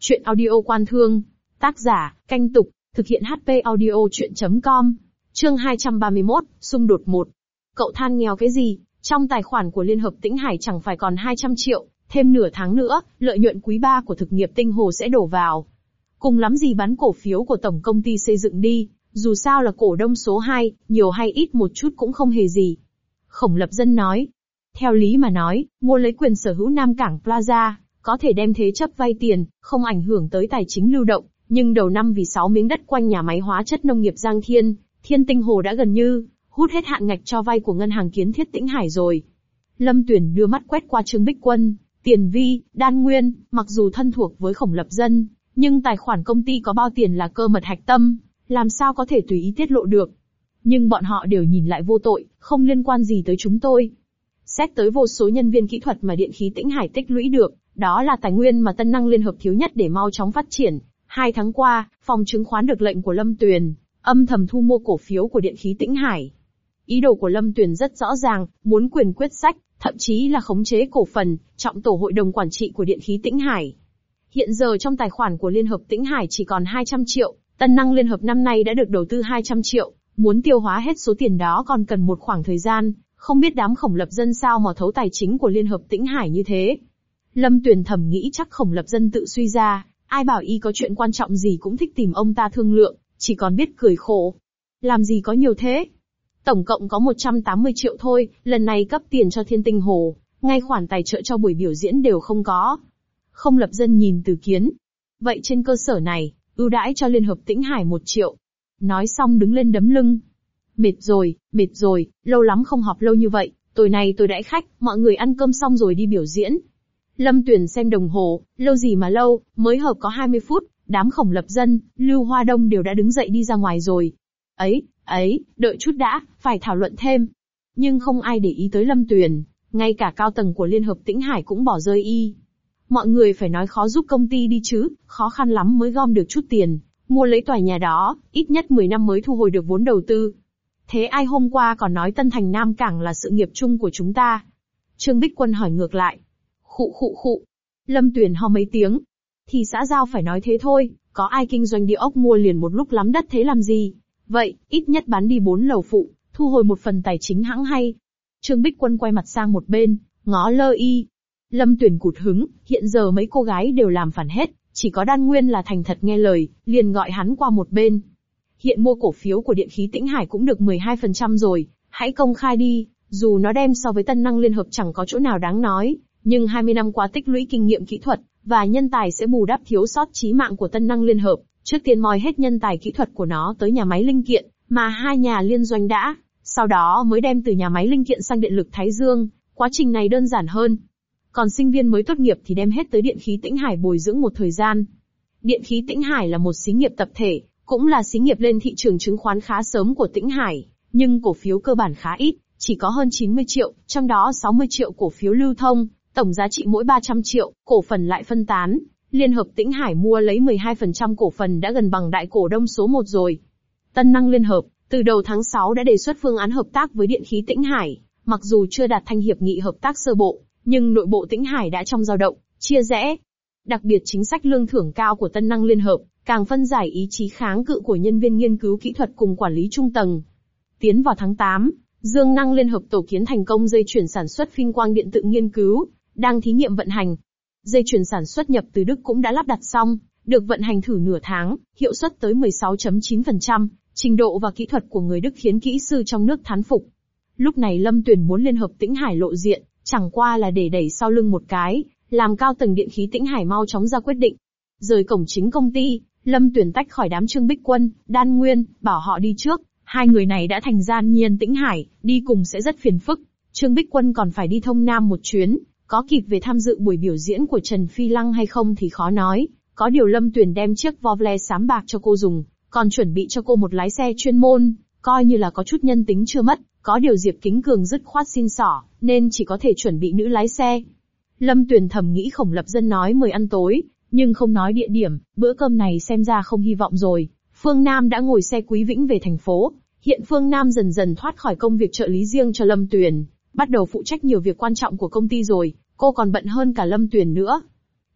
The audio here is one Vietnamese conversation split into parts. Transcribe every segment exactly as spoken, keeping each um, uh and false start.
Chuyện audio Quan Thương. Tác giả, Canh Tục, thực hiện hát pê audio chuyện chấm com. Chương hai trăm ba mươi mốt, xung đột một. Cậu than nghèo cái gì? Trong tài khoản của Liên Hợp Tĩnh Hải chẳng phải còn hai trăm triệu, thêm nửa tháng nữa, lợi nhuận quý ba của thực nghiệp Tinh Hồ sẽ đổ vào. Cùng lắm gì bán cổ phiếu của tổng công ty xây dựng đi, dù sao là cổ đông số hai, nhiều hay ít một chút cũng không hề gì. Khổng Lập Dân nói. Theo lý mà nói, mua lấy quyền sở hữu Nam Cảng Plaza, có thể đem thế chấp vay tiền, không ảnh hưởng tới tài chính lưu động, nhưng đầu năm vì sáu miếng đất quanh nhà máy hóa chất nông nghiệp Giang Thiên, Thiên Tinh Hồ đã gần như hút hết hạn ngạch cho vay của ngân hàng Kiến Thiết Tĩnh Hải rồi. Lâm Tuyển đưa mắt quét qua Trương Bích Quân, Tiền Vi, Đan Nguyên, mặc dù thân thuộc với Khổng Lập Dân, nhưng tài khoản công ty có bao tiền là cơ mật hạch tâm, làm sao có thể tùy ý tiết lộ được. Nhưng bọn họ đều nhìn lại vô tội, không liên quan gì tới chúng tôi. Xét tới vô số nhân viên kỹ thuật mà Điện khí Tĩnh Hải tích lũy được, đó là tài nguyên mà Tân Năng Liên Hợp thiếu nhất để mau chóng phát triển. Hai tháng qua, phòng chứng khoán được lệnh của Lâm Tuyền, âm thầm thu mua cổ phiếu của Điện khí Tĩnh Hải. Ý đồ của Lâm Tuyền rất rõ ràng, muốn quyền quyết sách, thậm chí là khống chế cổ phần, trọng tổ hội đồng quản trị của Điện khí Tĩnh Hải. Hiện giờ trong tài khoản của Liên Hợp Tĩnh Hải chỉ còn hai trăm triệu, Tân Năng Liên Hợp năm nay đã được đầu tư hai trăm triệu, muốn tiêu hóa hết số tiền đó còn cần một khoảng thời gian, không biết đám Khổng Lập Dân sao mà thấu tài chính của Liên Hợp Tĩnh Hải như thế. Lâm Tuyền thầm nghĩ chắc Khổng Lập Dân tự suy ra, ai bảo y có chuyện quan trọng gì cũng thích tìm ông ta thương lượng, chỉ còn biết cười khổ. Làm gì có nhiều thế? Tổng cộng có một trăm tám mươi triệu thôi, lần này cấp tiền cho Thiên Tinh Hồ, ngay khoản tài trợ cho buổi biểu diễn đều không có. Khổng Lập Dân nhìn Từ Kiến. Vậy trên cơ sở này, ưu đãi cho Liên Hợp Tĩnh Hải một triệu. Nói xong đứng lên đấm lưng. Mệt rồi, mệt rồi, lâu lắm không họp lâu như vậy, tối nay tôi đãi khách, mọi người ăn cơm xong rồi đi biểu diễn. Lâm Tuyền xem đồng hồ, lâu gì mà lâu, mới họp có hai mươi phút, đám Khổng Lập Dân, Lưu Hoa Đông đều đã đứng dậy đi ra ngoài rồi. Ấy, ấy, đợi chút đã, phải thảo luận thêm. Nhưng không ai để ý tới Lâm Tuyền, ngay cả cao tầng của Liên Hợp Tĩnh Hải cũng bỏ rơi y. Mọi người phải nói khó giúp công ty đi chứ, khó khăn lắm mới gom được chút tiền, mua lấy tòa nhà đó, ít nhất mười năm mới thu hồi được vốn đầu tư. Thế ai hôm qua còn nói Tân Thành Nam Cảng là sự nghiệp chung của chúng ta? Trương Bích Quân hỏi ngược lại. Khụ khụ khụ. Lâm Tuyền ho mấy tiếng. Thì xã giao phải nói thế thôi, có ai kinh doanh địa ốc mua liền một lúc lắm đất thế làm gì? Vậy, ít nhất bán đi bốn lầu phụ, thu hồi một phần tài chính hãng hay. Trương Bích Quân quay mặt sang một bên, ngó lơ y. Lâm Tuyền cụt hứng, hiện giờ mấy cô gái đều làm phản hết, chỉ có Đan Nguyên là thành thật nghe lời, liền gọi hắn qua một bên. Hiện mua cổ phiếu của Điện khí Tĩnh Hải cũng được mười hai phần trăm rồi, hãy công khai đi, dù nó đem so với Tân Năng Liên Hợp chẳng có chỗ nào đáng nói, nhưng hai mươi năm qua tích lũy kinh nghiệm kỹ thuật và nhân tài sẽ bù đắp thiếu sót chí mạng của Tân Năng Liên Hợp, trước tiên moi hết nhân tài kỹ thuật của nó tới nhà máy linh kiện, mà hai nhà liên doanh đã, sau đó mới đem từ nhà máy linh kiện sang Điện lực Thái Dương, quá trình này đơn giản hơn. Còn sinh viên mới tốt nghiệp thì đem hết tới Điện khí Tĩnh Hải bồi dưỡng một thời gian. Điện khí Tĩnh Hải là một xí nghiệp tập thể, cũng là xí nghiệp lên thị trường chứng khoán khá sớm của Tĩnh Hải, nhưng cổ phiếu cơ bản khá ít, chỉ có hơn chín mươi triệu, trong đó sáu mươi triệu cổ phiếu lưu thông, tổng giá trị mỗi ba trăm triệu, cổ phần lại phân tán. Liên Hợp Tĩnh Hải mua lấy mười hai phần trăm cổ phần đã gần bằng đại cổ đông số một rồi. Tân Năng Liên Hợp, từ đầu tháng sáu đã đề xuất phương án hợp tác với Điện khí Tĩnh Hải, mặc dù chưa đạt thành hiệp nghị hợp tác sơ bộ, nhưng nội bộ Tĩnh Hải đã trong dao động, chia rẽ. Đặc biệt chính sách lương thưởng cao của Tân Năng Liên Hợp, càng phân giải ý chí kháng cự của nhân viên nghiên cứu kỹ thuật cùng quản lý trung tầng. Tiến vào tháng tám, Dương Năng Liên Hợp tổ kiến thành công dây chuyển sản xuất phin quang điện tự nghiên cứu, đang thí nghiệm vận hành. Dây chuyển sản xuất nhập từ Đức cũng đã lắp đặt xong, được vận hành thử nửa tháng, hiệu suất tới mười sáu phẩy chín phần trăm, trình độ và kỹ thuật của người Đức khiến kỹ sư trong nước thán phục. Lúc này Lâm Tuyền muốn Liên Hợp Tĩnh Hải lộ diện, chẳng qua là để đẩy sau lưng một cái, làm cao tầng Điện khí Tĩnh Hải mau chóng ra quyết định. Rời cổng chính công ty, Lâm Tuyền tách khỏi đám Trương Bích Quân, Đan Nguyên, bảo họ đi trước, hai người này đã thành gian nhiên Tĩnh Hải, đi cùng sẽ rất phiền phức. Trương Bích Quân còn phải đi Thông Nam một chuyến, có kịp về tham dự buổi biểu diễn của Trần Phi Lăng hay không thì khó nói, có điều Lâm Tuyền đem chiếc Voble xám bạc cho cô dùng, còn chuẩn bị cho cô một lái xe chuyên môn, coi như là có chút nhân tính chưa mất, có điều Diệp Kính Cường dứt khoát xin xỏ, nên chỉ có thể chuẩn bị nữ lái xe. Lâm Tuyền thầm nghĩ Khổng Lập Dân nói mời ăn tối, nhưng không nói địa điểm, bữa cơm này xem ra không hy vọng rồi. Phương Nam đã ngồi xe Quý Vĩnh về thành phố, hiện Phương Nam dần dần thoát khỏi công việc trợ lý riêng cho Lâm Tuyền, bắt đầu phụ trách nhiều việc quan trọng của công ty rồi, cô còn bận hơn cả Lâm Tuyền nữa.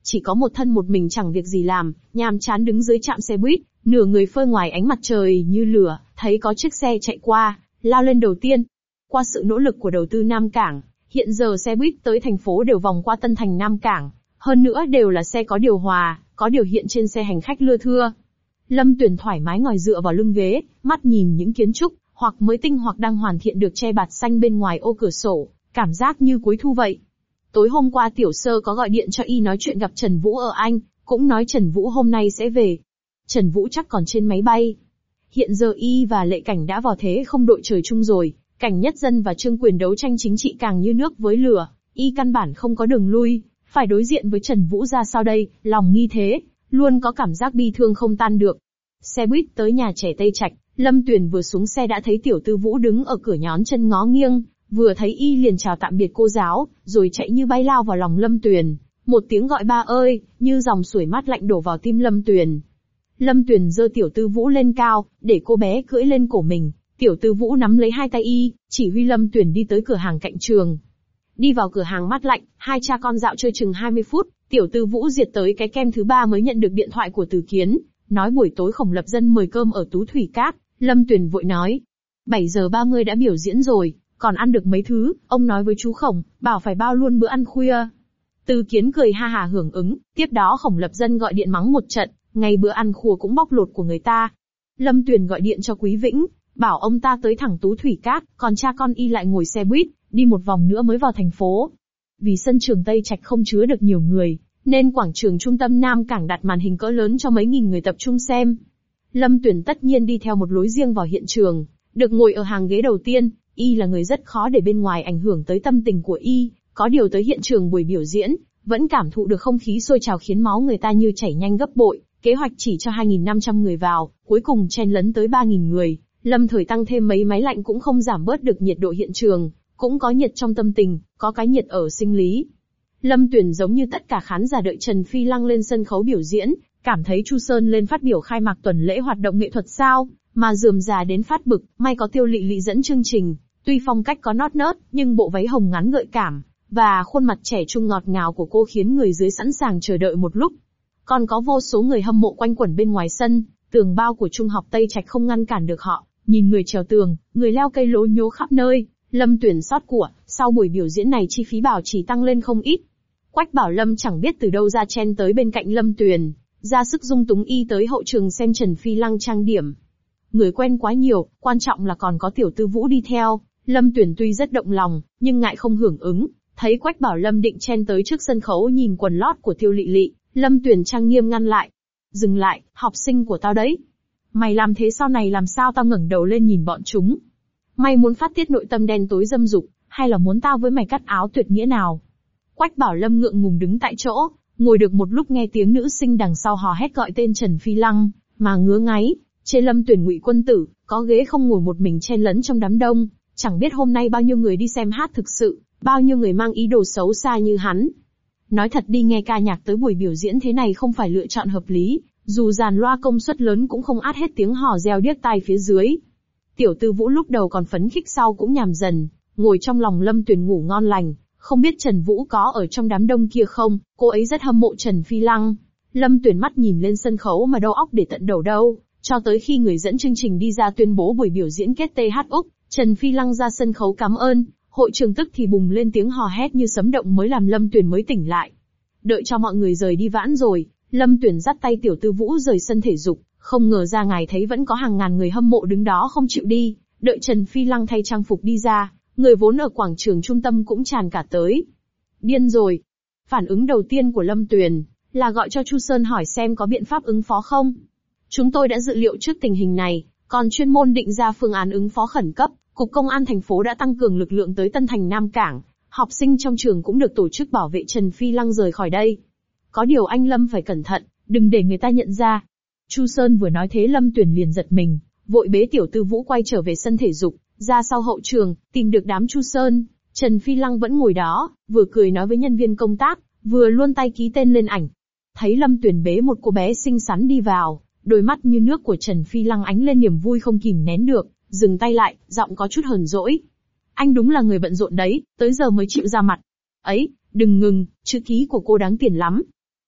Chỉ có một thân một mình chẳng việc gì làm, nhàm chán đứng dưới trạm xe buýt, nửa người phơi ngoài ánh mặt trời như lửa, thấy có chiếc xe chạy qua, lao lên đầu tiên. Qua sự nỗ lực của đầu tư Nam Cảng, hiện giờ xe buýt tới thành phố đều vòng qua Tân Thành Nam Cảng, hơn nữa đều là xe có điều hòa, có điều hiện trên xe hành khách lưa thưa. Lâm Tuyền thoải mái ngồi dựa vào lưng ghế, mắt nhìn những kiến trúc, hoặc mới tinh hoặc đang hoàn thiện được che bạt xanh bên ngoài ô cửa sổ, cảm giác như cuối thu vậy. Tối hôm qua Tiểu Sơ có gọi điện cho y nói chuyện gặp Trần Vũ ở Anh, cũng nói Trần Vũ hôm nay sẽ về. Trần Vũ chắc còn trên máy bay. Hiện giờ y và Lệ Cảnh đã vào thế không đội trời chung rồi, Cảnh Nhất Dân và Trương Quyền đấu tranh chính trị càng như nước với lửa, y căn bản không có đường lui, phải đối diện với Trần Vũ ra sao đây, lòng nghi thế, luôn có cảm giác bi thương không tan được. Xe buýt tới nhà trẻ Tây Trạch, Lâm Tuyền vừa xuống xe đã thấy Tiểu Tư Vũ đứng ở cửa nhón chân ngó nghiêng, vừa thấy y liền chào tạm biệt cô giáo, rồi chạy như bay lao vào lòng Lâm Tuyền, một tiếng gọi ba ơi, như dòng suối mát lạnh đổ vào tim Lâm Tuyền. Lâm Tuyền giơ Tiểu Tư Vũ lên cao, để cô bé cưỡi lên cổ mình, Tiểu Tư Vũ nắm lấy hai tay y, chỉ huy Lâm Tuyền đi tới cửa hàng cạnh trường. Đi vào cửa hàng mát lạnh, hai cha con dạo chơi chừng hai mươi phút, Tiểu Tư Vũ diệt tới cái kem thứ ba mới nhận được điện thoại của Từ Kiến, nói buổi tối Khổng Lập Dân mời cơm ở Tú Thủy Cát. Lâm Tuyền vội nói, bảy giờ ba mươi đã biểu diễn rồi, còn ăn được mấy thứ, ông nói với chú Khổng, bảo phải bao luôn bữa ăn khuya. Từ Kiến cười ha hà hưởng ứng, tiếp đó Khổng Lập Dân gọi điện mắng một trận, ngay bữa ăn khuya cũng bóc lột của người ta. Lâm Tuyền gọi điện cho Quý Vĩnh, bảo ông ta tới thẳng Tú Thủy Cát, còn cha con y lại ngồi xe buýt, đi một vòng nữa mới vào thành phố. Vì sân trường Tây Trạch không chứa được nhiều người, nên quảng trường trung tâm Nam Cảng đặt màn hình cỡ lớn cho mấy nghìn người tập trung xem. Lâm Tuyền tất nhiên đi theo một lối riêng vào hiện trường, được ngồi ở hàng ghế đầu tiên, y là người rất khó để bên ngoài ảnh hưởng tới tâm tình của y, có điều tới hiện trường buổi biểu diễn, vẫn cảm thụ được không khí sôi trào khiến máu người ta như chảy nhanh gấp bội, kế hoạch chỉ cho hai nghìn năm trăm người vào, cuối cùng chen lấn tới ba nghìn người, Lâm Thời tăng thêm mấy máy lạnh cũng không giảm bớt được nhiệt độ hiện trường, cũng có nhiệt trong tâm tình, có cái nhiệt ở sinh lý. Lâm Tuyền giống như tất cả khán giả đợi Trần Phi Lăng lên sân khấu biểu diễn, cảm thấy Chu Sơn lên phát biểu khai mạc tuần lễ hoạt động nghệ thuật sao, mà rườm rà đến phát bực, may có Tiêu Lị Lị dẫn chương trình, tuy phong cách có nót nớt, nhưng bộ váy hồng ngắn gợi cảm, và khuôn mặt trẻ trung ngọt ngào của cô khiến người dưới sẵn sàng chờ đợi một lúc. Còn có vô số người hâm mộ quanh quẩn bên ngoài sân, tường bao của Trung học Tây Trạch không ngăn cản được họ, nhìn người trèo tường, người leo cây lố nhố khắp nơi. Lâm Tuyền xót của, sau buổi biểu diễn này chi phí bảo trì tăng lên không ít. Quách Bảo Lâm chẳng biết từ đâu ra chen tới bên cạnh Lâm Tuyền, ra sức dung túng y tới hậu trường xem Trần Phi Lăng trang điểm. Người quen quá nhiều, quan trọng là còn có Tiểu Tư Vũ đi theo. Lâm Tuyền tuy rất động lòng, nhưng ngại không hưởng ứng. Thấy Quách Bảo Lâm định chen tới trước sân khấu nhìn quần lót của Tiêu Lị Lị, Lâm Tuyền trang nghiêm ngăn lại. Dừng lại, học sinh của tao đấy. Mày làm thế sau này làm sao tao ngẩng đầu lên nhìn bọn chúng? Mày muốn phát tiết nội tâm đen tối dâm dục, hay là muốn tao với mày cắt áo tuyệt nghĩa nào? Quách Bảo Lâm ngượng ngùng đứng tại chỗ, ngồi được một lúc nghe tiếng nữ sinh đằng sau hò hét gọi tên Trần Phi Lăng, mà ngứa ngáy. Chê Lâm Tuyền Ngụy Quân Tử, có ghế không ngồi một mình chen lấn trong đám đông, chẳng biết hôm nay bao nhiêu người đi xem hát thực sự, bao nhiêu người mang ý đồ xấu xa như hắn. Nói thật đi, nghe ca nhạc tới buổi biểu diễn thế này không phải lựa chọn hợp lý, dù dàn loa công suất lớn cũng không át hết tiếng hò reo điếc tai phía dưới. Tiểu Tư Vũ lúc đầu còn phấn khích sau cũng nhàm dần, ngồi trong lòng Lâm Tuyền ngủ ngon lành, không biết Trần Vũ có ở trong đám đông kia không, cô ấy rất hâm mộ Trần Phi Lăng. Lâm Tuyền mắt nhìn lên sân khấu mà đầu óc để tận đầu đâu, cho tới khi người dẫn chương trình đi ra tuyên bố buổi biểu diễn kết tê hát Úc, Trần Phi Lăng ra sân khấu cảm ơn, hội trường tức thì bùng lên tiếng hò hét như sấm động mới làm Lâm Tuyền mới tỉnh lại. Đợi cho mọi người rời đi vãn rồi, Lâm Tuyền dắt tay Tiểu Tư Vũ rời sân thể dục, không ngờ ra ngài thấy vẫn có hàng ngàn người hâm mộ đứng đó không chịu đi, đợi Trần Phi Lăng thay trang phục đi ra, người vốn ở quảng trường trung tâm cũng tràn cả tới. Điên rồi. Phản ứng đầu tiên của Lâm Tuyền là gọi cho Chu Sơn hỏi xem có biện pháp ứng phó không. Chúng tôi đã dự liệu trước tình hình này, còn chuyên môn định ra phương án ứng phó khẩn cấp. Cục Công an thành phố đã tăng cường lực lượng tới Tân Thành Nam Cảng, học sinh trong trường cũng được tổ chức bảo vệ Trần Phi Lăng rời khỏi đây. Có điều anh Lâm phải cẩn thận, đừng để người ta nhận ra. Chu Sơn vừa nói thế Lâm Tuyền liền giật mình, vội bế Tiểu Tư Vũ quay trở về sân thể dục, ra sau hậu trường, tìm được đám Chu Sơn. Trần Phi Lăng vẫn ngồi đó, vừa cười nói với nhân viên công tác, vừa luôn tay ký tên lên ảnh. Thấy Lâm Tuyền bế một cô bé xinh xắn đi vào, đôi mắt như nước của Trần Phi Lăng ánh lên niềm vui không kìm nén được, dừng tay lại, giọng có chút hờn dỗi. Anh đúng là người bận rộn đấy, tới giờ mới chịu ra mặt. Ấy, đừng ngừng, chữ ký của cô đáng tiền lắm.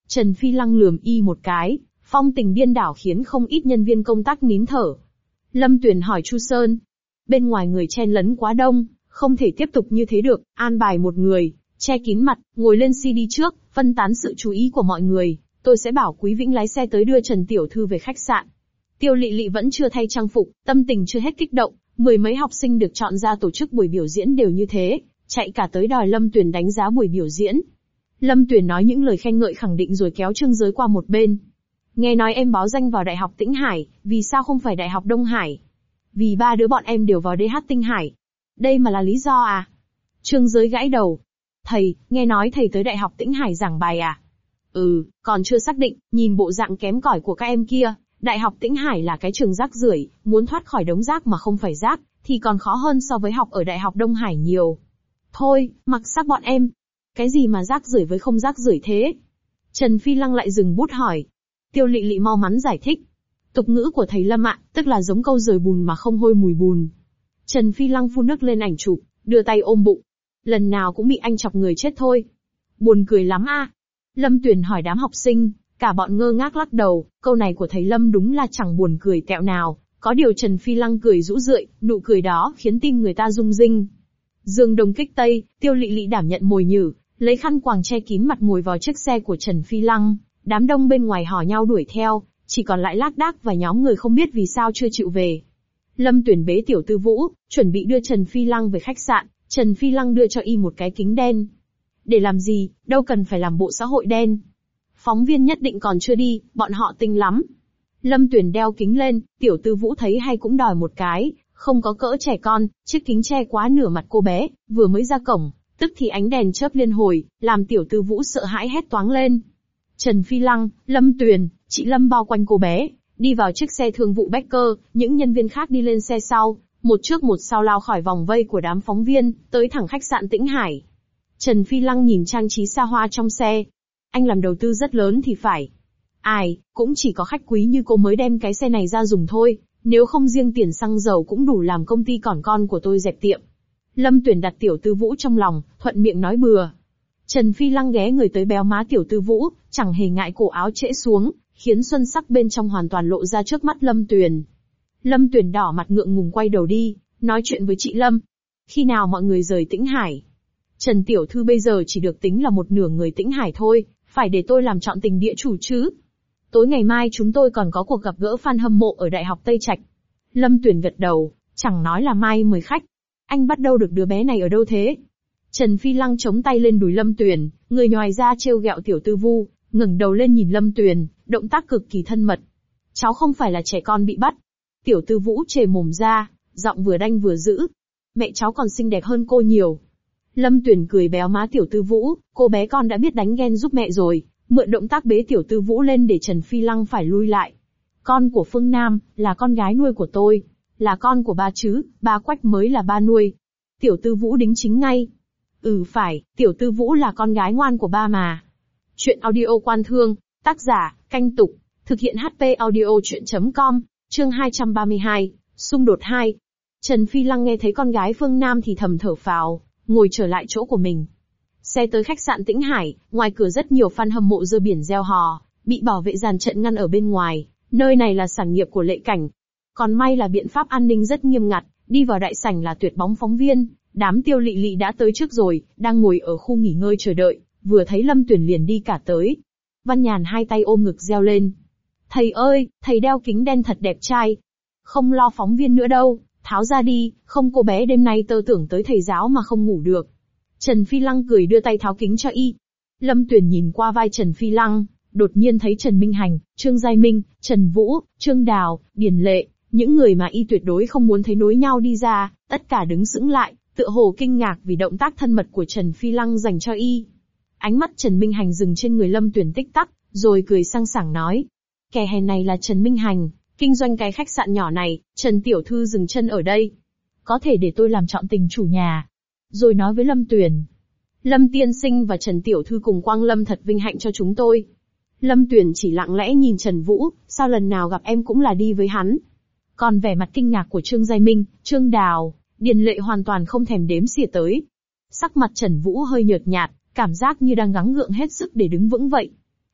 Trần Phi Lăng lườm y một cái, phong tình điên đảo khiến không ít nhân viên công tác nín thở. Lâm Tuyền hỏi Chu Sơn. Bên ngoài người chen lấn quá đông, không thể tiếp tục như thế được, an bài một người, che kín mặt, ngồi lên xê đê trước, phân tán sự chú ý của mọi người. Tôi sẽ bảo Quý Vĩnh lái xe tới đưa Trần Tiểu Thư về khách sạn. Tiêu Lị Lị vẫn chưa thay trang phục, tâm tình chưa hết kích động, mười mấy học sinh được chọn ra tổ chức buổi biểu diễn đều như thế, chạy cả tới đòi Lâm Tuyền đánh giá buổi biểu diễn. Lâm Tuyền nói những lời khen ngợi khẳng định rồi kéo Trương Giới qua một bên. Nghe nói em báo danh vào Đại học Tĩnh Hải, vì sao không phải Đại học Đông Hải? Vì ba đứa bọn em đều vào đê hát Tinh Hải. Đây mà là lý do à? Trương Giới gãi đầu. Thầy, nghe nói thầy tới Đại học Tĩnh Hải giảng bài à? Ừ, còn chưa xác định, nhìn bộ dạng kém cỏi của các em kia, Đại học Tĩnh Hải là cái trường rác rưởi, muốn thoát khỏi đống rác mà không phải rác, thì còn khó hơn so với học ở Đại học Đông Hải nhiều. Thôi, mặc xác bọn em. Cái gì mà rác rưởi với không rác rưởi thế? Trần Phi Lăng lại dừng bút hỏi. Tiêu Lị Lị mau mắn giải thích. Tục ngữ của thầy Lâm ạ, tức là giống câu rời bùn mà không hôi mùi bùn. Trần Phi Lăng phun nước lên ảnh chụp, đưa tay ôm bụng. Lần nào cũng bị anh chọc người chết thôi. Buồn cười lắm a. Lâm Tuyền hỏi đám học sinh, cả bọn ngơ ngác lắc đầu, câu này của thầy Lâm đúng là chẳng buồn cười tẹo nào. Có điều Trần Phi Lăng cười rũ rượi, nụ cười đó khiến tim người ta rung rinh. Dương Đông kích Tây, Tiêu Lị Lị đảm nhận mồi nhử, lấy khăn quàng che kín mặt ngồi vào chiếc xe của Trần Phi Lăng. Đám đông bên ngoài hò nhau đuổi theo, chỉ còn lại lác đác và nhóm người không biết vì sao chưa chịu về. Lâm Tuyền bế Tiểu Tư Vũ, chuẩn bị đưa Trần Phi Lăng về khách sạn. Trần Phi Lăng đưa cho y một cái kính đen. Để làm gì, đâu cần phải làm bộ xã hội đen. Phóng viên nhất định còn chưa đi, bọn họ tinh lắm. Lâm Tuyền đeo kính lên, Tiểu Tư Vũ thấy hay cũng đòi một cái, không có cỡ trẻ con, chiếc kính che quá nửa mặt cô bé, vừa mới ra cổng, tức thì ánh đèn chớp liên hồi, làm Tiểu Tư Vũ sợ hãi hét toáng lên. Trần Phi Lăng, Lâm Tuyền, chị Lâm bao quanh cô bé, đi vào chiếc xe thương vụ Becker, những nhân viên khác đi lên xe sau, một trước một sau lao khỏi vòng vây của đám phóng viên, tới thẳng khách sạn Tĩnh Hải. Trần Phi Lăng nhìn trang trí xa hoa trong xe. Anh làm đầu tư rất lớn thì phải. Ai, cũng chỉ có khách quý như cô mới đem cái xe này ra dùng thôi, nếu không riêng tiền xăng dầu cũng đủ làm công ty còn con của tôi dẹp tiệm. Lâm Tuyền đặt Tiểu Tư Vũ trong lòng, thuận miệng nói bừa. Trần Phi Lăng ghé người tới béo má Tiểu Tư Vũ, chẳng hề ngại cổ áo trễ xuống, khiến xuân sắc bên trong hoàn toàn lộ ra trước mắt Lâm Tuyền. Lâm Tuyền đỏ mặt ngượng ngùng quay đầu đi, nói chuyện với chị Lâm. Khi nào mọi người rời Tĩnh Hải? Trần Tiểu Thư bây giờ chỉ được tính là một nửa người Tĩnh Hải thôi, phải để tôi làm chọn tình địa chủ chứ. Tối ngày mai chúng tôi còn có cuộc gặp gỡ fan hâm mộ ở Đại học Tây Trạch. Lâm Tuyền gật đầu, chẳng nói là mai mời khách. Anh bắt đâu được đứa bé này ở đâu thế? Trần Phi Lăng chống tay lên đùi Lâm Tuyền, người nhòi ra trêu ghẹo Tiểu Tư Vu, ngẩng đầu lên nhìn Lâm Tuyền, động tác cực kỳ thân mật. Cháu không phải là trẻ con bị bắt. Tiểu Tư Vũ trề mồm ra, giọng vừa đanh vừa dữ. Mẹ cháu còn xinh đẹp hơn cô nhiều. Lâm Tuyền cười béo má Tiểu Tư Vũ, cô bé con đã biết đánh ghen giúp mẹ rồi, mượn động tác bế Tiểu Tư Vũ lên để Trần Phi Lăng phải lui lại. Con của Phương Nam, là con gái nuôi của tôi, là con của ba chứ, ba Quách mới là ba nuôi. Tiểu Tư Vũ đính chính ngay. Ừ phải, Tiểu Tư Vũ là con gái ngoan của ba mà. Chuyện audio Quan Thương, tác giả, Canh Tục, thực hiện hát pê audio chuyện chấm com, chương hai trăm ba mươi hai, xung đột hai. Trần Phi Lăng nghe thấy con gái Phương Nam thì thầm thở phào, ngồi trở lại chỗ của mình. Xe tới khách sạn Tĩnh Hải, ngoài cửa rất nhiều fan hâm mộ giơ biển reo hò, bị bảo vệ dàn trận ngăn ở bên ngoài, nơi này là sản nghiệp của Lệ Cảnh. Còn may là biện pháp an ninh rất nghiêm ngặt, đi vào đại sảnh là tuyệt bóng phóng viên, đám Tiêu Lị Lị đã tới trước rồi, đang ngồi ở khu nghỉ ngơi chờ đợi, vừa thấy Lâm Tuyền liền đi cả tới. Văn Nhàn hai tay ôm ngực reo lên. Thầy ơi, thầy đeo kính đen thật đẹp trai. Không lo phóng viên nữa đâu, tháo ra đi, không cô bé đêm nay tơ tưởng tới thầy giáo mà không ngủ được. Trần Phi Lăng cười đưa tay tháo kính cho y. Lâm Tuyền nhìn qua vai Trần Phi Lăng, đột nhiên thấy Trần Minh Hành, Trương Giai Minh, Trần Vũ, Trương Đào, Điền Lệ, những người mà y tuyệt đối không muốn thấy nối nhau đi ra, tất cả đứng sững lại, tựa hồ kinh ngạc vì động tác thân mật của Trần Phi Lăng dành cho y. Ánh mắt Trần Minh Hành dừng trên người Lâm Tuyền tích tắc, rồi cười sang sảng nói. Kẻ hèn này là Trần Minh Hành, kinh doanh cái khách sạn nhỏ này, Trần Tiểu Thư dừng chân ở đây. Có thể để tôi làm chọn tình chủ nhà. Rồi nói với Lâm Tuyền. Lâm Tiên Sinh và Trần Tiểu Thư cùng Quang Lâm thật vinh hạnh cho chúng tôi. Lâm Tuyền chỉ lặng lẽ nhìn Trần Vũ, sao lần nào gặp em cũng là đi với hắn. Còn vẻ mặt kinh ngạc của Trương Giai Minh, Trương Đào, Điền Lệ hoàn toàn không thèm đếm xỉa tới. Sắc mặt Trần Vũ hơi nhợt nhạt, cảm giác như đang gắng gượng hết sức để đứng vững vậy.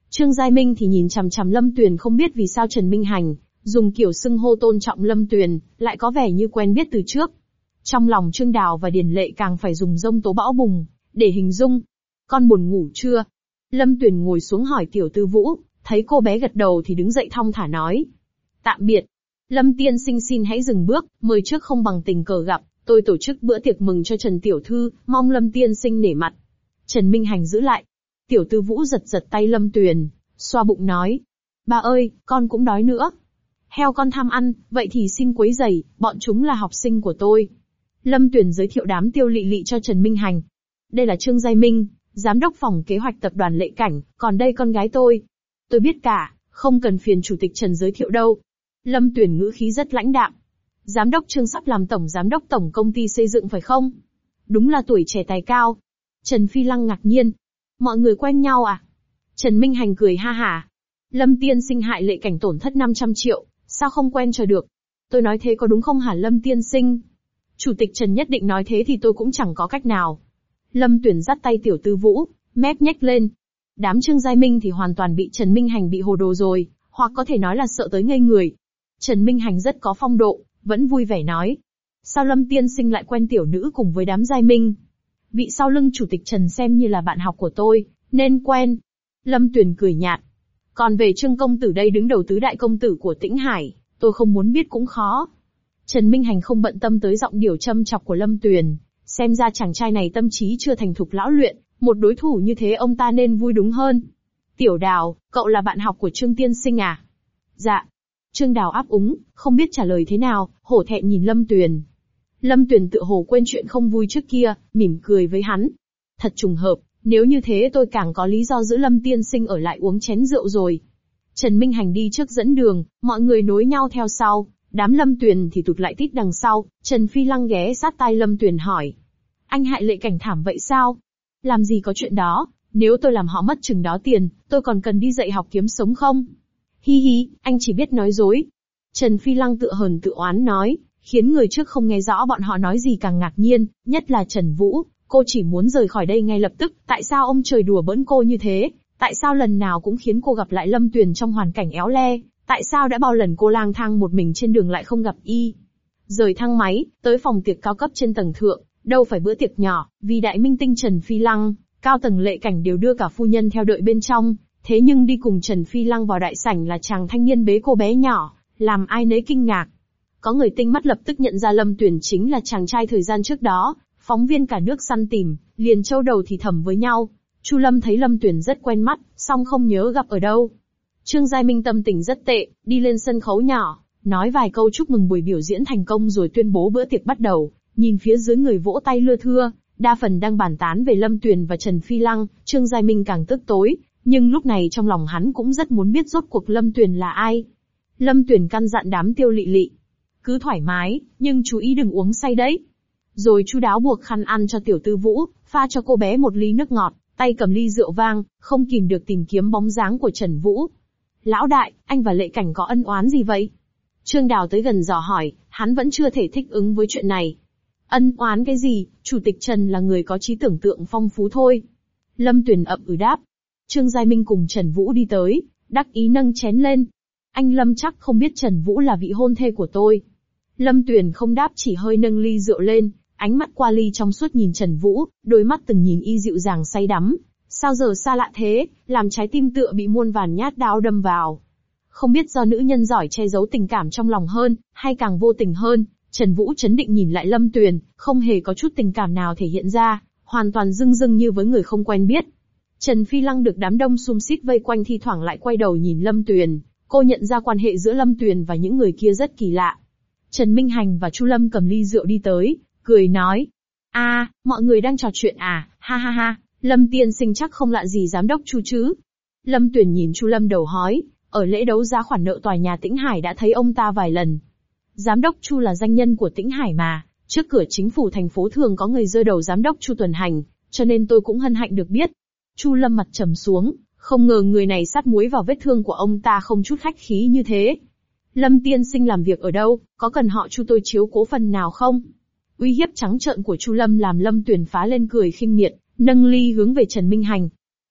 Trương Giai Minh thì nhìn chằm chằm Lâm Tuyền, không biết vì sao Trần Minh Hành dùng kiểu xưng hô tôn trọng Lâm Tuyền, lại có vẻ như quen biết từ trước. Trong lòng Trương Đào và Điền Lệ càng phải dùng dông tố bão bùng để hình dung. Con buồn ngủ chưa? Lâm Tuyền ngồi xuống hỏi Tiểu Tư Vũ, thấy cô bé gật đầu thì đứng dậy thong thả nói. Tạm biệt. Lâm tiên sinh xin hãy dừng bước, mời trước không bằng tình cờ gặp, tôi tổ chức bữa tiệc mừng cho Trần Tiểu Thư, mong Lâm tiên sinh nể mặt. Trần Minh Hành giữ lại. Tiểu Tư Vũ giật giật tay Lâm Tuyền, xoa bụng nói. Ba ơi, con cũng đói nữa. Heo con tham ăn, vậy thì xin quấy rầy, bọn chúng là học sinh của tôi. Lâm Tuyền giới thiệu đám Tiêu Lị Lị cho Trần Minh Hành. Đây là Trương Giai Minh, giám đốc phòng kế hoạch tập đoàn Lệ Cảnh, còn đây con gái tôi. Tôi biết cả, không cần phiền chủ tịch Trần giới thiệu đâu. Lâm Tuyền ngữ khí rất lãnh đạm. Giám đốc Trương sắp làm tổng giám đốc tổng công ty xây dựng phải không? Đúng là tuổi trẻ tài cao. Trần Phi Lăng ngạc nhiên. Mọi người quen nhau à? Trần Minh Hành cười ha hả. Lâm tiên sinh hại Lệ Cảnh tổn thất năm trăm triệu, sao không quen cho được? Tôi nói thế có đúng không hả Lâm tiên sinh? Chủ tịch Trần nhất định nói thế thì tôi cũng chẳng có cách nào. Lâm Tuyền dắt tay Tiểu Tư Vũ, mép nhếch lên. Đám Trương Giai Minh thì hoàn toàn bị Trần Minh Hành bị hồ đồ rồi, hoặc có thể nói là sợ tới ngây người. Trần Minh Hành rất có phong độ, vẫn vui vẻ nói. Sao Lâm tiên sinh lại quen tiểu nữ cùng với đám Giai Minh? Vị sau lưng chủ tịch Trần xem như là bạn học của tôi, nên quen. Lâm Tuyền cười nhạt. Còn về Trương công tử đây đứng đầu tứ đại công tử của Tĩnh Hải, tôi không muốn biết cũng khó. Trần Minh Hành không bận tâm tới giọng điệu châm chọc của Lâm Tuyền, xem ra chàng trai này tâm trí chưa thành thục lão luyện, một đối thủ như thế ông ta nên vui đúng hơn. Tiểu Đào, cậu là bạn học của Trương tiên sinh à? Dạ. Trương Đào áp úng, không biết trả lời thế nào, hổ thẹn nhìn Lâm Tuyền. Lâm Tuyền tựa hồ quên chuyện không vui trước kia, mỉm cười với hắn. Thật trùng hợp, nếu như thế tôi càng có lý do giữ Lâm tiên sinh ở lại uống chén rượu rồi. Trần Minh Hành đi trước dẫn đường, mọi người nối nhau theo sau, đám Lâm Tuyền thì tụt lại tít đằng sau. Trần Phi Lăng ghé sát tai Lâm Tuyền hỏi. Anh hại Lệ Cảnh thảm vậy sao? Làm gì có chuyện đó, nếu tôi làm họ mất chừng đó tiền, tôi còn cần đi dạy học kiếm sống không? Hi hi, anh chỉ biết nói dối. Trần Phi Lăng tự hờn tự oán nói, khiến người trước không nghe rõ bọn họ nói gì càng ngạc nhiên, nhất là Trần Vũ, cô chỉ muốn rời khỏi đây ngay lập tức, tại sao ông trời đùa bỡn cô như thế? Tại sao lần nào cũng khiến cô gặp lại Lâm Tuyền trong hoàn cảnh éo le? Tại sao đã bao lần cô lang thang một mình trên đường lại không gặp y? Rời thang máy, tới phòng tiệc cao cấp trên tầng thượng, đâu phải bữa tiệc nhỏ, vì đại minh tinh Trần Phi Lăng, cao tầng Lệ Cảnh đều đưa cả phu nhân theo đợi bên trong, thế nhưng đi cùng Trần Phi Lăng vào đại sảnh là chàng thanh niên bế cô bé nhỏ, làm ai nấy kinh ngạc. Có người tinh mắt lập tức nhận ra Lâm Tuyền chính là chàng trai thời gian trước đó, phóng viên cả nước săn tìm, liền châu đầu thì thầm với nhau. Chu Lâm thấy Lâm Tuyền rất quen mắt, song không nhớ gặp ở đâu. Trương Giai Minh tâm tình rất tệ, đi lên sân khấu nhỏ, nói vài câu chúc mừng buổi biểu diễn thành công rồi tuyên bố bữa tiệc bắt đầu. Nhìn phía dưới người vỗ tay lưa thưa, đa phần đang bàn tán về Lâm Tuyền và Trần Phi Lăng, Trương Giai Minh càng tức tối, nhưng lúc này trong lòng hắn cũng rất muốn biết rốt cuộc Lâm Tuyền là ai. Lâm Tuyền căn dặn đám Tiêu Lị Lị, cứ thoải mái, nhưng chú ý đừng uống say đấy. Rồi chu đáo buộc khăn ăn cho Tiểu Tư Vũ, pha cho cô bé một ly nước ngọt, tay cầm ly rượu vang, không kìm được tìm kiếm bóng dáng của Trần Vũ. Lão đại, anh và Lệ Cảnh có ân oán gì vậy? Trương Đào tới gần dò hỏi, hắn vẫn chưa thể thích ứng với chuyện này. Ân oán cái gì, chủ tịch Trần là người có trí tưởng tượng phong phú thôi. Lâm Tuyền ậm ừ đáp. Trương Giai Minh cùng Trần Vũ đi tới, đắc ý nâng chén lên. Anh Lâm chắc không biết Trần Vũ là vị hôn thê của tôi. Lâm Tuyền không đáp, chỉ hơi nâng ly rượu lên, ánh mắt qua ly trong suốt nhìn Trần Vũ, đôi mắt từng nhìn y dịu dàng say đắm. Sao giờ xa lạ thế, làm trái tim tựa bị muôn vàn nhát đao đâm vào. Không biết do nữ nhân giỏi che giấu tình cảm trong lòng hơn, hay càng vô tình hơn, Trần Vũ trấn định nhìn lại Lâm Tuyền, không hề có chút tình cảm nào thể hiện ra, hoàn toàn dưng dưng như với người không quen biết. Trần Phi Lăng được đám đông xum xít vây quanh thi thoảng lại quay đầu nhìn Lâm Tuyền, cô nhận ra quan hệ giữa Lâm Tuyền và những người kia rất kỳ lạ. Trần Minh Hành và Chu Lâm cầm ly rượu đi tới, cười nói. a à, mọi người đang trò chuyện à, ha ha ha, Lâm tiên sinh chắc không lạ gì giám đốc Chu chứ. Lâm Tuyền nhìn Chu Lâm đầu hói, ở lễ đấu giá khoản nợ tòa nhà Tĩnh Hải đã thấy ông ta vài lần. Giám đốc Chu là danh nhân của Tĩnh Hải mà, trước cửa chính phủ thành phố thường có người rơi đầu giám đốc Chu tuần hành, cho nên tôi cũng hân hạnh được biết. Chu Lâm mặt trầm xuống, không ngờ người này sát muối vào vết thương của ông ta không chút khách khí như thế. Lâm tiên sinh làm việc ở đâu, có cần họ Chu tôi chiếu cố phần nào không? Uy hiếp trắng trợn của Chu Lâm làm Lâm Tuyền phá lên cười khinh miệt, nâng ly hướng về Trần Minh Hành.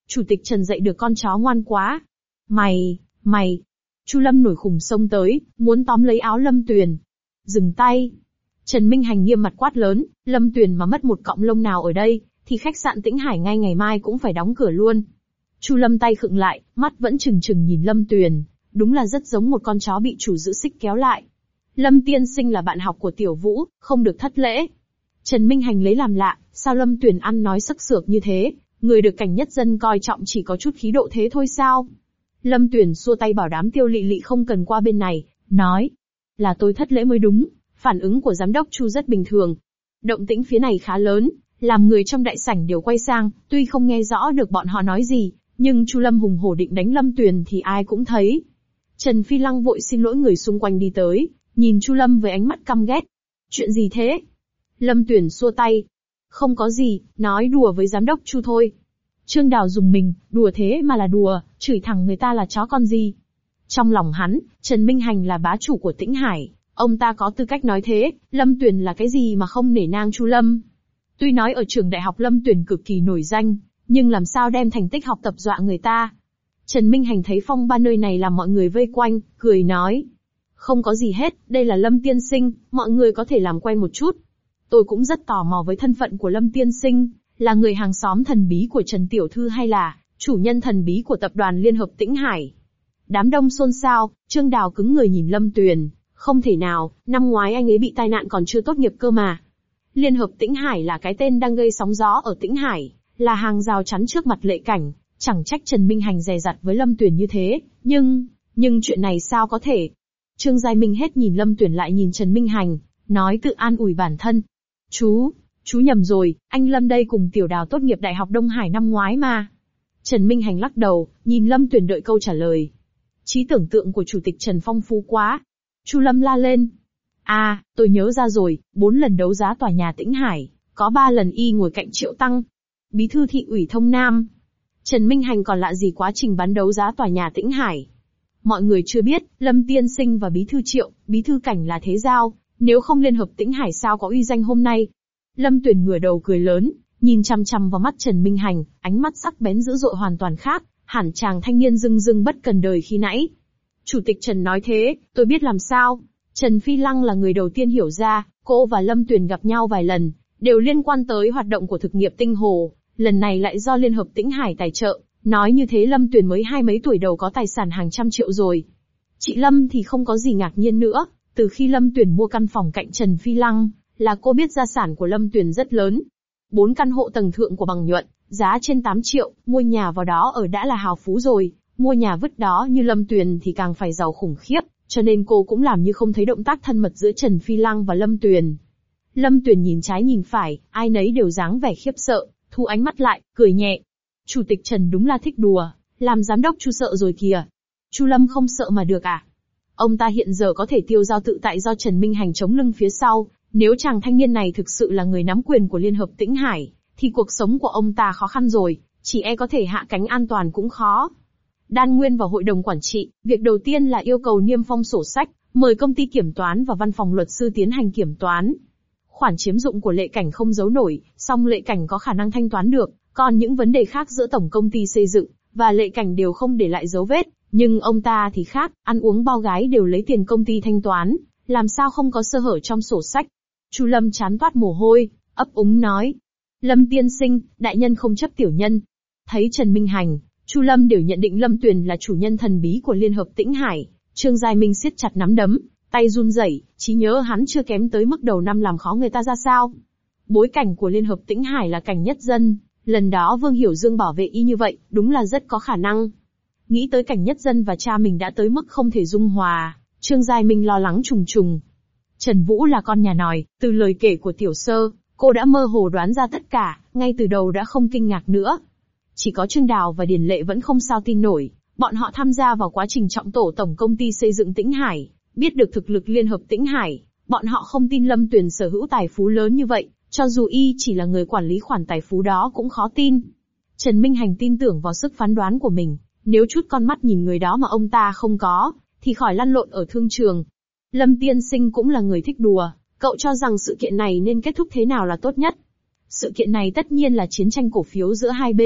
Chủ tịch Trần dạy được con chó ngoan quá. Mày, mày. Chu Lâm nổi khùng xông tới, muốn tóm lấy áo Lâm Tuyền. Dừng tay. Trần Minh Hành nghiêm mặt quát lớn, Lâm Tuyền mà mất một cọng lông nào ở đây, thì khách sạn Tĩnh Hải ngay ngày mai cũng phải đóng cửa luôn. Chu Lâm tay khựng lại, mắt vẫn trừng trừng nhìn Lâm Tuyền, đúng là rất giống một con chó bị chủ giữ xích kéo lại. Lâm tiên sinh là bạn học của Tiểu Vũ, không được thất lễ. Trần Minh Hành lấy làm lạ, sao Lâm Tuyền ăn nói sắc sược như thế, người được cảnh nhất dân coi trọng chỉ có chút khí độ thế thôi sao? Lâm Tuyền xua tay bảo đám Tiêu Lị Lị không cần qua bên này, nói, là tôi thất lễ mới đúng, phản ứng của giám đốc Chu rất bình thường. Động tĩnh phía này khá lớn, làm người trong đại sảnh đều quay sang, tuy không nghe rõ được bọn họ nói gì, nhưng Chu Lâm hùng hổ định đánh Lâm Tuyền thì ai cũng thấy. Trần Phi Lăng vội xin lỗi người xung quanh đi tới, nhìn Chu Lâm với ánh mắt căm ghét. Chuyện gì thế? Lâm Tuyền xua tay. Không có gì, nói đùa với giám đốc Chu thôi. Trương Đào dùng mình, đùa thế mà là đùa, chửi thẳng người ta là chó con gì. Trong lòng hắn, Trần Minh Hành là bá chủ của Tĩnh Hải, ông ta có tư cách nói thế, Lâm Tuyền là cái gì mà không nể nang Chu Lâm. Tuy nói ở trường đại học Lâm Tuyền cực kỳ nổi danh, nhưng làm sao đem thành tích học tập dọa người ta. Trần Minh Hành thấy phong ba nơi này làm mọi người vây quanh, cười nói. Không có gì hết, đây là Lâm tiên sinh, mọi người có thể làm quen một chút. Tôi cũng rất tò mò với thân phận của Lâm tiên sinh, là người hàng xóm thần bí của Trần Tiểu Thư hay là chủ nhân thần bí của tập đoàn Liên hợp Tĩnh Hải. Đám đông xôn xao, Trương Đào cứng người nhìn Lâm Tuyền, không thể nào, năm ngoái anh ấy bị tai nạn còn chưa tốt nghiệp cơ mà. Liên hợp Tĩnh Hải là cái tên đang gây sóng gió ở Tĩnh Hải, là hàng rào chắn trước mặt Lệ Cảnh, chẳng trách Trần Minh Hành dè dặt với Lâm Tuyền như thế, nhưng, nhưng chuyện này sao có thể? Trương Giai Minh hết nhìn Lâm Tuyền lại nhìn Trần Minh Hành, nói tự an ủi bản thân. Chú, chú nhầm rồi, anh Lâm đây cùng Tiểu Đào tốt nghiệp Đại học Đông Hải năm ngoái mà. Trần Minh Hành lắc đầu, nhìn Lâm Tuyền đợi câu trả lời. Trí tưởng tượng của Chủ tịch Trần phong phú quá. Chu Lâm la lên. À, tôi nhớ ra rồi, bốn lần đấu giá tòa nhà Tĩnh Hải, có ba lần y ngồi cạnh Triệu Tăng. Bí thư thị ủy Thông Nam. Trần Minh Hành còn lạ gì quá trình bán đấu giá tòa nhà Tĩnh Hải. Mọi người chưa biết, Lâm tiên sinh và bí thư Triệu, bí thư Cảnh là thế giao, nếu không Liên hợp Tĩnh Hải sao có uy danh hôm nay. Lâm Tuyền ngửa đầu cười lớn, nhìn chằm chằm vào mắt Trần Minh Hành, ánh mắt sắc bén dữ dội hoàn toàn khác, hẳn chàng thanh niên dưng dưng bất cần đời khi nãy. Chủ tịch Trần nói thế, tôi biết làm sao. Trần Phi Lăng là người đầu tiên hiểu ra, cô và Lâm Tuyền gặp nhau vài lần, đều liên quan tới hoạt động của thực nghiệp Tinh Hồ, lần này lại do Liên hợp Tĩnh Hải tài trợ, nói như thế Lâm Tuyền mới hai mấy tuổi đầu có tài sản hàng trăm triệu rồi. Chị Lâm thì không có gì ngạc nhiên nữa, từ khi Lâm Tuyền mua căn phòng cạnh Trần Phi Lăng, là cô biết gia sản của Lâm Tuyền rất lớn. Bốn căn hộ tầng thượng của Bằng Nhuận, giá trên tám triệu, mua nhà vào đó ở đã là hào phú rồi, mua nhà vứt đó như Lâm Tuyền thì càng phải giàu khủng khiếp, cho nên cô cũng làm như không thấy động tác thân mật giữa Trần Phi Lăng và Lâm Tuyền. Lâm Tuyền nhìn trái nhìn phải, ai nấy đều dáng vẻ khiếp sợ, thu ánh mắt lại, cười nhẹ. Chủ tịch Trần đúng là thích đùa, làm giám đốc Chu sợ rồi kìa. Chu Lâm không sợ mà được à? Ông ta hiện giờ có thể tiêu dao tự tại do Trần Minh Hành chống lưng phía sau, nếu chàng thanh niên này thực sự là người nắm quyền của Liên hợp Tĩnh Hải, thì cuộc sống của ông ta khó khăn rồi, chỉ e có thể hạ cánh an toàn cũng khó. Đan Nguyên vào hội đồng quản trị, việc đầu tiên là yêu cầu niêm phong sổ sách, mời công ty kiểm toán và văn phòng luật sư tiến hành kiểm toán. Khoản chiếm dụng của Lệ Cảnh không giấu nổi, song Lệ Cảnh có khả năng thanh toán được, còn những vấn đề khác giữa tổng công ty xây dựng và Lệ Cảnh đều không để lại dấu vết, nhưng ông ta thì khác, ăn uống bao gái đều lấy tiền công ty thanh toán, làm sao không có sơ hở trong sổ sách. Chu Lâm chán toát mồ hôi, ấp úng nói. Lâm tiên sinh, đại nhân không chấp tiểu nhân. Thấy Trần Minh Hành, Chu Lâm đều nhận định Lâm Tuyền là chủ nhân thần bí của Liên hợp Tĩnh Hải. Trương Giai Minh siết chặt nắm đấm, tay run rẩy, trí nhớ hắn chưa kém tới mức đầu năm làm khó người ta ra sao. Bối cảnh của Liên hợp Tĩnh Hải là cảnh nhất dân, lần đó Vương Hiểu Dương bảo vệ y như vậy, đúng là rất có khả năng. Nghĩ tới cảnh nhất dân và cha mình đã tới mức không thể dung hòa, Trương Giai Minh lo lắng trùng trùng. Trần Vũ là con nhà nòi, từ lời kể của Tiểu Sơ, cô đã mơ hồ đoán ra tất cả, ngay từ đầu đã không kinh ngạc nữa. Chỉ có Trương Đào và Điền Lệ vẫn không sao tin nổi, bọn họ tham gia vào quá trình trọng tổ tổng công ty xây dựng Tĩnh Hải, biết được thực lực Liên hợp Tĩnh Hải, bọn họ không tin Lâm Tuyền sở hữu tài phú lớn như vậy, cho dù y chỉ là người quản lý khoản tài phú đó cũng khó tin. Trần Minh Hành tin tưởng vào sức phán đoán của mình, nếu chút con mắt nhìn người đó mà ông ta không có, thì khỏi lăn lộn ở thương trường. Lâm tiên sinh cũng là người thích đùa, cậu cho rằng sự kiện này nên kết thúc thế nào là tốt nhất? Sự kiện này tất nhiên là chiến tranh cổ phiếu giữa hai bên,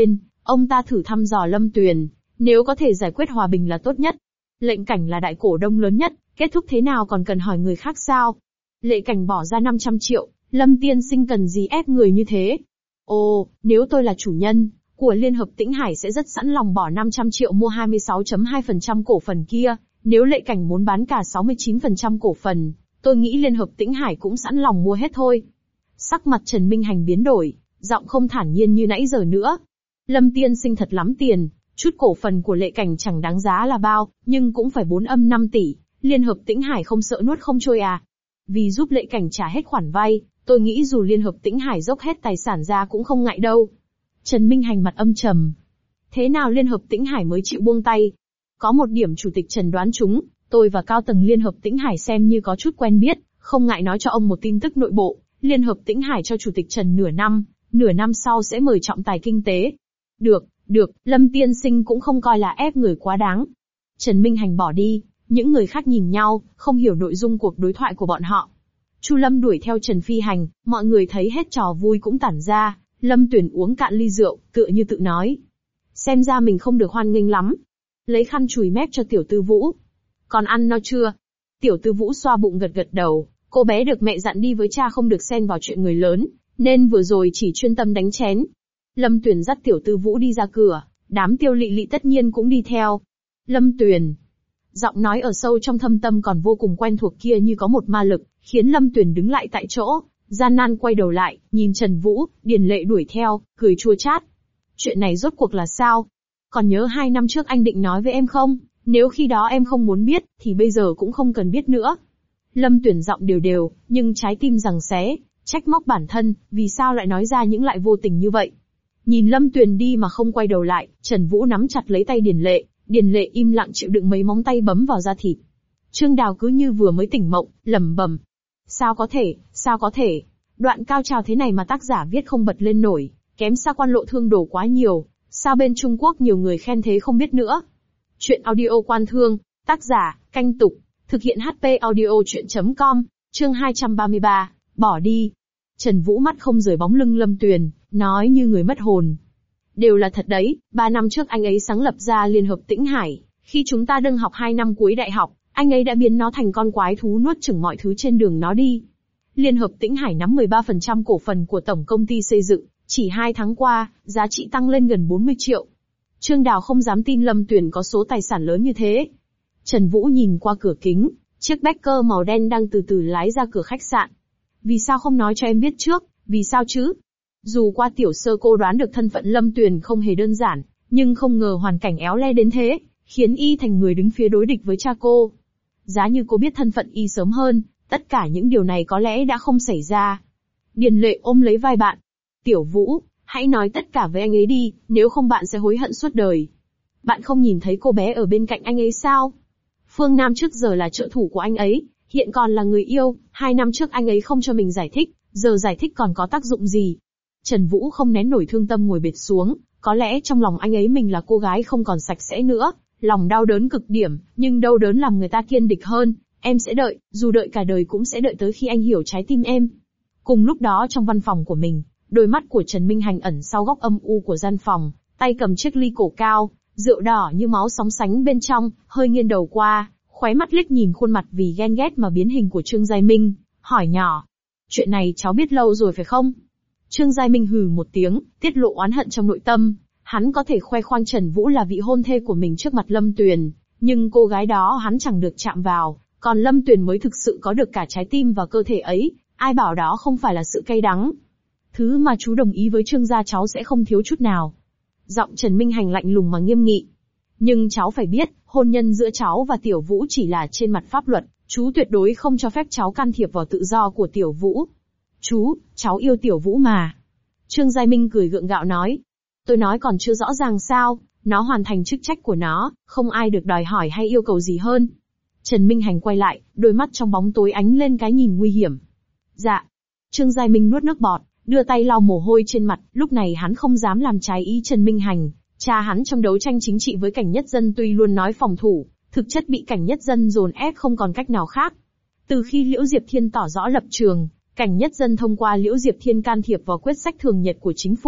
Ông ta thử thăm dò Lâm Tuyền, nếu có thể giải quyết hòa bình là tốt nhất. Lệnh Cảnh là đại cổ đông lớn nhất, kết thúc thế nào còn cần hỏi người khác sao? Lệ Cảnh bỏ ra năm trăm triệu, Lâm tiên sinh cần gì ép người như thế? Ồ, nếu tôi là chủ nhân của Liên hợp Tĩnh Hải sẽ rất sẵn lòng bỏ năm trăm triệu mua hai mươi sáu phẩy hai phần trăm cổ phần kia, nếu Lệ Cảnh muốn bán cả sáu mươi chín phần trăm cổ phần, tôi nghĩ Liên hợp Tĩnh Hải cũng sẵn lòng mua hết thôi. Sắc mặt Trần Minh Hành biến đổi, giọng không thản nhiên như nãy giờ nữa. Lâm tiên sinh thật lắm tiền, chút cổ phần của Lệ Cảnh chẳng đáng giá là bao, nhưng cũng phải bốn âm năm tỷ, Liên hợp Tĩnh Hải không sợ nuốt không trôi à? Vì giúp Lệ Cảnh trả hết khoản vay, tôi nghĩ dù Liên hợp Tĩnh Hải dốc hết tài sản ra cũng không ngại đâu. Trần Minh Hành mặt âm trầm. Thế nào Liên hợp Tĩnh Hải mới chịu buông tay? Có một điểm chủ tịch Trần đoán chúng, tôi và cao tầng Liên hợp Tĩnh Hải xem như có chút quen biết, không ngại nói cho ông một tin tức nội bộ. Liên hợp Tĩnh Hải cho chủ tịch Trần nửa năm, nửa năm sau sẽ mời trọng tài kinh tế. Được, được, Lâm tiên sinh cũng không coi là ép người quá đáng. Trần Minh Hành bỏ đi, những người khác nhìn nhau, không hiểu nội dung cuộc đối thoại của bọn họ. Chu Lâm đuổi theo Trần Phi Hành, mọi người thấy hết trò vui cũng tản ra, Lâm Tuyền uống cạn ly rượu, tựa như tự nói. Xem ra mình không được hoan nghênh lắm. Lấy khăn chùi mép cho Tiểu Tư Vũ. Còn ăn no chưa? Tiểu Tư Vũ xoa bụng gật gật đầu, cô bé được mẹ dặn đi với cha không được xen vào chuyện người lớn, nên vừa rồi chỉ chuyên tâm đánh chén. Lâm Tuyền dắt Tiểu Tư Vũ đi ra cửa, đám Tiêu Lị Lị tất nhiên cũng đi theo. Lâm Tuyền. Giọng nói ở sâu trong thâm tâm còn vô cùng quen thuộc kia như có một ma lực, khiến Lâm Tuyền đứng lại tại chỗ, gian nan quay đầu lại, nhìn Trần Vũ, Điền Lệ đuổi theo, cười chua chát. Chuyện này rốt cuộc là sao? Còn nhớ hai năm trước anh định nói với em không? Nếu khi đó em không muốn biết, thì bây giờ cũng không cần biết nữa. Lâm Tuyền giọng đều đều, nhưng trái tim giằng xé, trách móc bản thân, vì sao lại nói ra những lại vô tình như vậy. Nhìn Lâm Tuyền đi mà không quay đầu lại, Trần Vũ nắm chặt lấy tay Điền Lệ, Điền Lệ im lặng chịu đựng mấy móng tay bấm vào da thịt. Trương Đào cứ như vừa mới tỉnh mộng, lẩm bẩm. Sao có thể, sao có thể? Đoạn cao trào thế này mà tác giả viết không bật lên nổi, kém xa Quan Lộ Thương đổ quá nhiều, sao bên Trung Quốc nhiều người khen thế không biết nữa. Chuyện audio Quan Thương, tác giả, Canh Tục, thực hiện hát pê audio chuyện chấm com, chương hai trăm ba mươi ba, bỏ đi. Trần Vũ mắt không rời bóng lưng Lâm Tuyền, nói như người mất hồn. Đều là thật đấy, ba năm trước anh ấy sáng lập ra Liên hợp Tĩnh Hải, khi chúng ta đang học hai năm cuối đại học, anh ấy đã biến nó thành con quái thú nuốt chửng mọi thứ trên đường nó đi. Liên hợp Tĩnh Hải nắm mười ba phần trăm cổ phần của tổng công ty xây dựng, chỉ hai tháng qua, giá trị tăng lên gần bốn mươi triệu. Trương Đào không dám tin Lâm Tuyền có số tài sản lớn như thế. Trần Vũ nhìn qua cửa kính, chiếc Becker màu đen đang từ từ lái ra cửa khách sạn. Vì sao không nói cho em biết trước, vì sao chứ? Dù qua tiểu sơ cô đoán được thân phận Lâm Tuyền không hề đơn giản, nhưng không ngờ hoàn cảnh éo le đến thế, khiến y thành người đứng phía đối địch với cha cô. Giá như cô biết thân phận y sớm hơn, tất cả những điều này có lẽ đã không xảy ra. Điền Lệ ôm lấy vai bạn. Tiểu Vũ, hãy nói tất cả với anh ấy đi, nếu không bạn sẽ hối hận suốt đời. Bạn không nhìn thấy cô bé ở bên cạnh anh ấy sao? Phương Nam trước giờ là trợ thủ của anh ấy, hiện còn là người yêu, hai năm trước anh ấy không cho mình giải thích, giờ giải thích còn có tác dụng gì? Trần Vũ không nén nổi thương tâm ngồi bệt xuống, có lẽ trong lòng anh ấy mình là cô gái không còn sạch sẽ nữa, lòng đau đớn cực điểm, nhưng đau đớn làm người ta kiên địch hơn, em sẽ đợi, dù đợi cả đời cũng sẽ đợi tới khi anh hiểu trái tim em. Cùng lúc đó trong văn phòng của mình, đôi mắt của Trần Minh Hành ẩn sau góc âm u của gian phòng, tay cầm chiếc ly cổ cao, rượu đỏ như máu sóng sánh bên trong, hơi nghiêng đầu qua, khóe mắt liếc nhìn khuôn mặt vì ghen ghét mà biến hình của Trương Giai Minh, hỏi nhỏ. Chuyện này cháu biết lâu rồi phải không? Trương Giai Minh hừ một tiếng, tiết lộ oán hận trong nội tâm, hắn có thể khoe khoang Trần Vũ là vị hôn thê của mình trước mặt Lâm Tuyền, nhưng cô gái đó hắn chẳng được chạm vào, còn Lâm Tuyền mới thực sự có được cả trái tim và cơ thể ấy, ai bảo đó không phải là sự cay đắng. Thứ mà chú đồng ý với Trương gia cháu sẽ không thiếu chút nào. Giọng Trần Minh Hành lạnh lùng mà nghiêm nghị. Nhưng cháu phải biết, hôn nhân giữa cháu và Tiểu Vũ chỉ là trên mặt pháp luật, chú tuyệt đối không cho phép cháu can thiệp vào tự do của Tiểu Vũ. Chú, cháu yêu Tiểu Vũ mà. Trương Giai Minh cười gượng gạo nói. Tôi nói còn chưa rõ ràng sao, nó hoàn thành chức trách của nó, không ai được đòi hỏi hay yêu cầu gì hơn. Trần Minh Hành quay lại, đôi mắt trong bóng tối ánh lên cái nhìn nguy hiểm. Dạ. Trương Giai Minh nuốt nước bọt, đưa tay lau mồ hôi trên mặt, lúc này hắn không dám làm trái ý Trần Minh Hành. Cha hắn trong đấu tranh chính trị với Cảnh Nhất Dân tuy luôn nói phòng thủ, thực chất bị Cảnh Nhất Dân dồn ép không còn cách nào khác. Từ khi Liễu Diệp Thiên tỏ rõ lập trường, Cảnh Nhất Dân thông qua Liễu Diệp Thiên can thiệp vào quyết sách thường nhật của chính phủ,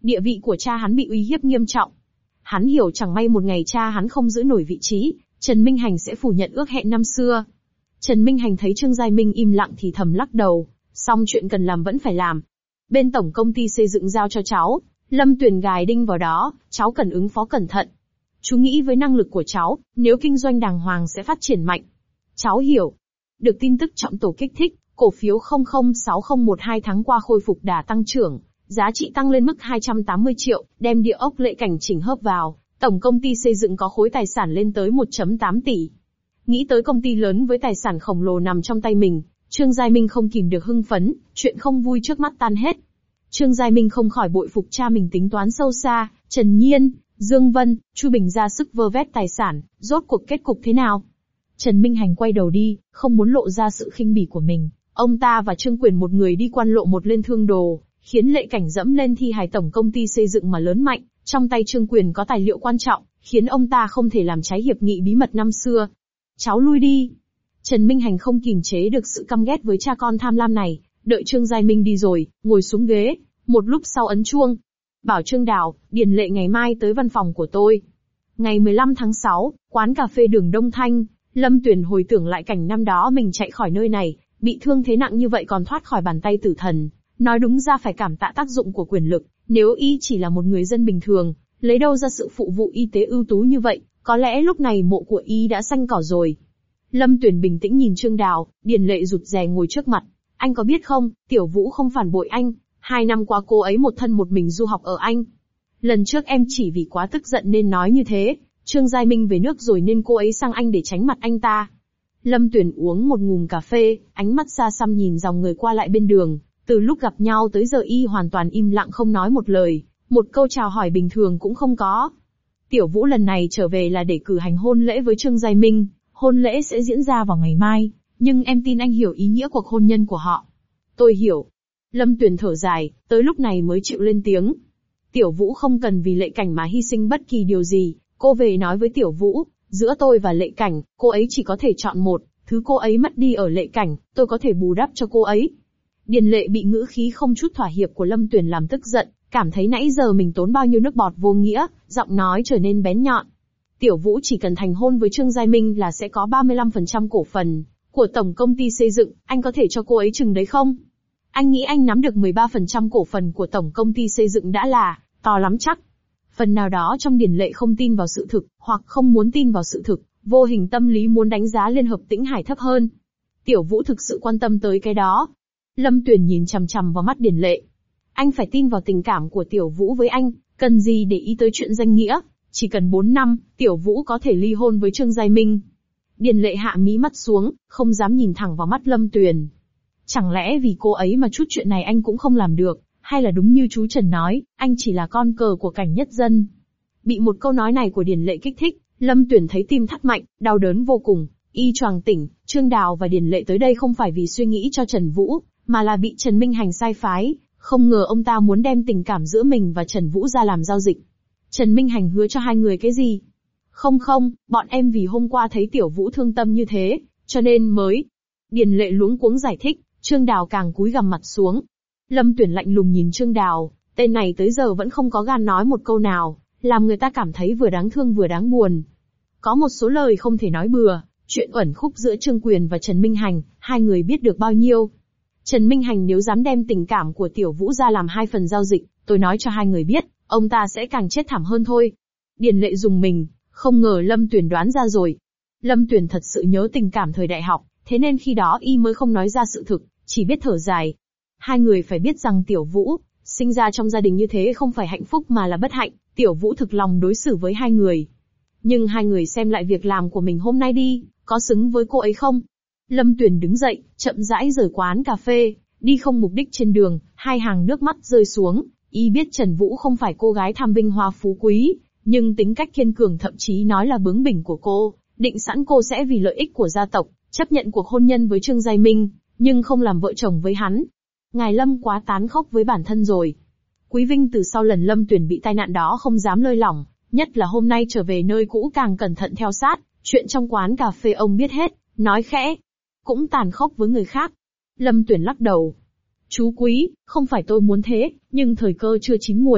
Địa vị của cha hắn bị uy hiếp nghiêm trọng. Hắn hiểu chẳng may một ngày cha hắn không giữ nổi vị trí, Trần Minh Hành sẽ phủ nhận ước hẹn năm xưa. Trần Minh Hành thấy Trương Giai Minh im lặng thì thầm lắc đầu, song chuyện cần làm vẫn phải làm. Bên tổng công ty xây dựng giao cho cháu, Lâm Tuyền gài đinh vào đó, cháu cần ứng phó cẩn thận. Chú nghĩ với năng lực của cháu, nếu kinh doanh đàng hoàng sẽ phát triển mạnh. Cháu hiểu. Được tin tức trọng tổ kích thích, cổ phiếu không không sáu không một hai tháng qua khôi phục đà tăng trưởng, giá trị tăng lên mức hai trăm tám mươi triệu, đem địa ốc Lệ Cảnh chỉnh hợp vào, tổng công ty xây dựng có khối tài sản lên tới một phẩy tám tỷ. Nghĩ tới công ty lớn với tài sản khổng lồ nằm trong tay mình, Trương Giai Minh không kìm được hưng phấn, chuyện không vui trước mắt tan hết. Trương Giai Minh không khỏi bội phục cha mình tính toán sâu xa, Trần Nhiên, Dương Vân, Chu Bình ra sức vơ vét tài sản, rốt cuộc kết cục thế nào? Trần Minh Hành quay đầu đi, không muốn lộ ra sự khinh bỉ của mình. Ông ta và Trương Quyền một người đi quan lộ một lên thương đồ, khiến Lệ Cảnh dẫm lên thi hài tổng công ty xây dựng mà lớn mạnh. Trong tay Trương Quyền có tài liệu quan trọng, khiến ông ta không thể làm trái hiệp nghị bí mật năm xưa. Cháu lui đi. Trần Minh Hành không kìm chế được sự căm ghét với cha con tham lam này, đợi Trương Giai Minh đi rồi, ngồi xuống ghế, một lúc sau ấn chuông. Bảo Trương Đào, Điền Lệ ngày mai tới văn phòng của tôi. Ngày mười lăm tháng sáu, quán cà phê đường Đông Thanh, Lâm Tuyền hồi tưởng lại cảnh năm đó mình chạy khỏi nơi này, bị thương thế nặng như vậy còn thoát khỏi bàn tay tử thần. Nói đúng ra phải cảm tạ tác dụng của quyền lực, nếu y chỉ là một người dân bình thường, lấy đâu ra sự phụ vụ y tế ưu tú như vậy, có lẽ lúc này mộ của y đã xanh cỏ rồi. Lâm Tuyền bình tĩnh nhìn Trương Đào, Điền Lệ rụt rè ngồi trước mặt. Anh có biết không, Tiểu Vũ không phản bội anh, hai năm qua cô ấy một thân một mình du học ở Anh. Lần trước em chỉ vì quá tức giận nên nói như thế, Trương Giai Minh về nước rồi nên cô ấy sang Anh để tránh mặt anh ta. Lâm Tuyền uống một ngụm cà phê, ánh mắt xa xăm nhìn dòng người qua lại bên đường, từ lúc gặp nhau tới giờ y hoàn toàn im lặng không nói một lời, một câu chào hỏi bình thường cũng không có. Tiểu Vũ lần này trở về là để cử hành hôn lễ với Trương Giai Minh, hôn lễ sẽ diễn ra vào ngày mai, nhưng em tin anh hiểu ý nghĩa cuộc hôn nhân của họ. Tôi hiểu. Lâm Tuyền thở dài, tới lúc này mới chịu lên tiếng. Tiểu Vũ không cần vì Lệ Cảnh mà hy sinh bất kỳ điều gì, cô về nói với Tiểu Vũ, giữa tôi và Lệ Cảnh, cô ấy chỉ có thể chọn một, thứ cô ấy mất đi ở Lệ Cảnh, tôi có thể bù đắp cho cô ấy. Điền Lệ bị ngữ khí không chút thỏa hiệp của Lâm Tuyền làm tức giận, cảm thấy nãy giờ mình tốn bao nhiêu nước bọt vô nghĩa, giọng nói trở nên bén nhọn. Tiểu Vũ chỉ cần thành hôn với Trương Giai Minh là sẽ có ba mươi lăm phần trăm cổ phần của tổng công ty xây dựng, anh có thể cho cô ấy chừng đấy không? Anh nghĩ anh nắm được mười ba phần trăm cổ phần của tổng công ty xây dựng đã là to lắm chắc. Phần nào đó trong Điền Lệ không tin vào sự thực, hoặc không muốn tin vào sự thực, vô hình tâm lý muốn đánh giá Liên Hợp Tĩnh Hải thấp hơn. Tiểu Vũ thực sự quan tâm tới cái đó. Lâm Tuyền nhìn chằm chằm vào mắt Điền Lệ. Anh phải tin vào tình cảm của Tiểu Vũ với anh, cần gì để ý tới chuyện danh nghĩa, chỉ cần bốn năm, Tiểu Vũ có thể ly hôn với Trương Giai Minh. Điền Lệ hạ mí mắt xuống, không dám nhìn thẳng vào mắt Lâm Tuyền. Chẳng lẽ vì cô ấy mà chút chuyện này anh cũng không làm được, hay là đúng như chú Trần nói, anh chỉ là con cờ của Cảnh Nhất Dân. Bị một câu nói này của Điền Lệ kích thích, Lâm Tuyền thấy tim thắt mạnh, đau đớn vô cùng, y choàng tỉnh. Trương Đào và Điền Lệ tới đây không phải vì suy nghĩ cho Trần Vũ, mà là bị Trần Minh Hành sai phái, không ngờ ông ta muốn đem tình cảm giữa mình và Trần Vũ ra làm giao dịch. Trần Minh Hành hứa cho hai người cái gì? Không không, bọn em vì hôm qua thấy Tiểu Vũ thương tâm như thế, cho nên mới. Điền Lệ luống cuống giải thích, Trương Đào càng cúi gằm mặt xuống. Lâm Tuyền lạnh lùng nhìn Trương Đào, tên này tới giờ vẫn không có gan nói một câu nào, làm người ta cảm thấy vừa đáng thương vừa đáng buồn. Có một số lời không thể nói bừa, chuyện uẩn khúc giữa Trương Quyền và Trần Minh Hành, hai người biết được bao nhiêu. Trần Minh Hành nếu dám đem tình cảm của Tiểu Vũ ra làm hai phần giao dịch, tôi nói cho hai người biết, ông ta sẽ càng chết thảm hơn thôi. Điền Lệ dùng mình, không ngờ Lâm Tuyền đoán ra rồi. Lâm Tuyền thật sự nhớ tình cảm thời đại học, thế nên khi đó y mới không nói ra sự thực, chỉ biết thở dài. Hai người phải biết rằng Tiểu Vũ, sinh ra trong gia đình như thế không phải hạnh phúc mà là bất hạnh, Tiểu Vũ thực lòng đối xử với hai người. Nhưng hai người xem lại việc làm của mình hôm nay đi, có xứng với cô ấy không? Lâm Tuyền đứng dậy, chậm rãi rời quán cà phê, đi không mục đích trên đường, hai hàng nước mắt rơi xuống, y biết Trần Vũ không phải cô gái tham vinh hoa phú quý, nhưng tính cách kiên cường thậm chí nói là bướng bỉnh của cô, định sẵn cô sẽ vì lợi ích của gia tộc, chấp nhận cuộc hôn nhân với Trương Giai Minh, nhưng không làm vợ chồng với hắn. Ngài Lâm quá tán khốc với bản thân rồi. Quý Vinh từ sau lần Lâm Tuyền bị tai nạn đó không dám lơi lỏng, nhất là hôm nay trở về nơi cũ càng cẩn thận theo sát, chuyện trong quán cà phê ông biết hết, nói khẽ. Cũng tàn khốc với người khác. Lâm Tuyền lắc đầu. Chú Quý, không phải tôi muốn thế, nhưng thời cơ chưa chín muồi,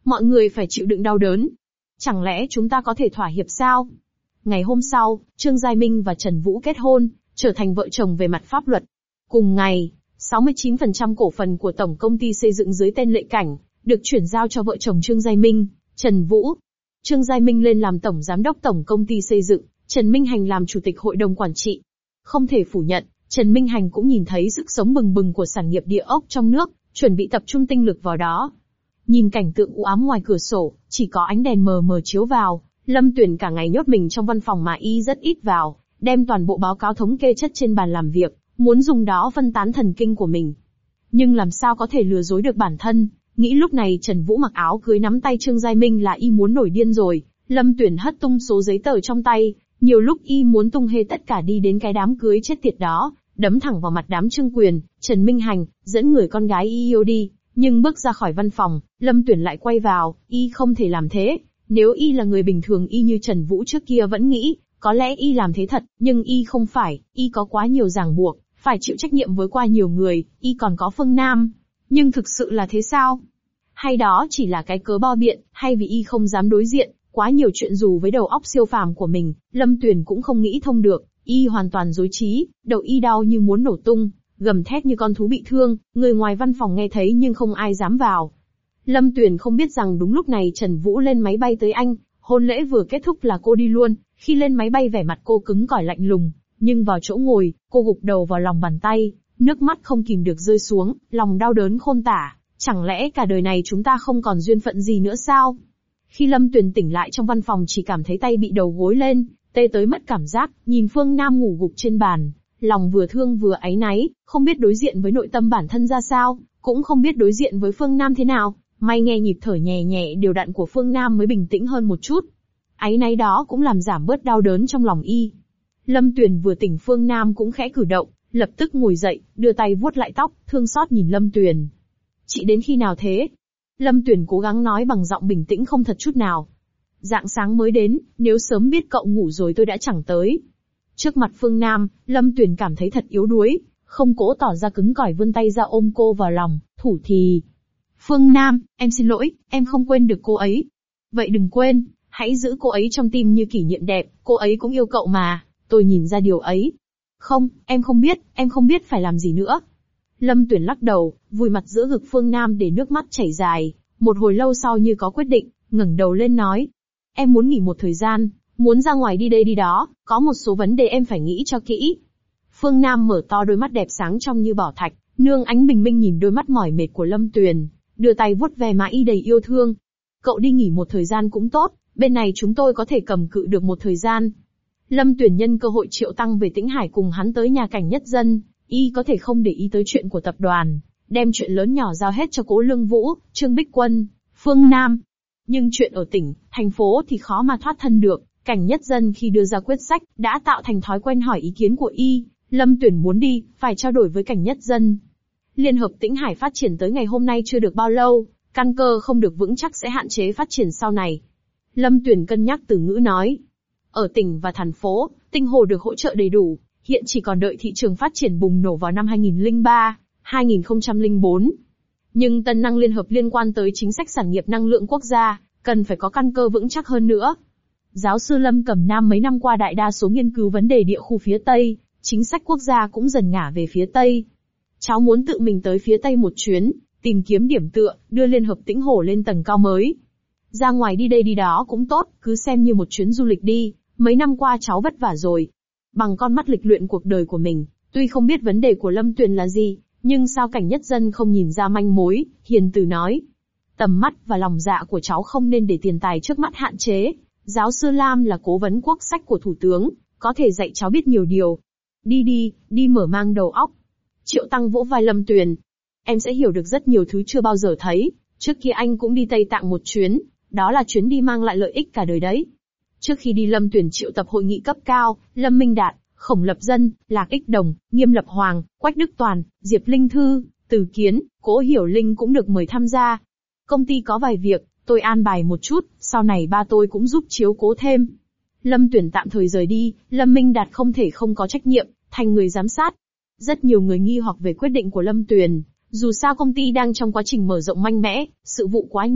Mọi người phải chịu đựng đau đớn. Chẳng lẽ chúng ta có thể thỏa hiệp sao? Ngày hôm sau, Trương Giai Minh và Trần Vũ kết hôn, trở thành vợ chồng về mặt pháp luật. Cùng ngày, sáu mươi chín phần trăm cổ phần của tổng công ty xây dựng dưới tên Lệ Cảnh, được chuyển giao cho vợ chồng Trương Giai Minh, Trần Vũ. Trương Giai Minh lên làm tổng giám đốc tổng công ty xây dựng, Trần Minh Hành làm chủ tịch hội đồng quản trị. Không thể phủ nhận, Trần Minh Hành cũng nhìn thấy sức sống bừng bừng của sản nghiệp địa ốc trong nước, chuẩn bị tập trung tinh lực vào đó. Nhìn cảnh tượng u ám ngoài cửa sổ, chỉ có ánh đèn mờ mờ chiếu vào, Lâm Tuyển cả ngày nhốt mình trong văn phòng mà y rất ít vào, đem toàn bộ báo cáo thống kê chất trên bàn làm việc, muốn dùng đó phân tán thần kinh của mình. Nhưng làm sao có thể lừa dối được bản thân, nghĩ lúc này Trần Vũ mặc áo cưới nắm tay Trương Giai Minh là y muốn nổi điên rồi. Lâm Tuyển hất tung số giấy tờ trong tay, nhiều lúc y muốn tung hê tất cả đi đến cái đám cưới chết tiệt đó, đấm thẳng vào mặt đám Trương Quyền, Trần Minh Hành, dẫn người con gái y yêu đi. Nhưng bước ra khỏi văn phòng, Lâm Tuyển lại quay vào, y không thể làm thế. Nếu y là người bình thường y như Trần Vũ trước kia vẫn nghĩ, có lẽ y làm thế thật, nhưng y không phải, y có quá nhiều ràng buộc, phải chịu trách nhiệm với qua nhiều người, y còn có Phương Nam. Nhưng thực sự là thế sao? Hay đó chỉ là cái cớ bao biện, hay vì y không dám đối diện, quá nhiều chuyện dù với đầu óc siêu phàm của mình, Lâm Tuyển cũng không nghĩ thông được, y hoàn toàn rối trí, đầu y đau như muốn nổ tung, gầm thét như con thú bị thương, người ngoài văn phòng nghe thấy nhưng không ai dám vào. Lâm Tuyển không biết rằng đúng lúc này Trần Vũ lên máy bay tới Anh, hôn lễ vừa kết thúc là cô đi luôn, khi lên máy bay vẻ mặt cô cứng cỏi lạnh lùng, nhưng vào chỗ ngồi, cô gục đầu vào lòng bàn tay, nước mắt không kìm được rơi xuống, lòng đau đớn khôn tả, chẳng lẽ cả đời này chúng ta không còn duyên phận gì nữa sao? Khi Lâm Tuyển tỉnh lại trong văn phòng chỉ cảm thấy tay bị đầu gối lên, tê tới mất cảm giác, nhìn Phương Nam ngủ gục trên bàn, lòng vừa thương vừa áy náy, không biết đối diện với nội tâm bản thân ra sao, cũng không biết đối diện với Phương Nam thế nào. May nghe nhịp thở nhẹ nhẹ đều đặn của Phương Nam mới bình tĩnh hơn một chút. Áy náy đó cũng làm giảm bớt đau đớn trong lòng y. Lâm Tuyển vừa tỉnh Phương Nam cũng khẽ cử động, lập tức ngồi dậy, đưa tay vuốt lại tóc, thương xót nhìn Lâm Tuyển. Chị đến khi nào thế? Lâm Tuyển cố gắng nói bằng giọng bình tĩnh không thật chút nào. Rạng sáng mới đến, nếu sớm biết cậu ngủ rồi tôi đã chẳng tới. Trước mặt Phương Nam, Lâm Tuyển cảm thấy thật yếu đuối, không cố tỏ ra cứng cỏi vươn tay ra ôm cô vào lòng, thủ thì. Phương Nam, em xin lỗi, em không quên được cô ấy. Vậy đừng quên, hãy giữ cô ấy trong tim như kỷ niệm đẹp, cô ấy cũng yêu cậu mà, tôi nhìn ra điều ấy. Không, em không biết, em không biết phải làm gì nữa. Lâm Tuyển lắc đầu, vùi mặt giữa ngực Phương Nam để nước mắt chảy dài, một hồi lâu sau như có quyết định, ngẩng đầu lên nói. Em muốn nghỉ một thời gian, muốn ra ngoài đi đây đi đó, có một số vấn đề em phải nghĩ cho kỹ. Phương Nam mở to đôi mắt đẹp sáng trong như bảo thạch, nương ánh bình minh nhìn đôi mắt mỏi mệt của Lâm Tuyển, đưa tay vuốt ve má y đầy yêu thương. Cậu đi nghỉ một thời gian cũng tốt, bên này chúng tôi có thể cầm cự được một thời gian. Lâm Tuyển nhân cơ hội triệu tăng về Tĩnh Hải cùng hắn tới nhà Cảnh Nhất Dân, y có thể không để ý tới chuyện của tập đoàn, đem chuyện lớn nhỏ giao hết cho Cố Lương Vũ, Trương Bích Quân, Phương Nam. Nhưng chuyện ở tỉnh, thành phố thì khó mà thoát thân được. Cảnh Nhất Dân khi đưa ra quyết sách, đã tạo thành thói quen hỏi ý kiến của y. Lâm Tuyển muốn đi, phải trao đổi với Cảnh Nhất Dân. Liên hợp Tĩnh Hải phát triển tới ngày hôm nay chưa được bao lâu, căn cơ không được vững chắc sẽ hạn chế phát triển sau này. Lâm Tuyển cân nhắc từ ngữ nói. Ở tỉnh và thành phố, Tinh Hồ được hỗ trợ đầy đủ, hiện chỉ còn đợi thị trường phát triển bùng nổ vào năm hai nghìn không trăm lẻ ba, hai nghìn không trăm lẻ bốn. Nhưng Tân Năng Liên Hợp liên quan tới chính sách sản nghiệp năng lượng quốc gia, cần phải có căn cơ vững chắc hơn nữa. Giáo sư Lâm Cẩm Nam mấy năm qua đại đa số nghiên cứu vấn đề địa khu phía Tây, chính sách quốc gia cũng dần ngả về phía Tây. Cháu muốn tự mình tới phía Tây một chuyến, tìm kiếm điểm tựa, đưa Liên Hợp Tĩnh Hồ lên tầng cao mới. Ra ngoài đi đây đi đó cũng tốt, cứ xem như một chuyến du lịch đi, mấy năm qua cháu vất vả rồi. Bằng con mắt lịch luyện cuộc đời của mình, tuy không biết vấn đề của Lâm Tuyển là gì, nhưng sao Cảnh Nhất Dân không nhìn ra manh mối, hiền từ nói. Tầm mắt và lòng dạ của cháu không nên để tiền tài trước mắt hạn chế. Giáo sư Lam là cố vấn quốc sách của Thủ tướng, có thể dạy cháu biết nhiều điều. Đi đi, đi mở mang đầu óc. Triệu Tăng vỗ vai Lâm Tuyển. Em sẽ hiểu được rất nhiều thứ chưa bao giờ thấy, trước kia anh cũng đi Tây Tạng một chuyến, đó là chuyến đi mang lại lợi ích cả đời đấy. Trước khi đi Lâm Tuyển triệu tập hội nghị cấp cao, Lâm Minh Đạt, Khổng Lập Dân, Lạc Ích Đồng, Nghiêm Lập Hoàng, Quách Đức Toàn, Diệp Linh Thư, Từ Kiến, Cố Hiểu Linh cũng được mời tham gia. Công ty có vài việc, tôi an bài một chút, sau này ba tôi cũng giúp chiếu cố thêm. Lâm Tuyển tạm thời rời đi, Lâm Minh Đạt không thể không có trách nhiệm, thành người giám sát. Rất nhiều người nghi hoặc về quyết định của Lâm Tuyển, dù sao công ty đang trong quá trình mở rộng mạnh mẽ, sự vụ quá nhiều,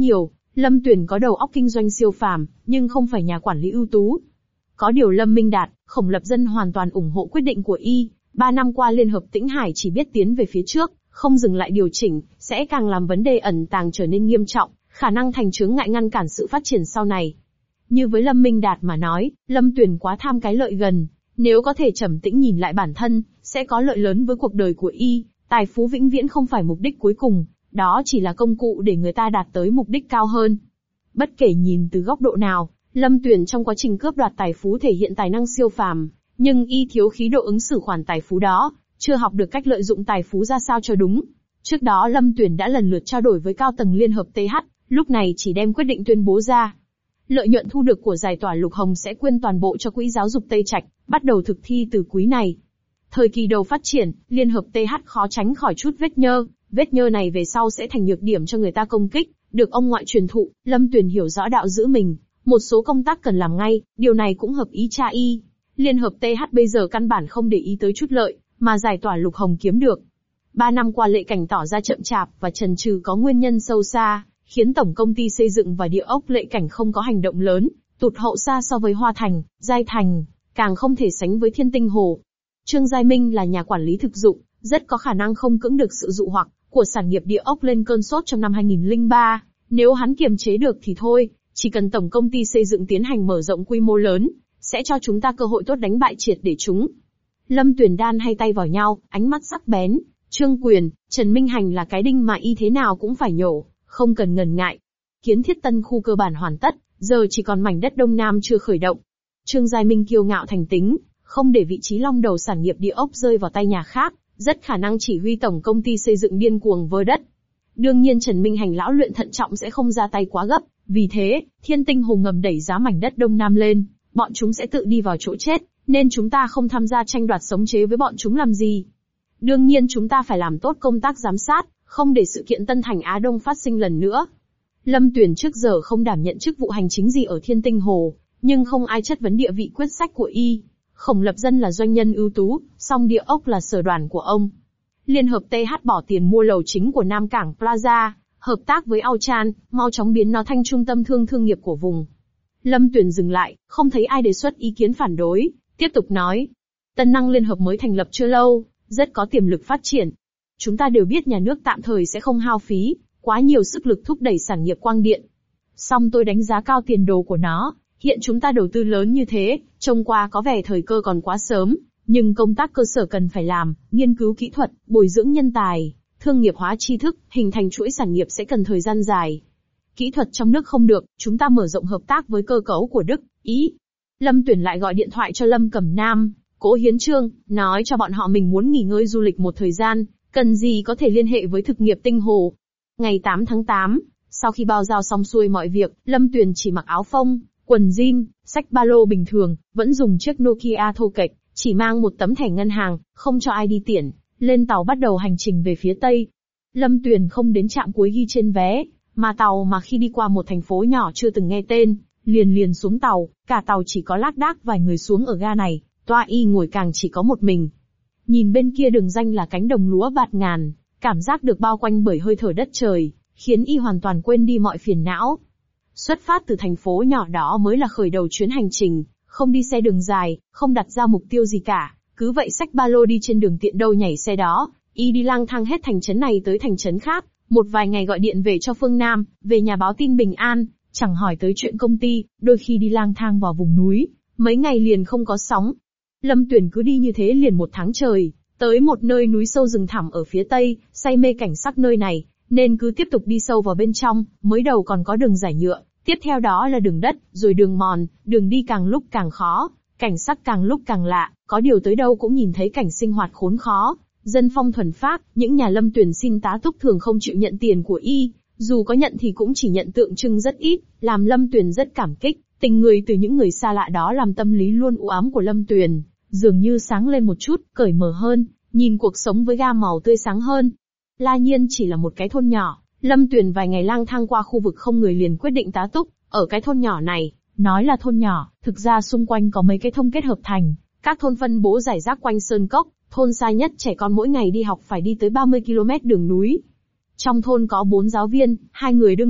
Lâm Tuyền có đầu óc kinh doanh siêu phàm, nhưng không phải nhà quản lý ưu tú. Có điều Lâm Minh Đạt, Khổng Lập Dân hoàn toàn ủng hộ quyết định của y. Ba năm qua Liên hợp Tĩnh Hải chỉ biết tiến về phía trước, không dừng lại điều chỉnh, sẽ càng làm vấn đề ẩn tàng trở nên nghiêm trọng, khả năng thành chướng ngại ngăn cản sự phát triển sau này. Như với Lâm Minh Đạt mà nói, Lâm Tuyền quá tham cái lợi gần, nếu có thể trầm tĩnh nhìn lại bản thân, sẽ có lợi lớn với cuộc đời của y. Tài phú vĩnh viễn không phải mục đích cuối cùng, đó chỉ là công cụ để người ta đạt tới mục đích cao hơn. Bất kể nhìn từ góc độ nào, Lâm Tuyền trong quá trình cướp đoạt tài phú thể hiện tài năng siêu phàm, nhưng y thiếu khí độ ứng xử khoản tài phú đó, chưa học được cách lợi dụng tài phú ra sao cho đúng. Trước đó Lâm Tuyền đã lần lượt trao đổi với cao tầng Liên hợp tê hát, lúc này chỉ đem quyết định tuyên bố ra. Lợi nhuận thu được của giải tỏa Lục Hồng sẽ quyên toàn bộ cho quỹ giáo dục Tây Trạch, bắt đầu thực thi từ quý này. Thời kỳ đầu phát triển, Liên hợp tê hát khó tránh khỏi chút vết nhơ, vết nhơ này về sau sẽ thành nhược điểm cho người ta công kích, được ông ngoại truyền thụ, Lâm Tuyền hiểu rõ đạo giữ mình, một số công tác cần làm ngay, điều này cũng hợp ý cha y. Liên hợp tê hát bây giờ căn bản không để ý tới chút lợi, mà giải tỏa Lục Hồng kiếm được. Ba năm qua Lệ Cảnh tỏ ra chậm chạp và chần chừ có nguyên nhân sâu xa, khiến tổng công ty xây dựng và địa ốc Lệ Cảnh không có hành động lớn, tụt hậu xa so với Hoa Thành, Giai Thành, càng không thể sánh với Thiên Tinh Hồ. Trương Giai Minh là nhà quản lý thực dụng, rất có khả năng không cưỡng được sự dụ hoặc của sản nghiệp địa ốc lên cơn sốt trong năm hai nghìn không trăm lẻ ba, nếu hắn kiềm chế được thì thôi, chỉ cần tổng công ty xây dựng tiến hành mở rộng quy mô lớn, sẽ cho chúng ta cơ hội tốt đánh bại triệt để chúng. Lâm Tuyền đan hai tay vào nhau, ánh mắt sắc bén, Trương Quyền, Trần Minh Hành là cái đinh mà y thế nào cũng phải nhổ, không cần ngần ngại. Kiến thiết tân khu cơ bản hoàn tất, giờ chỉ còn mảnh đất Đông Nam chưa khởi động. Trương Giai Minh kiêu ngạo thành tính, không để vị trí long đầu sản nghiệp địa ốc rơi vào tay nhà khác, rất khả năng chỉ huy tổng công ty xây dựng điên cuồng vơ đất. Đương nhiên Trần Minh Hành lão luyện thận trọng sẽ không ra tay quá gấp, vì thế, Thiên Tinh Hồ ngầm đẩy giá mảnh đất Đông Nam lên, bọn chúng sẽ tự đi vào chỗ chết, nên chúng ta không tham gia tranh đoạt sống chế với bọn chúng làm gì. Đương nhiên chúng ta phải làm tốt công tác giám sát, không để sự kiện Tân Thành Á Đông phát sinh lần nữa. Lâm Tuyền trước giờ không đảm nhận chức vụ hành chính gì ở Thiên Tinh Hồ, nhưng không ai chất vấn địa vị quyết sách của y. Khổng Lập Dân là doanh nhân ưu tú, song địa ốc là sở đoàn của ông. Liên hợp tê hát bỏ tiền mua lầu chính của Nam Cảng Plaza, hợp tác với Auchan, mau chóng biến nó thành trung tâm thương thương nghiệp của vùng. Lâm Tuyền dừng lại, không thấy ai đề xuất ý kiến phản đối, tiếp tục nói. Tân Năng Liên hợp mới thành lập chưa lâu, rất có tiềm lực phát triển. Chúng ta đều biết nhà nước tạm thời sẽ không hao phí quá nhiều sức lực thúc đẩy sản nghiệp quang điện. Song tôi đánh giá cao tiền đồ của nó, hiện chúng ta đầu tư lớn như thế, trông qua có vẻ thời cơ còn quá sớm, nhưng công tác cơ sở cần phải làm, nghiên cứu kỹ thuật, bồi dưỡng nhân tài, thương nghiệp hóa tri thức, hình thành chuỗi sản nghiệp sẽ cần thời gian dài. Kỹ thuật trong nước không được, chúng ta mở rộng hợp tác với cơ cấu của Đức, Ý. Lâm Tuyền lại gọi điện thoại cho Lâm Cẩm Nam, Cố Hiến Trương, nói cho bọn họ mình muốn nghỉ ngơi du lịch một thời gian, cần gì có thể liên hệ với thực nghiệp Tinh Hồ. Ngày tám tháng tám, sau khi bao giao xong xuôi mọi việc, Lâm Tuyền chỉ mặc áo phông, quần jean, xách ba lô bình thường, vẫn dùng chiếc Nokia thô kệch, chỉ mang một tấm thẻ ngân hàng, không cho ai đi tiễn, lên tàu bắt đầu hành trình về phía Tây. Lâm Tuyền không đến trạm cuối ghi trên vé, mà tàu mà khi đi qua một thành phố nhỏ chưa từng nghe tên, liền liền xuống tàu, cả tàu chỉ có lác đác vài người xuống ở ga này, toa y ngồi càng chỉ có một mình. Nhìn bên kia đường danh là cánh đồng lúa bạt ngàn, cảm giác được bao quanh bởi hơi thở đất trời, khiến y hoàn toàn quên đi mọi phiền não. Xuất phát từ thành phố nhỏ đó mới là khởi đầu chuyến hành trình, không đi xe đường dài, không đặt ra mục tiêu gì cả, cứ vậy xách ba lô đi trên đường tiện đâu nhảy xe đó, y đi lang thang hết thành trấn này tới thành trấn khác, một vài ngày gọi điện về cho Phương Nam, về nhà báo tin bình an, chẳng hỏi tới chuyện công ty, đôi khi đi lang thang vào vùng núi, mấy ngày liền không có sóng. Lâm Tuyền cứ đi như thế liền một tháng trời, tới một nơi núi sâu rừng thẳm ở phía tây, say mê cảnh sắc nơi này, nên cứ tiếp tục đi sâu vào bên trong, mới đầu còn có đường giải nhựa, tiếp theo đó là đường đất, rồi đường mòn, đường đi càng lúc càng khó, cảnh sắc càng lúc càng lạ, có điều tới đâu cũng nhìn thấy cảnh sinh hoạt khốn khó, dân phong thuần phác, những nhà Lâm Tuyền xin tá túc thường không chịu nhận tiền của y, dù có nhận thì cũng chỉ nhận tượng trưng rất ít, làm Lâm Tuyền rất cảm kích, tình người từ những người xa lạ đó làm tâm lý luôn u ám của Lâm Tuyền dường như sáng lên một chút, cởi mở hơn, nhìn cuộc sống với gam màu tươi sáng hơn. La Nhiên chỉ là một cái thôn nhỏ, Lâm Tuyền vài ngày lang thang qua khu vực không người liền quyết định tá túc, ở cái thôn nhỏ này, nói là thôn nhỏ, thực ra xung quanh có mấy cái thôn kết hợp thành, các thôn phân bố rải rác quanh sơn cốc, thôn xa nhất trẻ con mỗi ngày đi học phải đi tới ba mươi ki lô mét đường núi. Trong thôn có bốn giáo viên, hai người đương địa,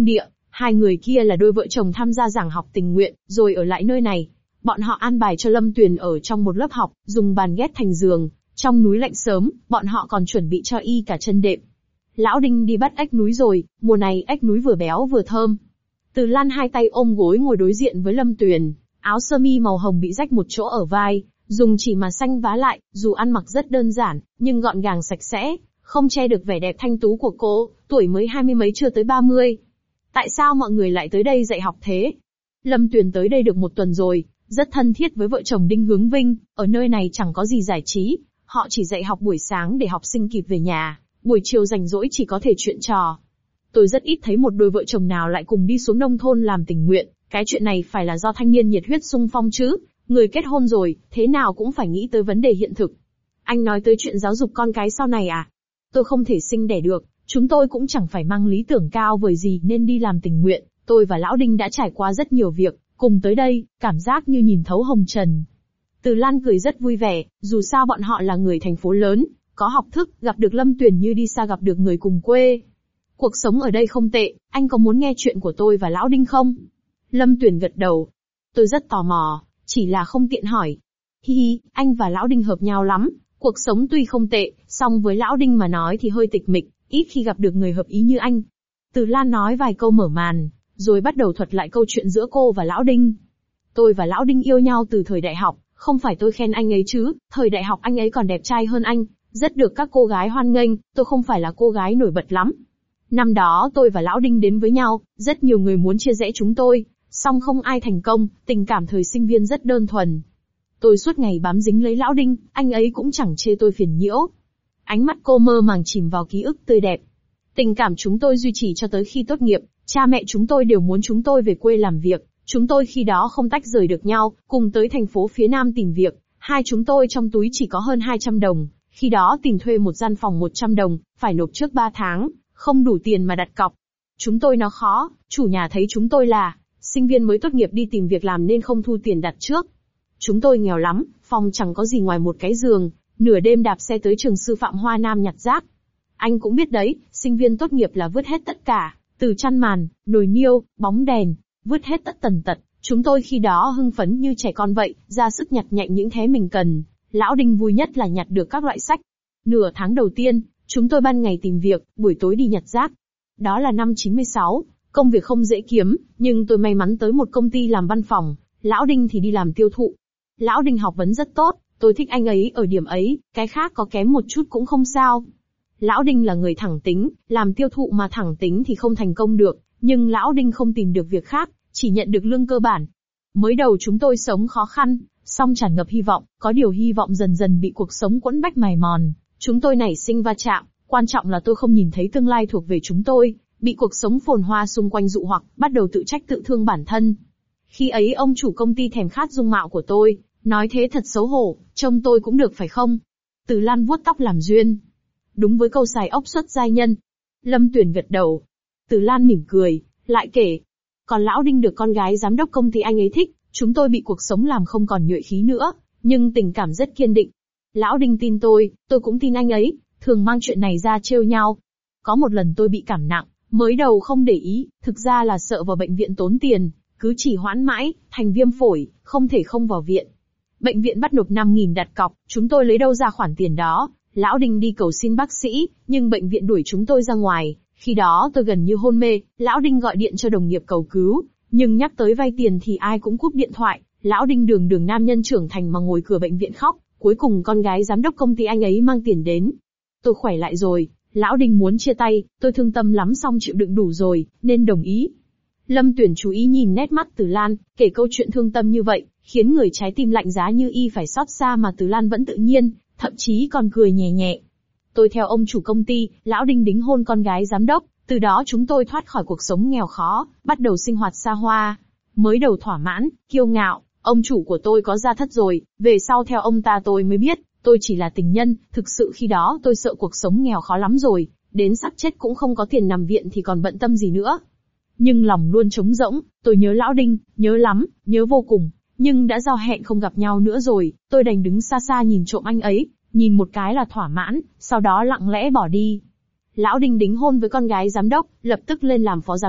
Hai người kia là đôi vợ chồng tham gia giảng học tình nguyện, rồi ở lại nơi này. Bọn họ an bài cho Lâm Tuyền ở trong một lớp học, dùng bàn ghép thành giường. Trong núi lạnh sớm, bọn họ còn chuẩn bị cho y cả chân đệm. Lão Đinh đi bắt ếch núi rồi, mùa này ếch núi vừa béo vừa thơm. Từ Lan hai tay ôm gối ngồi đối diện với Lâm Tuyền, áo sơ mi màu hồng bị rách một chỗ ở vai, dùng chỉ mà xanh vá lại, dù ăn mặc rất đơn giản, nhưng gọn gàng sạch sẽ, không che được vẻ đẹp thanh tú của cô, tuổi mới hai mươi mấy chưa tới ba mươi. Tại sao mọi người lại tới đây dạy học thế? Lâm Tuyền tới đây được một tuần rồi, rất thân thiết với vợ chồng Đinh Hướng Vinh, ở nơi này chẳng có gì giải trí, họ chỉ dạy học buổi sáng để học sinh kịp về nhà, buổi chiều rảnh rỗi chỉ có thể chuyện trò. Tôi rất ít thấy một đôi vợ chồng nào lại cùng đi xuống nông thôn làm tình nguyện, cái chuyện này phải là do thanh niên nhiệt huyết xung phong chứ, người kết hôn rồi, thế nào cũng phải nghĩ tới vấn đề hiện thực. Anh nói tới chuyện giáo dục con cái sau này à? Tôi không thể sinh đẻ được, chúng tôi cũng chẳng phải mang lý tưởng cao vời gì nên đi làm tình nguyện, tôi và Lão Đinh đã trải qua rất nhiều việc, cùng tới đây, cảm giác như nhìn thấu hồng trần. Từ Lan cười rất vui vẻ, dù sao bọn họ là người thành phố lớn, có học thức, gặp được Lâm Tuyền như đi xa gặp được người cùng quê. Cuộc sống ở đây không tệ, anh có muốn nghe chuyện của tôi và Lão Đinh không? Lâm Tuyền gật đầu. Tôi rất tò mò, chỉ là không tiện hỏi. Hi hi, anh và Lão Đinh hợp nhau lắm, cuộc sống tuy không tệ, song với Lão Đinh mà nói thì hơi tịch mịch, ít khi gặp được người hợp ý như anh. Từ Lan nói vài câu mở màn, rồi bắt đầu thuật lại câu chuyện giữa cô và Lão Đinh. Tôi và Lão Đinh yêu nhau từ thời đại học, không phải tôi khen anh ấy chứ, thời đại học anh ấy còn đẹp trai hơn anh, rất được các cô gái hoan nghênh, tôi không phải là cô gái nổi bật lắm. Năm đó tôi và Lão Đinh đến với nhau, rất nhiều người muốn chia rẽ chúng tôi, song không ai thành công, tình cảm thời sinh viên rất đơn thuần. Tôi suốt ngày bám dính lấy Lão Đinh, anh ấy cũng chẳng chê tôi phiền nhiễu. Ánh mắt cô mơ màng chìm vào ký ức tươi đẹp. Tình cảm chúng tôi duy trì cho tới khi tốt nghiệp, cha mẹ chúng tôi đều muốn chúng tôi về quê làm việc, chúng tôi khi đó không tách rời được nhau, cùng tới thành phố phía Nam tìm việc, hai chúng tôi trong túi chỉ có hơn hai trăm đồng, khi đó tìm thuê một gian phòng một trăm đồng, phải nộp trước ba tháng, không đủ tiền mà đặt cọc. Chúng tôi nó khó, chủ nhà thấy chúng tôi là sinh viên mới tốt nghiệp đi tìm việc làm nên không thu tiền đặt trước. Chúng tôi nghèo lắm, phòng chẳng có gì ngoài một cái giường, nửa đêm đạp xe tới trường sư phạm Hoa Nam nhặt rác. Anh cũng biết đấy, sinh viên tốt nghiệp là vứt hết tất cả, từ chăn màn, nồi niêu, bóng đèn, vứt hết tất tần tật. Chúng tôi khi đó hưng phấn như trẻ con vậy, ra sức nhặt nhạnh những thứ mình cần. Lão Đinh vui nhất là nhặt được các loại sách. Nửa tháng đầu tiên, chúng tôi ban ngày tìm việc, buổi tối đi nhặt rác. Đó là năm chín mươi sáu, công việc không dễ kiếm, nhưng tôi may mắn tới một công ty làm văn phòng, Lão Đinh thì đi làm tiêu thụ. Lão Đinh học vấn rất tốt, tôi thích anh ấy ở điểm ấy, cái khác có kém một chút cũng không sao. Lão Đinh là người thẳng tính, làm tiêu thụ mà thẳng tính thì không thành công được, nhưng Lão Đinh không tìm được việc khác, chỉ nhận được lương cơ bản. Mới đầu chúng tôi sống khó khăn, song tràn ngập hy vọng, có điều hy vọng dần dần bị cuộc sống quẫn bách mài mòn. Chúng tôi nảy sinh va chạm, quan trọng là tôi không nhìn thấy tương lai thuộc về chúng tôi, bị cuộc sống phồn hoa xung quanh dụ hoặc, bắt đầu tự trách tự thương bản thân. Khi ấy ông chủ công ty thèm khát dung mạo của tôi, nói thế thật xấu hổ, trông tôi cũng được phải không? Từ Lan vuốt tóc làm duyên. Đúng với câu xài ốc xuất giai nhân. Lâm Tuyền gật đầu. Từ Lan mỉm cười, lại kể. Còn Lão Đinh được con gái giám đốc công ty anh ấy thích, chúng tôi bị cuộc sống làm không còn nhuệ khí nữa, nhưng tình cảm rất kiên định. Lão Đinh tin tôi, tôi cũng tin anh ấy, thường mang chuyện này ra trêu nhau. Có một lần tôi bị cảm nặng, mới đầu không để ý, thực ra là sợ vào bệnh viện tốn tiền, cứ chỉ hoãn mãi, thành viêm phổi, không thể không vào viện. Bệnh viện bắt nộp năm nghìn đặt cọc, chúng tôi lấy đâu ra khoản tiền đó. Lão Đinh đi cầu xin bác sĩ, nhưng bệnh viện đuổi chúng tôi ra ngoài. Khi đó tôi gần như hôn mê, Lão Đinh gọi điện cho đồng nghiệp cầu cứu, nhưng nhắc tới vay tiền thì ai cũng cúp điện thoại. Lão Đinh đường đường nam nhân trưởng thành mà ngồi cửa bệnh viện khóc, cuối cùng con gái giám đốc công ty anh ấy mang tiền đến. Tôi khỏe lại rồi, Lão Đinh muốn chia tay, tôi thương tâm lắm song chịu đựng đủ rồi, nên đồng ý. Lâm Tuyển chú ý nhìn nét mắt Từ Lan, kể câu chuyện thương tâm như vậy, khiến người trái tim lạnh giá như y phải xót xa mà Từ Lan vẫn tự nhiên, thậm chí còn cười nhẹ nhẹ. Tôi theo ông chủ công ty, Lão Đinh đính hôn con gái giám đốc, từ đó chúng tôi thoát khỏi cuộc sống nghèo khó, bắt đầu sinh hoạt xa hoa. Mới đầu thỏa mãn, kiêu ngạo, ông chủ của tôi có gia thất rồi, về sau theo ông ta tôi mới biết, tôi chỉ là tình nhân, thực sự khi đó tôi sợ cuộc sống nghèo khó lắm rồi, đến sắp chết cũng không có tiền nằm viện thì còn bận tâm gì nữa. Nhưng lòng luôn trống rỗng, tôi nhớ Lão Đinh, nhớ lắm, nhớ vô cùng, nhưng đã giao hẹn không gặp nhau nữa rồi, tôi đành đứng xa xa nhìn trộm anh ấy, nhìn một cái là thỏa mãn, sau đó lặng lẽ bỏ đi. Lão Đinh đính hôn với con gái giám đốc, lập tức lên làm phó giám đốc,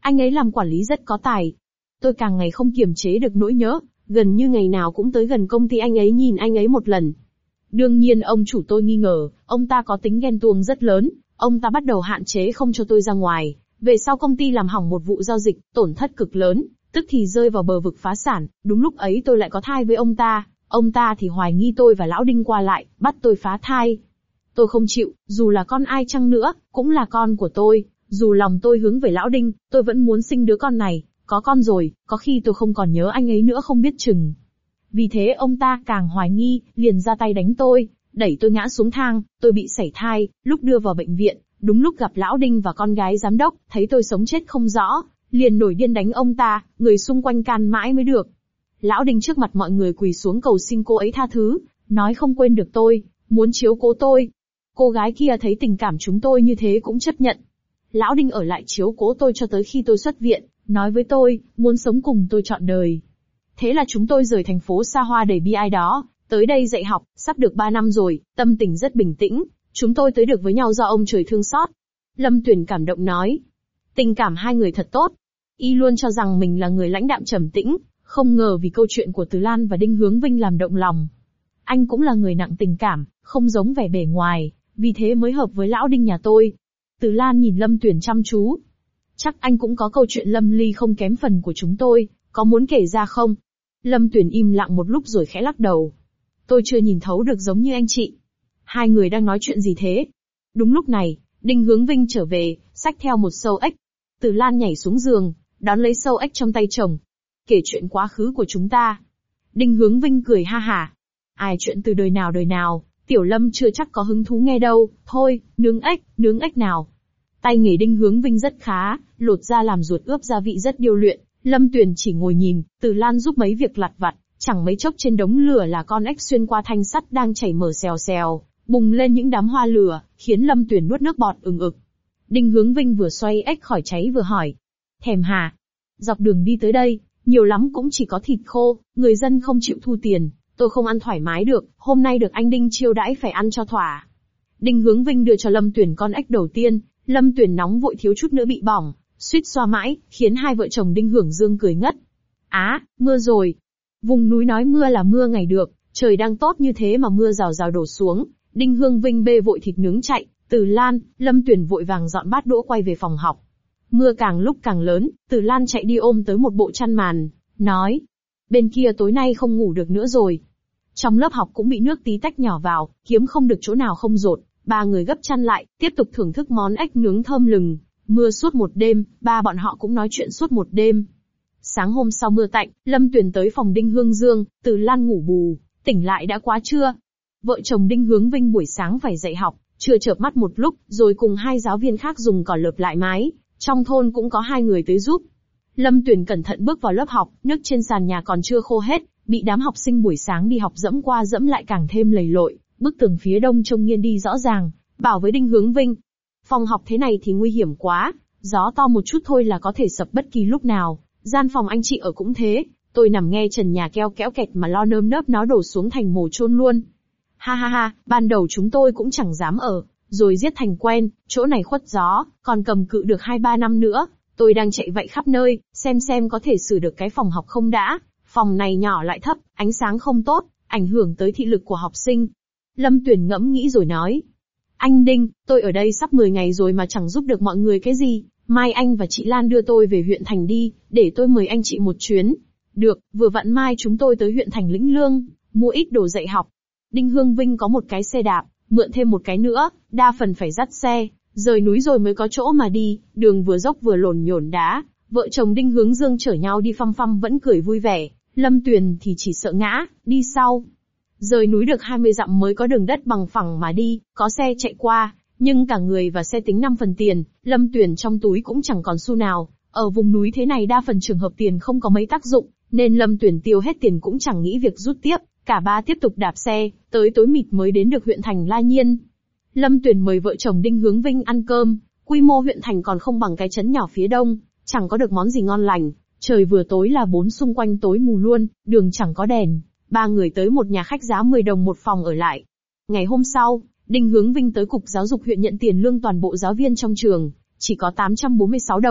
Anh ấy làm quản lý rất có tài. Tôi càng ngày không kiềm chế được nỗi nhớ, gần như ngày nào cũng tới gần công ty anh ấy nhìn anh ấy một lần. Đương nhiên ông chủ tôi nghi ngờ, ông ta có tính ghen tuông rất lớn, ông ta bắt đầu hạn chế không cho tôi ra ngoài. Về sau công ty làm hỏng một vụ giao dịch, tổn thất cực lớn, tức thì rơi vào bờ vực phá sản, đúng lúc ấy tôi lại có thai với ông ta, ông ta thì hoài nghi tôi và lão Đinh qua lại, bắt tôi phá thai. Tôi không chịu, dù là con ai chăng nữa, cũng là con của tôi, dù lòng tôi hướng về lão Đinh, tôi vẫn muốn sinh đứa con này, có con rồi, có khi tôi không còn nhớ anh ấy nữa không biết chừng. Vì thế ông ta càng hoài nghi, liền ra tay đánh tôi, đẩy tôi ngã xuống thang, tôi bị sảy thai, lúc đưa vào bệnh viện, đúng lúc gặp lão Đinh và con gái giám đốc, thấy tôi sống chết không rõ, liền nổi điên đánh ông ta, người xung quanh can mãi mới được. Lão Đinh trước mặt mọi người quỳ xuống cầu xin cô ấy tha thứ, nói không quên được tôi, muốn chiếu cố tôi. Cô gái kia thấy tình cảm chúng tôi như thế cũng chấp nhận. Lão Đinh ở lại chiếu cố tôi cho tới khi tôi xuất viện, nói với tôi, muốn sống cùng tôi trọn đời. Thế là chúng tôi rời thành phố xa hoa đầy bi ai đó, tới đây dạy học, sắp được ba năm rồi, tâm tình rất bình tĩnh, chúng tôi tới được với nhau do ông trời thương xót. Lâm Tuyển cảm động nói, tình cảm hai người thật tốt. Y luôn cho rằng mình là người lãnh đạm trầm tĩnh, không ngờ vì câu chuyện của Từ Lan và Đinh Hướng Vinh làm động lòng. Anh cũng là người nặng tình cảm, không giống vẻ bề ngoài, vì thế mới hợp với lão Đinh nhà tôi. Từ Lan nhìn Lâm Tuyển chăm chú. Chắc anh cũng có câu chuyện lâm ly không kém phần của chúng tôi, có muốn kể ra không? Lâm Tuyển im lặng một lúc rồi khẽ lắc đầu. Tôi chưa nhìn thấu được giống như anh chị. Hai người đang nói chuyện gì thế? Đúng lúc này, Đinh Hướng Vinh trở về, xách theo một sâu ếch. Từ Lan nhảy xuống giường, đón lấy sâu ếch trong tay chồng. Kể chuyện quá khứ của chúng ta. Đinh Hướng Vinh cười ha hả. Ai chuyện từ đời nào đời nào, Tiểu Lâm chưa chắc có hứng thú nghe đâu, thôi, nướng ếch, nướng ếch nào. Tay nghề Đinh Hướng Vinh rất khá, lột ra làm ruột ướp gia vị rất điêu luyện, Lâm Tuyền chỉ ngồi nhìn, Từ Lan giúp mấy việc lặt vặt, chẳng mấy chốc trên đống lửa là con ếch xuyên qua thanh sắt đang chảy mở xèo xèo, bùng lên những đám hoa lửa, khiến Lâm Tuyền nuốt nước bọt ừng ực. Đinh Hướng Vinh vừa xoay ếch khỏi cháy vừa hỏi, thèm hả? Dọc đường đi tới đây, nhiều lắm cũng chỉ có thịt khô, người dân không chịu thu tiền, tôi không ăn thoải mái được, hôm nay được anh Đinh chiêu đãi phải ăn cho thỏa. Đinh Hướng Vinh đưa cho Lâm Tuyền con ếch đầu tiên, Lâm Tuyền nóng vội thiếu chút nữa bị bỏng, suýt xoa mãi, khiến hai vợ chồng Đinh Hưởng Dương cười ngất. Á, mưa rồi. Vùng núi nói mưa là mưa ngày được, trời đang tốt như thế mà mưa rào rào đổ xuống, Đinh Hương Vinh bê vội thịt nướng chạy, Từ Lan, Lâm Tuyền vội vàng dọn bát đũa quay về phòng học. Mưa càng lúc càng lớn, Từ Lan chạy đi ôm tới một bộ chăn màn, nói, bên kia tối nay không ngủ được nữa rồi. Trong lớp học cũng bị nước tí tách nhỏ vào, kiếm không được chỗ nào không dột, ba người gấp chăn lại, tiếp tục thưởng thức món ếch nướng thơm lừng. Mưa suốt một đêm, ba bọn họ cũng nói chuyện suốt một đêm. Sáng hôm sau mưa tạnh, Lâm Tuyền tới phòng Đinh Hương Dương, Từ Lan ngủ bù, tỉnh lại đã quá trưa. Vợ chồng Đinh Hướng Vinh buổi sáng phải dạy học, chưa chợp mắt một lúc, rồi cùng hai giáo viên khác dùng cỏ lợp lại mái, trong thôn cũng có hai người tới giúp. Lâm Tuyền cẩn thận bước vào lớp học, nước trên sàn nhà còn chưa khô hết, bị đám học sinh buổi sáng đi học dẫm qua dẫm lại càng thêm lầy lội, bức tường phía đông trông nghiêng đi rõ ràng, bảo với Đinh Hướng Vinh. Phòng học thế này thì nguy hiểm quá, gió to một chút thôi là có thể sập bất kỳ lúc nào, gian phòng anh chị ở cũng thế, tôi nằm nghe trần nhà keo kéo kẹt mà lo nơm nớp nó đổ xuống thành mồ chôn luôn. Ha ha ha, ban đầu chúng tôi cũng chẳng dám ở, rồi giết thành quen, chỗ này khuất gió, còn cầm cự được hai ba năm nữa, tôi đang chạy vậy khắp nơi, xem xem có thể sửa được cái phòng học không đã, phòng này nhỏ lại thấp, ánh sáng không tốt, ảnh hưởng tới thị lực của học sinh. Lâm Tuyền ngẫm nghĩ rồi nói, anh Đinh, tôi ở đây sắp mười ngày rồi mà chẳng giúp được mọi người cái gì, mai anh và chị Lan đưa tôi về huyện thành đi, để tôi mời anh chị một chuyến. Được, vừa vặn mai chúng tôi tới huyện thành lĩnh lương, mua ít đồ dạy học. Đinh Hương Vinh có một cái xe đạp, mượn thêm một cái nữa, đa phần phải dắt xe, rời núi rồi mới có chỗ mà đi, đường vừa dốc vừa lổn nhổn đá, vợ chồng Đinh Hướng Dương chở nhau đi phăm phăm vẫn cười vui vẻ, Lâm Tuyền thì chỉ sợ ngã, đi sau. Rời núi được hai mươi dặm mới có đường đất bằng phẳng mà đi, có xe chạy qua, nhưng cả người và xe tính năm phần tiền, Lâm Tuyền trong túi cũng chẳng còn xu nào, ở vùng núi thế này đa phần trường hợp tiền không có mấy tác dụng, nên Lâm Tuyền tiêu hết tiền cũng chẳng nghĩ việc rút tiếp, cả ba tiếp tục đạp xe, tới tối mịt mới đến được huyện thành La Nhiên. Lâm Tuyền mời vợ chồng Đinh Hướng Vinh ăn cơm, quy mô huyện thành còn không bằng cái trấn nhỏ phía đông, chẳng có được món gì ngon lành, trời vừa tối là bốn xung quanh tối mù luôn, đường chẳng có đèn. Ba người tới một nhà khách giá mười đồng một phòng ở lại. Ngày hôm sau, Đinh Hướng Vinh tới Cục Giáo dục huyện nhận tiền lương toàn bộ giáo viên trong trường, chỉ có tám trăm bốn mươi sáu đồng,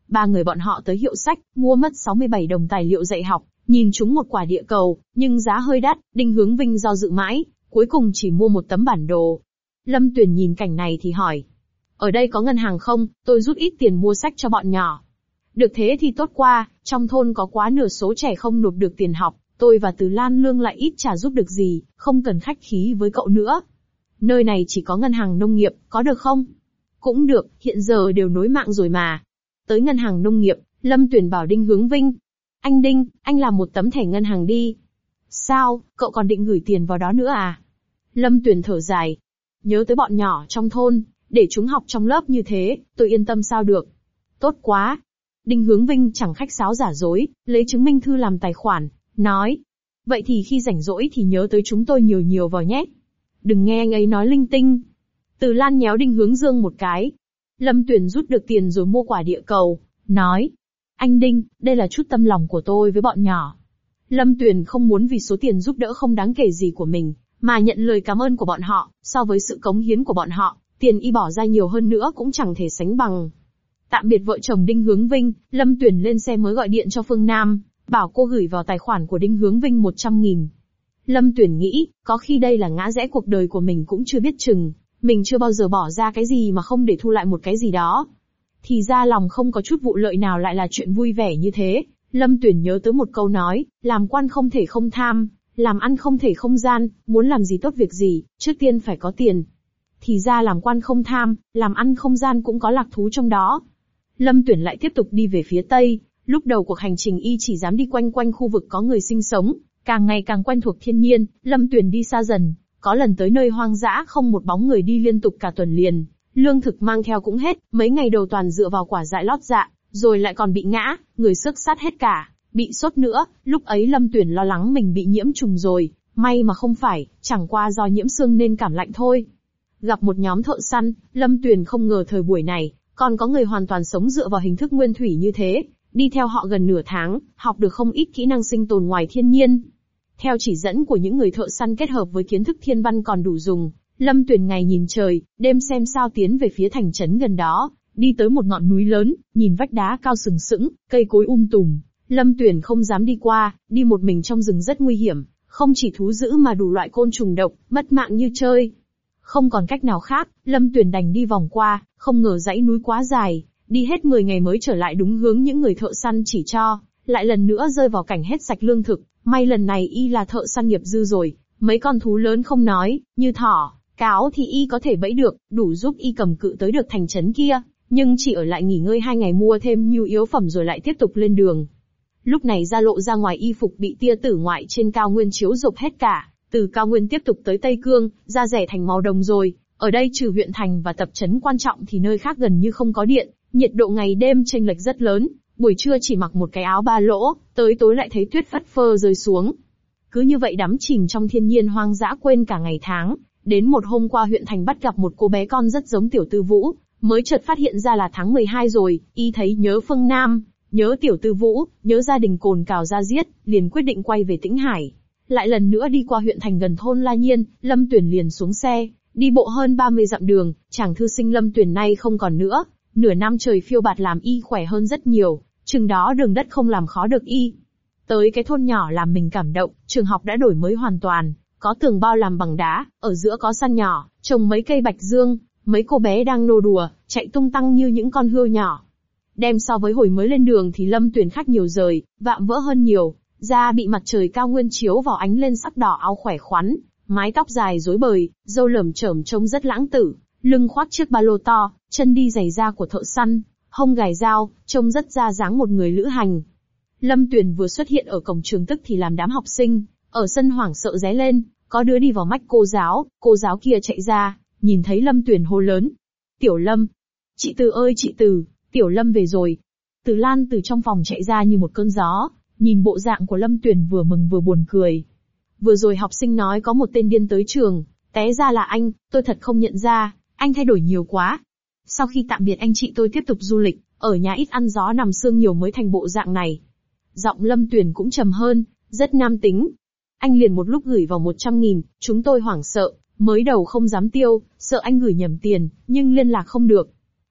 Ba người bọn họ tới hiệu sách, mua mất sáu mươi bảy đồng tài liệu dạy học, nhìn chúng một quả địa cầu, nhưng giá hơi đắt, Đinh Hướng Vinh do dự mãi, cuối cùng chỉ mua một tấm bản đồ. Lâm Tuyền nhìn cảnh này thì hỏi. Ở đây có ngân hàng không, tôi rút ít tiền mua sách cho bọn nhỏ. Được thế thì tốt qua, trong thôn có quá nửa số trẻ không nộp được tiền học, tôi và Từ Lan lương lại ít chả giúp được gì, không cần khách khí với cậu nữa. Nơi này chỉ có ngân hàng nông nghiệp, có được không? Cũng được, hiện giờ đều nối mạng rồi mà. Tới ngân hàng nông nghiệp, Lâm Tuyền bảo Đinh Hướng Vinh. Anh Đinh, anh làm một tấm thẻ ngân hàng đi. Sao, cậu còn định gửi tiền vào đó nữa à? Lâm Tuyền thở dài. Nhớ tới bọn nhỏ trong thôn, để chúng học trong lớp như thế, tôi yên tâm sao được. Tốt quá. Đinh Hướng Vinh chẳng khách sáo giả dối, lấy chứng minh thư làm tài khoản, nói. Vậy thì khi rảnh rỗi thì nhớ tới chúng tôi nhiều nhiều vào nhé. Đừng nghe anh ấy nói linh tinh. Từ Lan nhéo Đinh Hướng Dương một cái. Lâm Tuyền rút được tiền rồi mua quả địa cầu, nói. Anh Đinh, đây là chút tâm lòng của tôi với bọn nhỏ. Lâm Tuyền không muốn vì số tiền giúp đỡ không đáng kể gì của mình, mà nhận lời cảm ơn của bọn họ, so với sự cống hiến của bọn họ, tiền y bỏ ra nhiều hơn nữa cũng chẳng thể sánh bằng. Tạm biệt vợ chồng Đinh Hướng Vinh, Lâm Tuyền lên xe mới gọi điện cho Phương Nam, bảo cô gửi vào tài khoản của Đinh Hướng Vinh một trăm nghìn. Lâm Tuyền nghĩ, có khi đây là ngã rẽ cuộc đời của mình cũng chưa biết chừng, mình chưa bao giờ bỏ ra cái gì mà không để thu lại một cái gì đó. Thì ra lòng không có chút vụ lợi nào lại là chuyện vui vẻ như thế. Lâm Tuyền nhớ tới một câu nói, làm quan không thể không tham, làm ăn không thể không gian, muốn làm gì tốt việc gì, trước tiên phải có tiền. Thì ra làm quan không tham, làm ăn không gian cũng có lạc thú trong đó. Lâm Tuyền lại tiếp tục đi về phía tây, lúc đầu cuộc hành trình y chỉ dám đi quanh quanh khu vực có người sinh sống, càng ngày càng quen thuộc thiên nhiên, Lâm Tuyền đi xa dần, có lần tới nơi hoang dã không một bóng người đi liên tục cả tuần liền, lương thực mang theo cũng hết, mấy ngày đầu toàn dựa vào quả dại lót dạ, rồi lại còn bị ngã, người xước sát hết cả, bị sốt nữa, lúc ấy Lâm Tuyền lo lắng mình bị nhiễm trùng rồi, may mà không phải, chẳng qua do nhiễm xương nên cảm lạnh thôi. Gặp một nhóm thợ săn, Lâm Tuyền không ngờ thời buổi này, còn có người hoàn toàn sống dựa vào hình thức nguyên thủy như thế, đi theo họ gần nửa tháng, học được không ít kỹ năng sinh tồn ngoài thiên nhiên. Theo chỉ dẫn của những người thợ săn kết hợp với kiến thức thiên văn còn đủ dùng, Lâm Tuyền ngày nhìn trời, đêm xem sao tiến về phía thành trấn gần đó, đi tới một ngọn núi lớn, nhìn vách đá cao sừng sững, cây cối um tùm, Lâm Tuyền không dám đi qua, đi một mình trong rừng rất nguy hiểm, không chỉ thú dữ mà đủ loại côn trùng độc, mất mạng như chơi. Không còn cách nào khác, Lâm Tuyền đành đi vòng qua, không ngờ dãy núi quá dài, đi hết mười ngày mới trở lại đúng hướng những người thợ săn chỉ cho, lại lần nữa rơi vào cảnh hết sạch lương thực, may lần này y là thợ săn nghiệp dư rồi, mấy con thú lớn không nói, như thỏ, cáo thì y có thể bẫy được, đủ giúp y cầm cự tới được thành trấn kia, nhưng chỉ ở lại nghỉ ngơi hai ngày mua thêm nhu yếu phẩm rồi lại tiếp tục lên đường. Lúc này ra lộ ra ngoài y phục bị tia tử ngoại trên cao nguyên chiếu rụp hết cả, từ cao nguyên tiếp tục tới Tây Cương, ra rẻ thành màu đồng rồi, ở đây trừ huyện thành và tập trấn quan trọng thì nơi khác gần như không có điện, nhiệt độ ngày đêm chênh lệch rất lớn, buổi trưa chỉ mặc một cái áo ba lỗ, tới tối lại thấy tuyết phất phơ rơi xuống. Cứ như vậy đắm chìm trong thiên nhiên hoang dã quên cả ngày tháng, đến một hôm qua huyện thành bắt gặp một cô bé con rất giống Tiểu Tư Vũ, mới chợt phát hiện ra là tháng mười hai rồi, y thấy nhớ Phương Nam, nhớ Tiểu Tư Vũ, nhớ gia đình cồn cào ra giết, liền quyết định quay về Tĩnh Hải. Lại lần nữa đi qua huyện thành gần thôn La Nhiên, Lâm Tuyền liền xuống xe, đi bộ hơn ba mươi dặm đường, chàng thư sinh Lâm Tuyền nay không còn nữa, nửa năm trời phiêu bạt làm y khỏe hơn rất nhiều, chừng đó đường đất không làm khó được y. Tới cái thôn nhỏ làm mình cảm động, trường học đã đổi mới hoàn toàn, có tường bao làm bằng đá, ở giữa có sân nhỏ, trồng mấy cây bạch dương, mấy cô bé đang nô đùa, chạy tung tăng như những con hươu nhỏ. Đem so với hồi mới lên đường thì Lâm Tuyền khác nhiều rời, vạm vỡ hơn nhiều, da bị mặt trời cao nguyên chiếu vào ánh lên sắc đỏ áo khỏe khoắn, mái tóc dài rối bời, râu lởm chởm trông rất lãng tử, lưng khoác chiếc ba lô to, chân đi giày da của thợ săn, hông gài dao, trông rất ra dáng một người lữ hành. Lâm Tuyền vừa xuất hiện ở cổng trường tức thì làm đám học sinh ở sân hoảng sợ ré lên, có đứa đi vào mách cô giáo, cô giáo kia chạy ra, nhìn thấy Lâm Tuyền hô lớn: "Tiểu Lâm, chị Từ ơi chị Từ, Tiểu Lâm về rồi." Từ Lan từ trong phòng chạy ra như một cơn gió, nhìn bộ dạng của Lâm Tuyền vừa mừng vừa buồn cười. Vừa rồi học sinh nói có một tên điên tới trường, té ra là anh, tôi thật không nhận ra, anh thay đổi nhiều quá. Sau khi tạm biệt anh chị tôi tiếp tục du lịch, ở nhà ít ăn gió nằm sương nhiều mới thành bộ dạng này. Giọng Lâm Tuyền cũng trầm hơn, rất nam tính. Anh liền một lúc gửi vào một trăm nghìn, chúng tôi hoảng sợ, mới đầu không dám tiêu, sợ anh gửi nhầm tiền, nhưng liên lạc không được.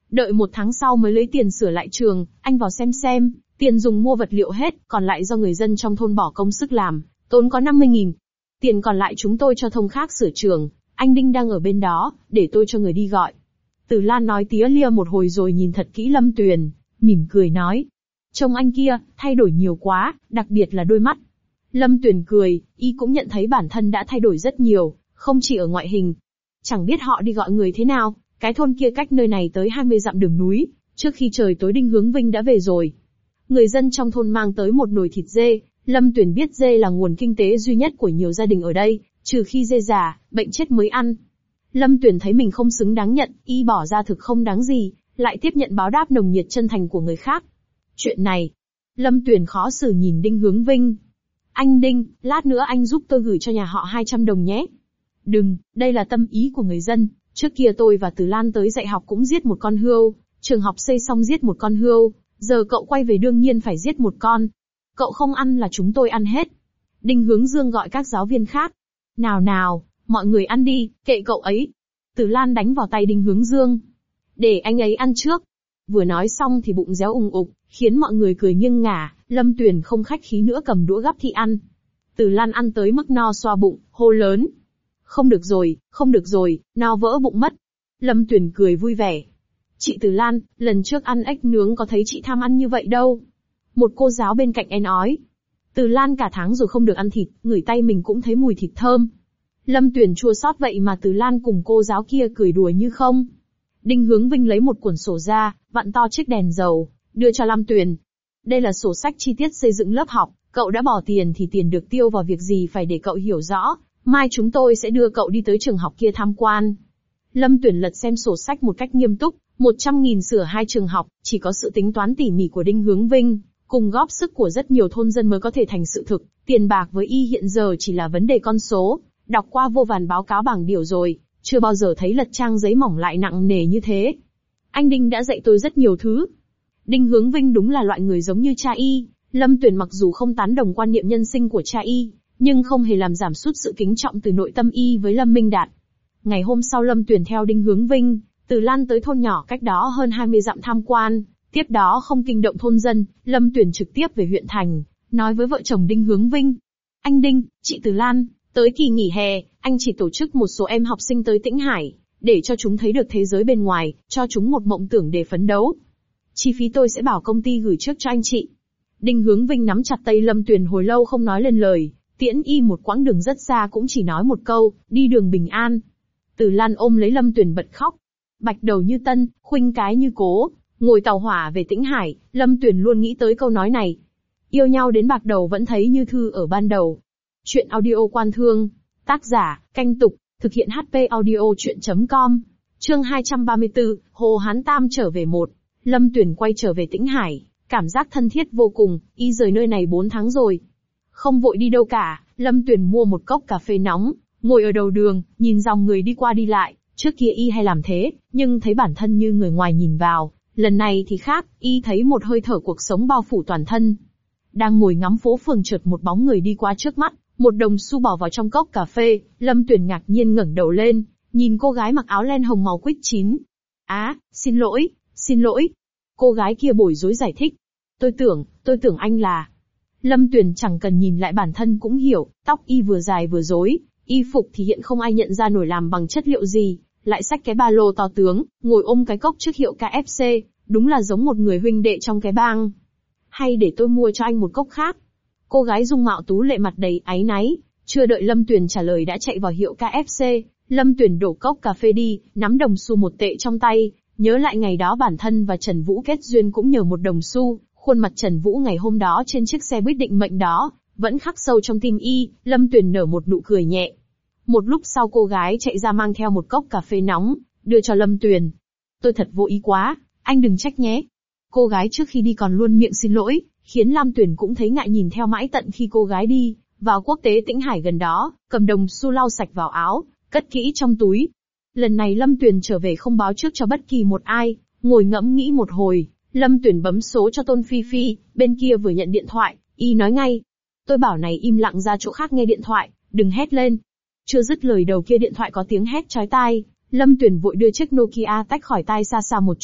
Đợi một tháng sau mới lấy tiền sửa lại trường, anh vào xem xem, tiền dùng mua vật liệu hết, còn lại do người dân trong thôn bỏ công sức làm, tốn có năm mươi nghìn. Tiền còn lại chúng tôi cho thông khác sửa trường, anh Đinh đang ở bên đó, để tôi cho người đi gọi. Từ Lan nói tía lia một hồi rồi nhìn thật kỹ Lâm Tuyền, mỉm cười nói. Trông anh kia, thay đổi nhiều quá, đặc biệt là đôi mắt. Lâm Tuyền cười, y cũng nhận thấy bản thân đã thay đổi rất nhiều, không chỉ ở ngoại hình. Chẳng biết họ đi gọi người thế nào, cái thôn kia cách nơi này tới hai mươi dặm đường núi, trước khi trời tối Đinh Hướng Vinh đã về rồi. Người dân trong thôn mang tới một nồi thịt dê, Lâm Tuyền biết dê là nguồn kinh tế duy nhất của nhiều gia đình ở đây, trừ khi dê già, bệnh chết mới ăn. Lâm Tuyền thấy mình không xứng đáng nhận, y bỏ ra thực không đáng gì, lại tiếp nhận báo đáp nồng nhiệt chân thành của người khác. Chuyện này, Lâm Tuyền khó xử nhìn Đinh Hướng Vinh. Anh Đinh, lát nữa anh giúp tôi gửi cho nhà họ hai trăm đồng nhé. Đừng, đây là tâm ý của người dân, trước kia tôi và Từ Lan tới dạy học cũng giết một con hươu, trường học xây xong giết một con hươu, giờ cậu quay về đương nhiên phải giết một con. Cậu không ăn là chúng tôi ăn hết. Đinh Hướng Dương gọi các giáo viên khác. Nào nào, mọi người ăn đi, kệ cậu ấy. Từ Lan đánh vào tay Đinh Hướng Dương. Để anh ấy ăn trước. Vừa nói xong thì bụng réo ùng ục, khiến mọi người cười nghiêng ngả, Lâm Tuyền không khách khí nữa cầm đũa gắp thị ăn. Từ Lan ăn tới mức no xoa bụng, hô lớn. Không được rồi, không được rồi, no vỡ bụng mất. Lâm Tuyền cười vui vẻ. Chị Từ Lan, lần trước ăn ếch nướng có thấy chị tham ăn như vậy đâu. Một cô giáo bên cạnh em nói. Từ Lan cả tháng rồi không được ăn thịt, ngửi tay mình cũng thấy mùi thịt thơm. Lâm Tuyền chua xót vậy mà Từ Lan cùng cô giáo kia cười đùa như không. Đinh Hướng Vinh lấy một cuốn sổ ra, vặn to chiếc đèn dầu, đưa cho Lâm Tuyền. Đây là sổ sách chi tiết xây dựng lớp học, cậu đã bỏ tiền thì tiền được tiêu vào việc gì phải để cậu hiểu rõ, mai chúng tôi sẽ đưa cậu đi tới trường học kia tham quan. Lâm Tuyền lật xem sổ sách một cách nghiêm túc, một trăm nghìn sửa hai trường học, chỉ có sự tính toán tỉ mỉ của Đinh Hướng Vinh, cùng góp sức của rất nhiều thôn dân mới có thể thành sự thực, tiền bạc với y hiện giờ chỉ là vấn đề con số, đọc qua vô vàn báo cáo bảng điều rồi, chưa bao giờ thấy lật trang giấy mỏng lại nặng nề như thế. Anh Đinh đã dạy tôi rất nhiều thứ. Đinh Hướng Vinh đúng là loại người giống như cha y, Lâm Tuyền mặc dù không tán đồng quan niệm nhân sinh của cha y, nhưng không hề làm giảm sút sự kính trọng từ nội tâm y với Lâm Minh Đạt. Ngày hôm sau Lâm Tuyền theo Đinh Hướng Vinh, Từ Lan tới thôn nhỏ cách đó hơn hai mươi dặm tham quan, tiếp đó không kinh động thôn dân, Lâm Tuyền trực tiếp về huyện thành, nói với vợ chồng Đinh Hướng Vinh. Anh Đinh, chị Từ Lan, tới kỳ nghỉ hè, anh chỉ tổ chức một số em học sinh tới Tĩnh Hải, để cho chúng thấy được thế giới bên ngoài, cho chúng một mộng tưởng để phấn đấu. Chi phí tôi sẽ bảo công ty gửi trước cho anh chị. Đinh Hướng Vinh nắm chặt tay Lâm Tuyền hồi lâu không nói lên lời, tiễn y một quãng đường rất xa cũng chỉ nói một câu, đi đường bình an. Từ Lan ôm lấy Lâm Tuyền bật khóc. Bạch đầu như tân, khuynh cái như cố, ngồi tàu hỏa về Tĩnh Hải, Lâm Tuyền luôn nghĩ tới câu nói này. Yêu nhau đến bạc đầu vẫn thấy như thư ở ban đầu. Chuyện audio Quan Thương, tác giả, Canh Tục, thực hiện hát pê audio chuyện chấm com. Chương hai trăm ba mươi tư, Hồ Hán Tam trở về một. Lâm Tuyền quay trở về Tĩnh Hải, cảm giác thân thiết vô cùng, y rời nơi này bốn tháng rồi. Không vội đi đâu cả, Lâm Tuyền mua một cốc cà phê nóng, ngồi ở đầu đường, nhìn dòng người đi qua đi lại, trước kia y hay làm thế, nhưng thấy bản thân như người ngoài nhìn vào, lần này thì khác, y thấy một hơi thở cuộc sống bao phủ toàn thân. Đang ngồi ngắm phố phường chợt một bóng người đi qua trước mắt, một đồng xu bỏ vào trong cốc cà phê, Lâm Tuyền ngạc nhiên ngẩng đầu lên, nhìn cô gái mặc áo len hồng màu quýt chín. Á, xin lỗi, xin lỗi. Cô gái kia bối rối giải thích. Tôi tưởng, tôi tưởng anh là... Lâm Tuyền chẳng cần nhìn lại bản thân cũng hiểu, tóc y vừa dài vừa rối, y phục thì hiện không ai nhận ra nổi làm bằng chất liệu gì, lại xách cái ba lô to tướng, ngồi ôm cái cốc trước hiệu ca ép xê, đúng là giống một người huynh đệ trong cái bang. Hay để tôi mua cho anh một cốc khác? Cô gái dung mạo tú lệ mặt đầy áy náy, chưa đợi Lâm Tuyền trả lời đã chạy vào hiệu ca ép xê, Lâm Tuyền đổ cốc cà phê đi, nắm đồng xu một tệ trong tay, nhớ lại ngày đó bản thân và Trần Vũ kết duyên cũng nhờ một đồng xu, khuôn mặt Trần Vũ ngày hôm đó trên chiếc xe buýt định mệnh đó, vẫn khắc sâu trong tim y, Lâm Tuyền nở một nụ cười nhẹ. Một lúc sau cô gái chạy ra mang theo một cốc cà phê nóng, đưa cho Lâm Tuyền. Tôi thật vô ý quá, anh đừng trách nhé. Cô gái trước khi đi còn luôn miệng xin lỗi, khiến Lâm Tuyền cũng thấy ngại nhìn theo mãi tận khi cô gái đi, vào quốc tế Tĩnh Hải gần đó, cầm đồng xu lau sạch vào áo, cất kỹ trong túi. Lần này Lâm Tuyền trở về không báo trước cho bất kỳ một ai, ngồi ngẫm nghĩ một hồi, Lâm Tuyền bấm số cho Tôn Phi Phi, bên kia vừa nhận điện thoại, y nói ngay. Tôi bảo này im lặng ra chỗ khác nghe điện thoại, đừng hét lên. Chưa dứt lời đầu kia điện thoại có tiếng hét chói tai, Lâm Tuyền vội đưa chiếc Nokia tách khỏi tai xa xa một chút,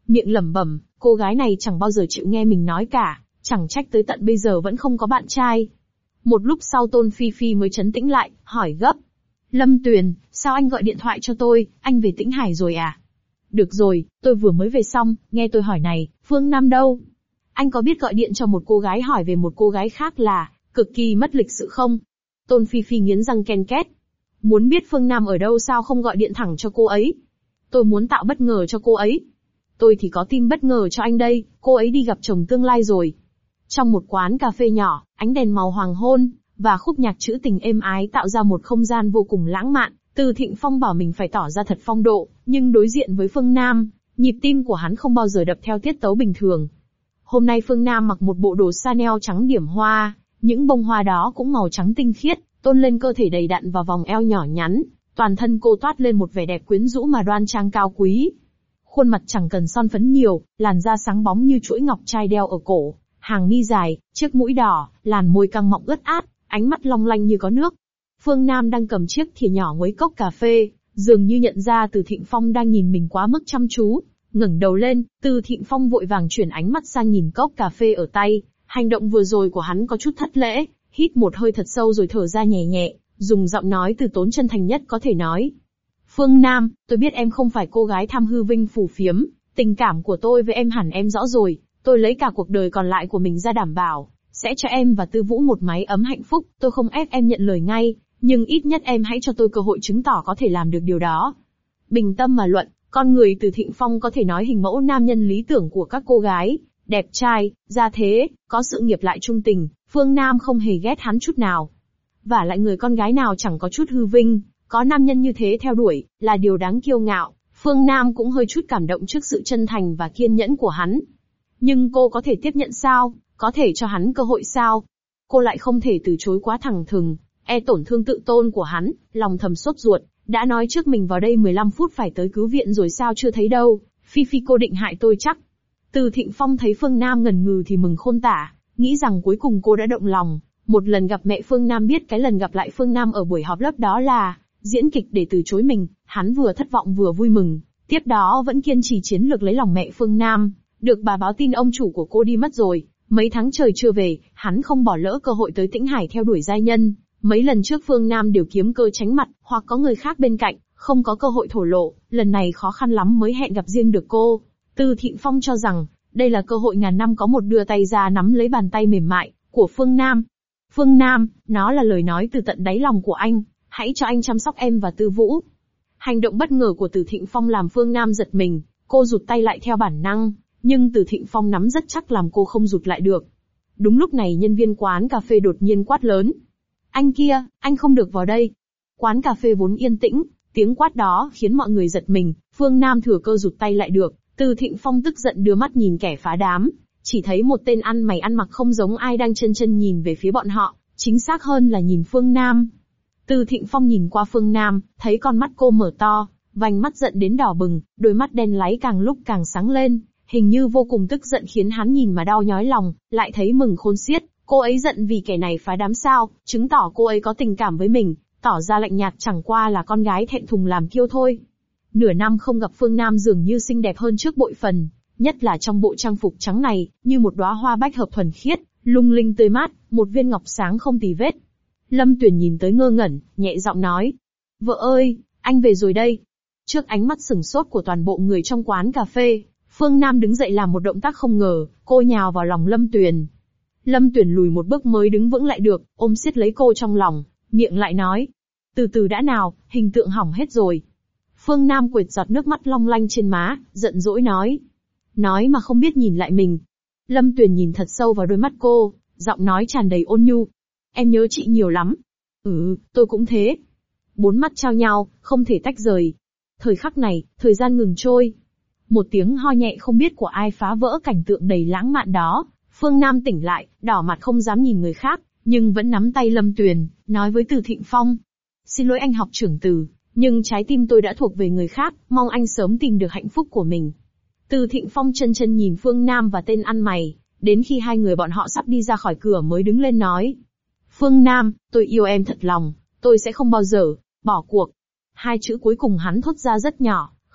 miệng lẩm bẩm, cô gái này chẳng bao giờ chịu nghe mình nói cả, chẳng trách tới tận bây giờ vẫn không có bạn trai. Một lúc sau Tôn Phi Phi mới trấn tĩnh lại, hỏi gấp. Lâm Tuyền, sao anh gọi điện thoại cho tôi, anh về Tĩnh Hải rồi à? Được rồi, tôi vừa mới về xong, nghe tôi hỏi này, Phương Nam đâu? Anh có biết gọi điện cho một cô gái hỏi về một cô gái khác là cực kỳ mất lịch sự không? Tôn Phi Phi nghiến răng ken két. Muốn biết Phương Nam ở đâu sao không gọi điện thẳng cho cô ấy? Tôi muốn tạo bất ngờ cho cô ấy. Tôi thì có tin bất ngờ cho anh đây, cô ấy đi gặp chồng tương lai rồi. Trong một quán cà phê nhỏ, ánh đèn màu hoàng hôn, và khúc nhạc trữ tình êm ái tạo ra một không gian vô cùng lãng mạn. Từ Thịnh Phong bảo mình phải tỏ ra thật phong độ, nhưng đối diện với Phương Nam, nhịp tim của hắn không bao giờ đập theo tiết tấu bình thường. Hôm nay Phương Nam mặc một bộ đồ Chanel trắng điểm hoa, những bông hoa đó cũng màu trắng tinh khiết, tôn lên cơ thể đầy đặn và vòng eo nhỏ nhắn, toàn thân cô toát lên một vẻ đẹp quyến rũ mà đoan trang cao quý. Khuôn mặt chẳng cần son phấn nhiều, làn da sáng bóng như chuỗi ngọc trai đeo ở cổ, hàng mi dài, chiếc mũi đỏ, làn môi căng mọng ướt át, ánh mắt long lanh như có nước. Phương Nam đang cầm chiếc thìa nhỏ nguấy cốc cà phê, dường như nhận ra Từ Thịnh Phong đang nhìn mình quá mức chăm chú, ngẩng đầu lên, Từ Thịnh Phong vội vàng chuyển ánh mắt sang nhìn cốc cà phê ở tay. Hành động vừa rồi của hắn có chút thất lễ, hít một hơi thật sâu rồi thở ra nhẹ nhẹ, dùng giọng nói từ tốn chân thành nhất có thể nói. Phương Nam, tôi biết em không phải cô gái tham hư vinh phù phiếm, tình cảm của tôi với em hẳn em rõ rồi, tôi lấy cả cuộc đời còn lại của mình ra đảm bảo, sẽ cho em và Tư Vũ một mái ấm hạnh phúc, tôi không ép em nhận lời ngay, nhưng ít nhất em hãy cho tôi cơ hội chứng tỏ có thể làm được điều đó. Bình tâm mà luận, con người Từ Thịnh Phong có thể nói hình mẫu nam nhân lý tưởng của các cô gái, đẹp trai, gia thế, có sự nghiệp lại trung tình, Phương Nam không hề ghét hắn chút nào. Và lại người con gái nào chẳng có chút hư vinh, có nam nhân như thế theo đuổi, là điều đáng kiêu ngạo. Phương Nam cũng hơi chút cảm động trước sự chân thành và kiên nhẫn của hắn. Nhưng cô có thể tiếp nhận sao? Có thể cho hắn cơ hội sao? Cô lại không thể từ chối quá thẳng thừng, e tổn thương tự tôn của hắn, lòng thầm sốt ruột, đã nói trước mình vào đây mười lăm phút phải tới cứu viện rồi sao chưa thấy đâu, Phi Phi cô định hại tôi chắc. Từ Thịnh Phong thấy Phương Nam ngần ngừ thì mừng khôn tả, nghĩ rằng cuối cùng cô đã động lòng. Một lần gặp mẹ Phương Nam biết cái lần gặp lại Phương Nam ở buổi họp lớp đó là diễn kịch để từ chối mình, hắn vừa thất vọng vừa vui mừng, tiếp đó vẫn kiên trì chiến lược lấy lòng mẹ Phương Nam. Được bà báo tin ông chủ của cô đi mất rồi, mấy tháng trời chưa về, hắn không bỏ lỡ cơ hội tới Tĩnh Hải theo đuổi giai nhân. Mấy lần trước Phương Nam đều kiếm cơ tránh mặt, hoặc có người khác bên cạnh, không có cơ hội thổ lộ, lần này khó khăn lắm mới hẹn gặp riêng được cô. Từ Thịnh Phong cho rằng, đây là cơ hội ngàn năm có một, đưa tay ra nắm lấy bàn tay mềm mại của Phương Nam. Phương Nam, nó là lời nói từ tận đáy lòng của anh, hãy cho anh chăm sóc em và Tư Vũ. Hành động bất ngờ của Từ Thịnh Phong làm Phương Nam giật mình, cô rụt tay lại theo bản năng, nhưng Từ Thịnh Phong nắm rất chắc làm cô không rụt lại được. Đúng lúc này nhân viên quán cà phê đột nhiên quát lớn. Anh kia, anh không được vào đây. Quán cà phê vốn yên tĩnh, tiếng quát đó khiến mọi người giật mình, Phương Nam thừa cơ rụt tay lại được. Từ Thịnh Phong tức giận đưa mắt nhìn kẻ phá đám, chỉ thấy một tên ăn mày ăn mặc không giống ai đang chân chân nhìn về phía bọn họ, chính xác hơn là nhìn Phương Nam. Từ Thịnh Phong nhìn qua Phương Nam, thấy con mắt cô mở to, vành mắt giận đến đỏ bừng, đôi mắt đen láy càng lúc càng sáng lên, hình như vô cùng tức giận khiến hắn nhìn mà đau nhói lòng, lại thấy mừng khôn xiết. Cô ấy giận vì kẻ này phá đám sao, chứng tỏ cô ấy có tình cảm với mình, tỏ ra lạnh nhạt chẳng qua là con gái thẹn thùng làm kiêu thôi. Nửa năm không gặp Phương Nam dường như xinh đẹp hơn trước bội phần, nhất là trong bộ trang phục trắng này, như một đóa hoa bách hợp thuần khiết, lung linh tươi mát, một viên ngọc sáng không tì vết. Lâm Tuyền nhìn tới ngơ ngẩn, nhẹ giọng nói. Vợ ơi, anh về rồi đây. Trước ánh mắt sửng sốt của toàn bộ người trong quán cà phê, Phương Nam đứng dậy làm một động tác không ngờ, cô nhào vào lòng Lâm Tuyền. Lâm Tuyền lùi một bước mới đứng vững lại được, ôm siết lấy cô trong lòng, miệng lại nói. Từ từ đã nào, hình tượng hỏng hết rồi. Phương Nam quệt giọt nước mắt long lanh trên má, giận dỗi nói. Nói mà không biết nhìn lại mình. Lâm Tuyền nhìn thật sâu vào đôi mắt cô, giọng nói tràn đầy ôn nhu. Em nhớ chị nhiều lắm. Ừ, tôi cũng thế. Bốn mắt trao nhau, không thể tách rời. Thời khắc này, thời gian ngừng trôi. Một tiếng ho nhẹ không biết của ai phá vỡ cảnh tượng đầy lãng mạn đó. Phương Nam tỉnh lại, đỏ mặt không dám nhìn người khác, nhưng vẫn nắm tay Lâm Tuyền, nói với Từ Thịnh Phong. Xin lỗi anh học trưởng Từ, nhưng trái tim tôi đã thuộc về người khác, mong anh sớm tìm được hạnh phúc của mình. Từ Thịnh Phong chân chân nhìn Phương Nam và tên ăn mày, đến khi hai người bọn họ sắp đi ra khỏi cửa mới đứng lên nói. Phương Nam, tôi yêu em thật lòng, tôi sẽ không bao giờ bỏ cuộc. Hai chữ cuối cùng hắn thốt ra rất nhỏ,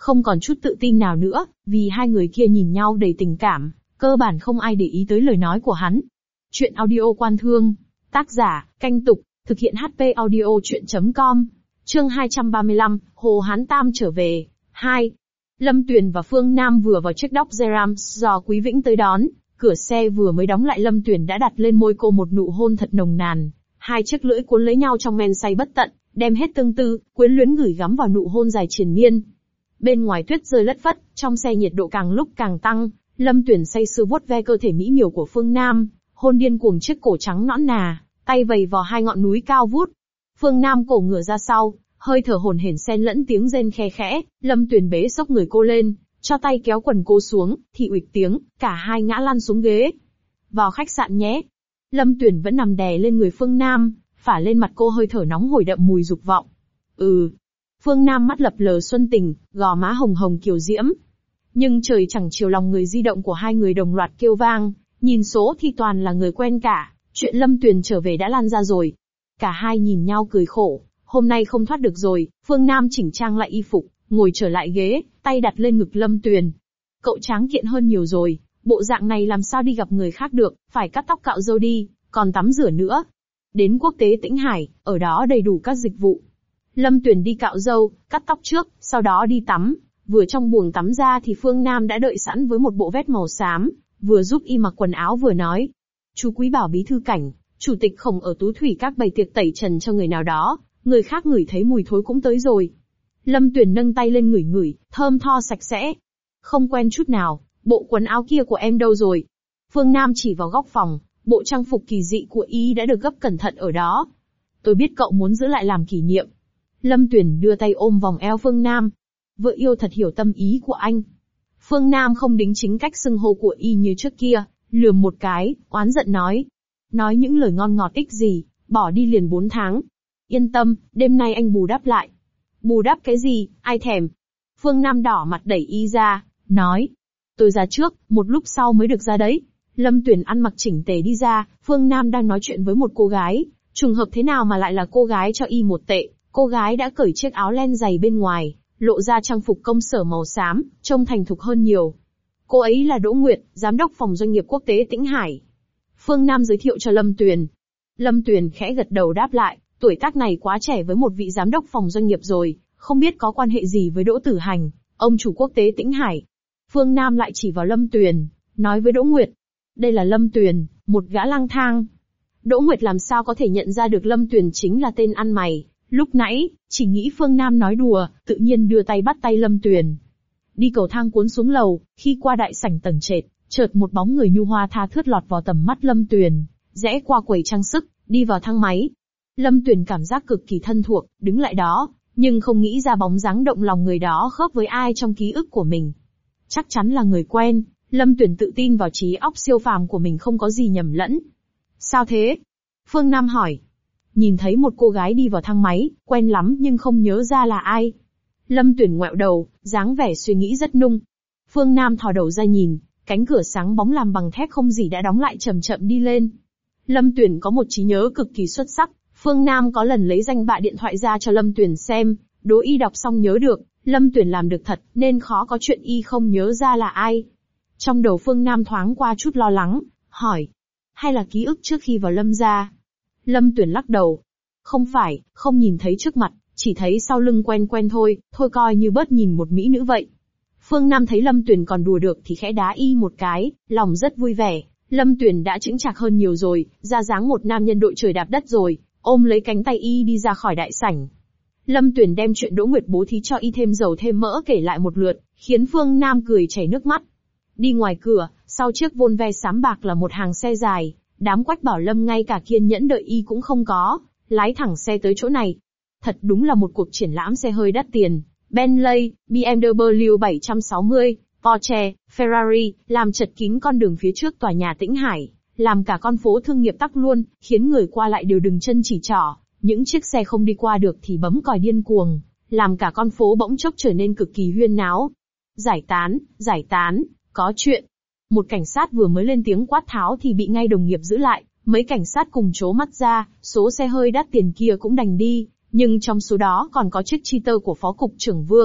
Không còn chút tự tin nào nữa, vì hai người kia nhìn nhau đầy tình cảm, cơ bản không ai để ý tới lời nói của hắn. Chuyện audio Quan Thương. Tác giả, Canh Tục, thực hiện hát pê audio chuyện chấm com. Chương hai trăm ba mươi lăm, Hồ Hán Tam trở về. hai. Lâm Tuyền và Phương Nam vừa vào chiếc Dodge Ram do Quý Vĩnh tới đón, cửa xe vừa mới đóng lại Lâm Tuyền đã đặt lên môi cô một nụ hôn thật nồng nàn. Hai chiếc lưỡi cuốn lấy nhau trong men say bất tận, đem hết tương tư, quyến luyến gửi gắm vào nụ hôn dài triền miên. Bên ngoài tuyết rơi lất phất, trong xe nhiệt độ càng lúc càng tăng, Lâm Tuyền say sưa vuốt ve cơ thể mỹ miều của Phương Nam, hôn điên cuồng chiếc cổ trắng nõn nà, tay vầy vào hai ngọn núi cao vút. Phương Nam cổ ngửa ra sau, hơi thở hổn hển xen lẫn tiếng rên khe khẽ, Lâm Tuyền bế xốc người cô lên, cho tay kéo quần cô xuống, thì uịch tiếng, cả hai ngã lăn xuống ghế. Vào khách sạn nhé. Lâm Tuyền vẫn nằm đè lên người Phương Nam, phả lên mặt cô hơi thở nóng hổi đậm mùi dục vọng. Ừ. Phương Nam mắt lập lờ xuân tình, gò má hồng hồng kiều diễm. Nhưng trời chẳng chiều lòng người, di động của hai người đồng loạt kêu vang, nhìn số thì toàn là người quen cả, chuyện Lâm Tuyền trở về đã lan ra rồi. Cả hai nhìn nhau cười khổ, hôm nay không thoát được rồi. Phương Nam chỉnh trang lại y phục, ngồi trở lại ghế, tay đặt lên ngực Lâm Tuyền. Cậu tráng kiện hơn nhiều rồi, bộ dạng này làm sao đi gặp người khác được, phải cắt tóc cạo râu đi, còn tắm rửa nữa. Đến quốc tế Tĩnh Hải, ở đó đầy đủ các dịch vụ. Lâm Tuyền đi cạo râu, cắt tóc trước, sau đó đi tắm. Vừa trong buồng tắm ra thì Phương Nam đã đợi sẵn với một bộ vest màu xám, vừa giúp y mặc quần áo vừa nói. Chú Quý bảo bí thư cảnh, chủ tịch Khổng ở Tú Thủy các bày tiệc tẩy trần cho người nào đó, người khác ngửi thấy mùi thối cũng tới rồi. Lâm Tuyền nâng tay lên ngửi ngửi, thơm tho sạch sẽ. Không quen chút nào, bộ quần áo kia của em đâu rồi? Phương Nam chỉ vào góc phòng, bộ trang phục kỳ dị của y đã được gấp cẩn thận ở đó. Tôi biết cậu muốn giữ lại làm kỷ niệm. Lâm Tuyền đưa tay ôm vòng eo Phương Nam. Vợ yêu thật hiểu tâm ý của anh. Phương Nam không đính chính cách xưng hô của y như trước kia, lườm một cái, oán giận nói. Nói những lời ngon ngọt ích gì, bỏ đi liền bốn tháng. Yên tâm, đêm nay anh bù đắp lại. Bù đắp cái gì, ai thèm. Phương Nam đỏ mặt đẩy y ra, nói. Tôi ra trước, một lúc sau mới được ra đấy. Lâm Tuyền ăn mặc chỉnh tề đi ra, Phương Nam đang nói chuyện với một cô gái, trùng hợp thế nào mà lại là cô gái cho y một tệ. Cô gái đã cởi chiếc áo len dày bên ngoài, lộ ra trang phục công sở màu xám, trông thành thục hơn nhiều. Cô ấy là Đỗ Nguyệt, giám đốc phòng doanh nghiệp quốc tế Tĩnh Hải. Phương Nam giới thiệu cho Lâm Tuyền. Lâm Tuyền khẽ gật đầu đáp lại, tuổi tác này quá trẻ với một vị giám đốc phòng doanh nghiệp rồi, không biết có quan hệ gì với Đỗ Tử Hành, ông chủ quốc tế Tĩnh Hải. Phương Nam lại chỉ vào Lâm Tuyền, nói với Đỗ Nguyệt. Đây là Lâm Tuyền, một gã lang thang. Đỗ Nguyệt làm sao có thể nhận ra được Lâm Tuyền chính là tên ăn mày. Lúc nãy, chỉ nghĩ Phương Nam nói đùa, tự nhiên đưa tay bắt tay Lâm Tuyền. Đi cầu thang cuốn xuống lầu, khi qua đại sảnh tầng trệt, chợt một bóng người nhu hoa tha thướt lọt vào tầm mắt Lâm Tuyền, rẽ qua quầy trang sức, đi vào thang máy. Lâm Tuyền cảm giác cực kỳ thân thuộc, đứng lại đó, nhưng không nghĩ ra bóng dáng động lòng người đó khớp với ai trong ký ức của mình. Chắc chắn là người quen, Lâm Tuyền tự tin vào trí óc siêu phàm của mình không có gì nhầm lẫn. Sao thế? Phương Nam hỏi. Nhìn thấy một cô gái đi vào thang máy, quen lắm nhưng không nhớ ra là ai. Lâm Tuyền ngoẹo đầu, dáng vẻ suy nghĩ rất nung. Phương Nam thò đầu ra nhìn, cánh cửa sáng bóng làm bằng thép không gì đã đóng lại chậm chậm đi lên. Lâm Tuyền có một trí nhớ cực kỳ xuất sắc, Phương Nam có lần lấy danh bạ điện thoại ra cho Lâm Tuyền xem, đố y đọc xong nhớ được, Lâm Tuyền làm được thật, nên khó có chuyện y không nhớ ra là ai. Trong đầu Phương Nam thoáng qua chút lo lắng, hỏi. Hay là ký ức trước khi vào Lâm gia? Lâm Tuyền lắc đầu. Không phải, không nhìn thấy trước mặt, chỉ thấy sau lưng quen quen thôi, thôi coi như bớt nhìn một mỹ nữ vậy. Phương Nam thấy Lâm Tuyền còn đùa được thì khẽ đá y một cái, lòng rất vui vẻ. Lâm Tuyền đã chững chạc hơn nhiều rồi, ra dáng một nam nhân đội trời đạp đất rồi, ôm lấy cánh tay y đi ra khỏi đại sảnh. Lâm Tuyền đem chuyện Đỗ Nguyệt bố thí cho y thêm dầu thêm mỡ kể lại một lượt, khiến Phương Nam cười chảy nước mắt. Đi ngoài cửa, sau chiếc Volvo xám bạc là một hàng xe dài, đám Quách Bảo Lâm ngay cả kiên nhẫn đợi y cũng không có, lái thẳng xe tới chỗ này. Thật đúng là một cuộc triển lãm xe hơi đắt tiền, Bentley, bê em vê bảy trăm sáu mươi, Porsche, Ferrari, làm chật kín con đường phía trước tòa nhà Tĩnh Hải, làm cả con phố thương nghiệp tắc luôn, khiến người qua lại đều đừng chân chỉ trỏ, những chiếc xe không đi qua được thì bấm còi điên cuồng, làm cả con phố bỗng chốc trở nên cực kỳ huyên náo. Giải tán, giải tán, có chuyện. Một cảnh sát vừa mới lên tiếng quát tháo thì bị ngay đồng nghiệp giữ lại, mấy cảnh sát cùng trố mắt ra, số xe hơi đắt tiền kia cũng đành đi, nhưng trong số đó còn có chiếc Cheetor của Phó Cục trưởng Vương,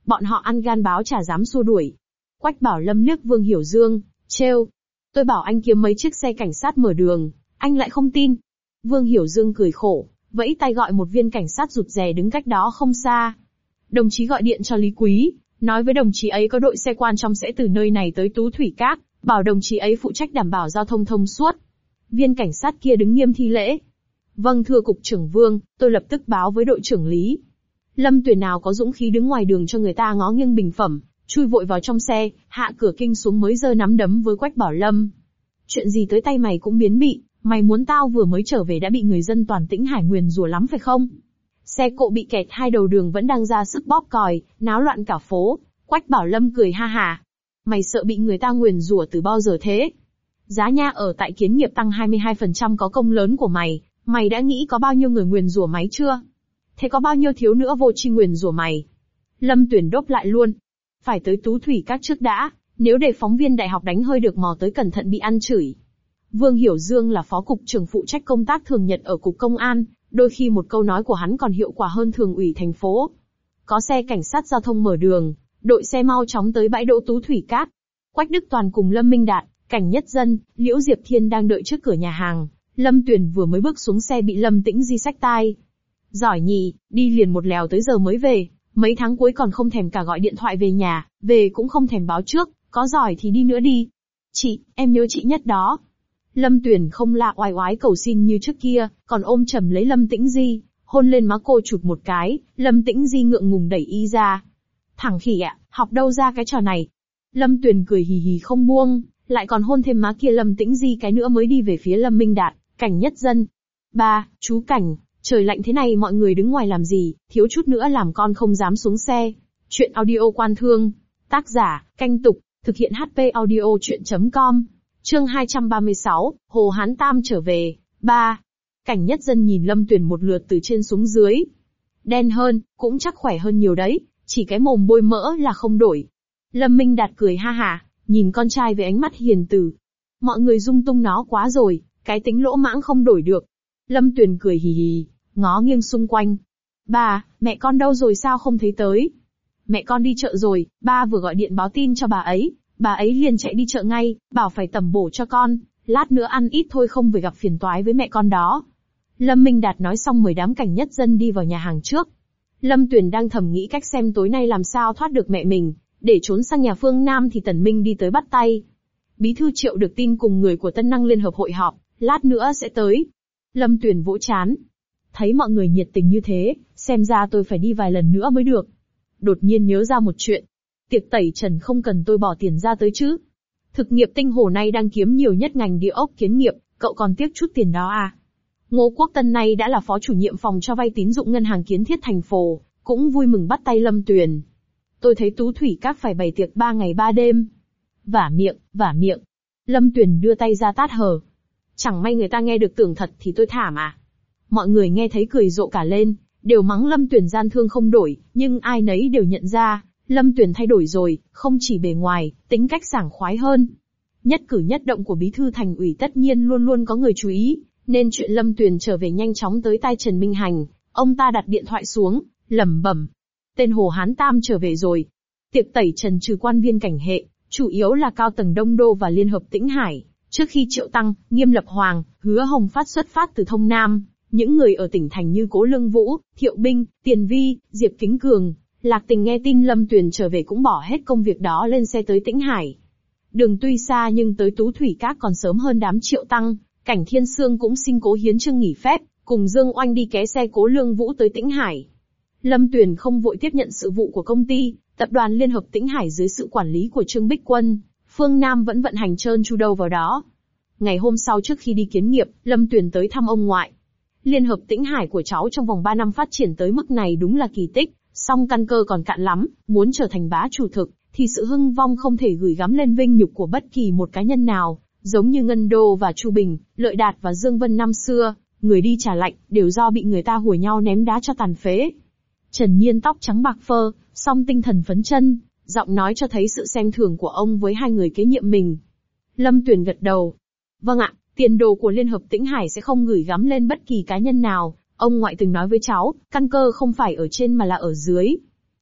bọn họ ăn gan báo chả dám xua đuổi. Quách Bảo Lâm liếc Vương Hiểu Dương, trêu. Tôi bảo anh kiếm mấy chiếc xe cảnh sát mở đường, anh lại không tin. Vương Hiểu Dương cười khổ, vẫy tay gọi một viên cảnh sát rụt rè đứng cách đó không xa. Đồng chí gọi điện cho Lý Quý, nói với đồng chí ấy có đội xe quan trong sẽ từ nơi này tới Tú Thủy Các, bảo đồng chí ấy phụ trách đảm bảo giao thông thông suốt. Viên cảnh sát kia đứng nghiêm thi lễ. Vâng thưa cục trưởng Vương, tôi lập tức báo với đội trưởng Lý. Lâm Tuyền nào có dũng khí đứng ngoài đường cho người ta ngó nghiêng bình phẩm, chui vội vào trong xe, hạ cửa kinh xuống mới giơ nắm đấm với Quách Bảo Lâm. Chuyện gì tới tay mày cũng biến bị, mày muốn tao vừa mới trở về đã bị người dân toàn Tĩnh Hải nguyền rủa lắm phải không? Xe cộ bị kẹt hai đầu đường vẫn đang ra sức bóp còi, náo loạn cả phố. Quách Bảo Lâm cười ha hả. Mày sợ bị người ta nguyền rủa từ bao giờ thế? Giá nhà ở tại Kiến Nghiệp tăng hai mươi hai phần trăm có công lớn của mày, mày đã nghĩ có bao nhiêu người nguyền rủa mày chưa? Thế có bao nhiêu thiếu nữa vô tri nguyền rủa mày? Lâm Tuyền đốp lại luôn. Phải tới Tú Thủy Các trước đã, nếu để phóng viên đại học đánh hơi được mò tới cẩn thận bị ăn chửi. Vương Hiểu Dương là phó cục trưởng phụ trách công tác thường nhật ở cục công an, đôi khi một câu nói của hắn còn hiệu quả hơn thường ủy thành phố. Có xe cảnh sát giao thông mở đường, đội xe mau chóng tới bãi đỗ Tú Thủy Các. Quách Đức Toàn cùng Lâm Minh Đạt, Cảnh Nhất Dân, Liễu Diệp Thiên đang đợi trước cửa nhà hàng. Lâm Tuyền vừa mới bước xuống xe bị Lâm Tĩnh Di xách tai. Giỏi nhỉ, đi liền một lèo tới giờ mới về, mấy tháng cuối còn không thèm cả gọi điện thoại về nhà, về cũng không thèm báo trước, có giỏi thì đi nữa đi. Chị, em nhớ chị nhất đó. Lâm Tuyền không lạ oai oái cầu xin như trước kia, còn ôm chầm lấy Lâm Tĩnh Di, hôn lên má cô chụp một cái, Lâm Tĩnh Di ngượng ngùng đẩy y ra. Thằng khỉ ạ, học đâu ra cái trò này. Lâm Tuyền cười hì hì không buông, lại còn hôn thêm má kia Lâm Tĩnh Di cái nữa mới đi về phía Lâm Minh Đạt, Cảnh Nhất Dân. Ba, chú Cảnh, trời lạnh thế này mọi người đứng ngoài làm gì, thiếu chút nữa làm con không dám xuống xe. Chuyện audio quan thương. Tác giả, Canh Tục, thực hiện hát pê audio chuyện chấm com. Chương hai trăm ba mươi sáu, Hồ Hán Tam trở về. Ba. Cảnh Nhất Dân nhìn Lâm Tuyền một lượt từ trên xuống dưới. Đen hơn, cũng chắc khỏe hơn nhiều đấy, chỉ cái mồm bôi mỡ là không đổi. Lâm Minh Đạt cười ha hả, nhìn con trai với ánh mắt hiền từ. Mọi người dung tung nó quá rồi, cái tính lỗ mãng không đổi được. Lâm Tuyền cười hì hì, ngó nghiêng xung quanh. Ba, mẹ con đâu rồi sao không thấy tới? Mẹ con đi chợ rồi, ba vừa gọi điện báo tin cho bà ấy. Bà ấy liền chạy đi chợ ngay, bảo phải tẩm bổ cho con, lát nữa ăn ít thôi không phải gặp phiền toái với mẹ con đó. Lâm Minh Đạt nói xong mời đám Cảnh Nhất Dân đi vào nhà hàng trước. Lâm Tuyền đang thầm nghĩ cách xem tối nay làm sao thoát được mẹ mình, để trốn sang nhà Phương Nam thì Tần Minh đi tới bắt tay. Bí thư Triệu được tin cùng người của Tân Năng Liên Hợp hội họp, lát nữa sẽ tới. Lâm Tuyền vỗ chán. Thấy mọi người nhiệt tình như thế, xem ra tôi phải đi vài lần nữa mới được. Đột nhiên nhớ ra một chuyện. Tiệc tẩy trần không cần tôi bỏ tiền ra tới chứ. Thực nghiệp Tinh Hồ nay đang kiếm nhiều nhất ngành địa ốc kiến nghiệp, cậu còn tiếc chút tiền đó à? Ngô Quốc Tân nay đã là phó chủ nhiệm phòng cho vay tín dụng ngân hàng Kiến Thiết thành phố, cũng vui mừng bắt tay Lâm Tuyền. Tôi thấy Tú Thủy Các phải bày tiệc ba ngày ba đêm. Vả miệng, vả miệng. Lâm Tuyền đưa tay ra tát hờ. Chẳng may người ta nghe được tưởng thật thì tôi thảm à? Mọi người nghe thấy cười rộ cả lên, đều mắng Lâm Tuyền gian thương không đổi, nhưng ai nấy đều nhận ra. Lâm Tuyền thay đổi rồi, không chỉ bề ngoài, tính cách sảng khoái hơn. Nhất cử nhất động của bí thư thành ủy tất nhiên luôn luôn có người chú ý, nên chuyện Lâm Tuyền trở về nhanh chóng tới tai Trần Minh Hành, ông ta đặt điện thoại xuống, lẩm bẩm. Tên Hồ Hán Tam trở về rồi. Tiệc tẩy trần trừ quan viên cảnh hệ, chủ yếu là cao tầng Đông Đô và Liên Hợp Tĩnh Hải, trước khi Triệu Tăng, Nghiêm Lập Hoàng, Hứa Hồng Phát xuất phát từ Thông Nam, những người ở tỉnh thành như Cố Lương Vũ, Thiệu Binh, Tiền Vi, Diệp Kính Cường, Lạc Tình nghe tin Lâm Tuyền trở về cũng bỏ hết công việc đó lên xe tới Tĩnh Hải. Đường tuy xa nhưng tới Tú Thủy Các còn sớm hơn đám Triệu Tăng, Cảnh Thiên Sương cũng xin Cố Hiến Chương nghỉ phép, cùng Dương Oanh đi ké xe Cố Lương Vũ tới Tĩnh Hải. Lâm Tuyền không vội tiếp nhận sự vụ của công ty, tập đoàn Liên Hợp Tĩnh Hải dưới sự quản lý của Trương Bích Quân, Phương Nam vẫn vận hành trơn tru đâu vào đó. Ngày hôm sau trước khi đi kiến nghiệp, Lâm Tuyền tới thăm ông ngoại. Liên Hợp Tĩnh Hải của cháu trong vòng ba năm phát triển tới mức này đúng là kỳ tích. Song căn cơ còn cạn lắm, muốn trở thành bá chủ thực, thì sự hưng vong không thể gửi gắm lên vinh nhục của bất kỳ một cá nhân nào, giống như Ngân Đô và Chu Bình, Lợi Đạt và Dương Vân năm xưa, người đi trả lạnh, đều do bị người ta hùa nhau ném đá cho tàn phế. Trần Nhiên tóc trắng bạc phơ, song tinh thần phấn chân, giọng nói cho thấy sự xem thường của ông với hai người kế nhiệm mình. Lâm Tuyền gật đầu. Vâng ạ, tiền đồ của Liên Hợp Tĩnh Hải sẽ không gửi gắm lên bất kỳ cá nhân nào. Ông ngoại từng nói với cháu, căn cơ không phải ở trên mà là ở dưới.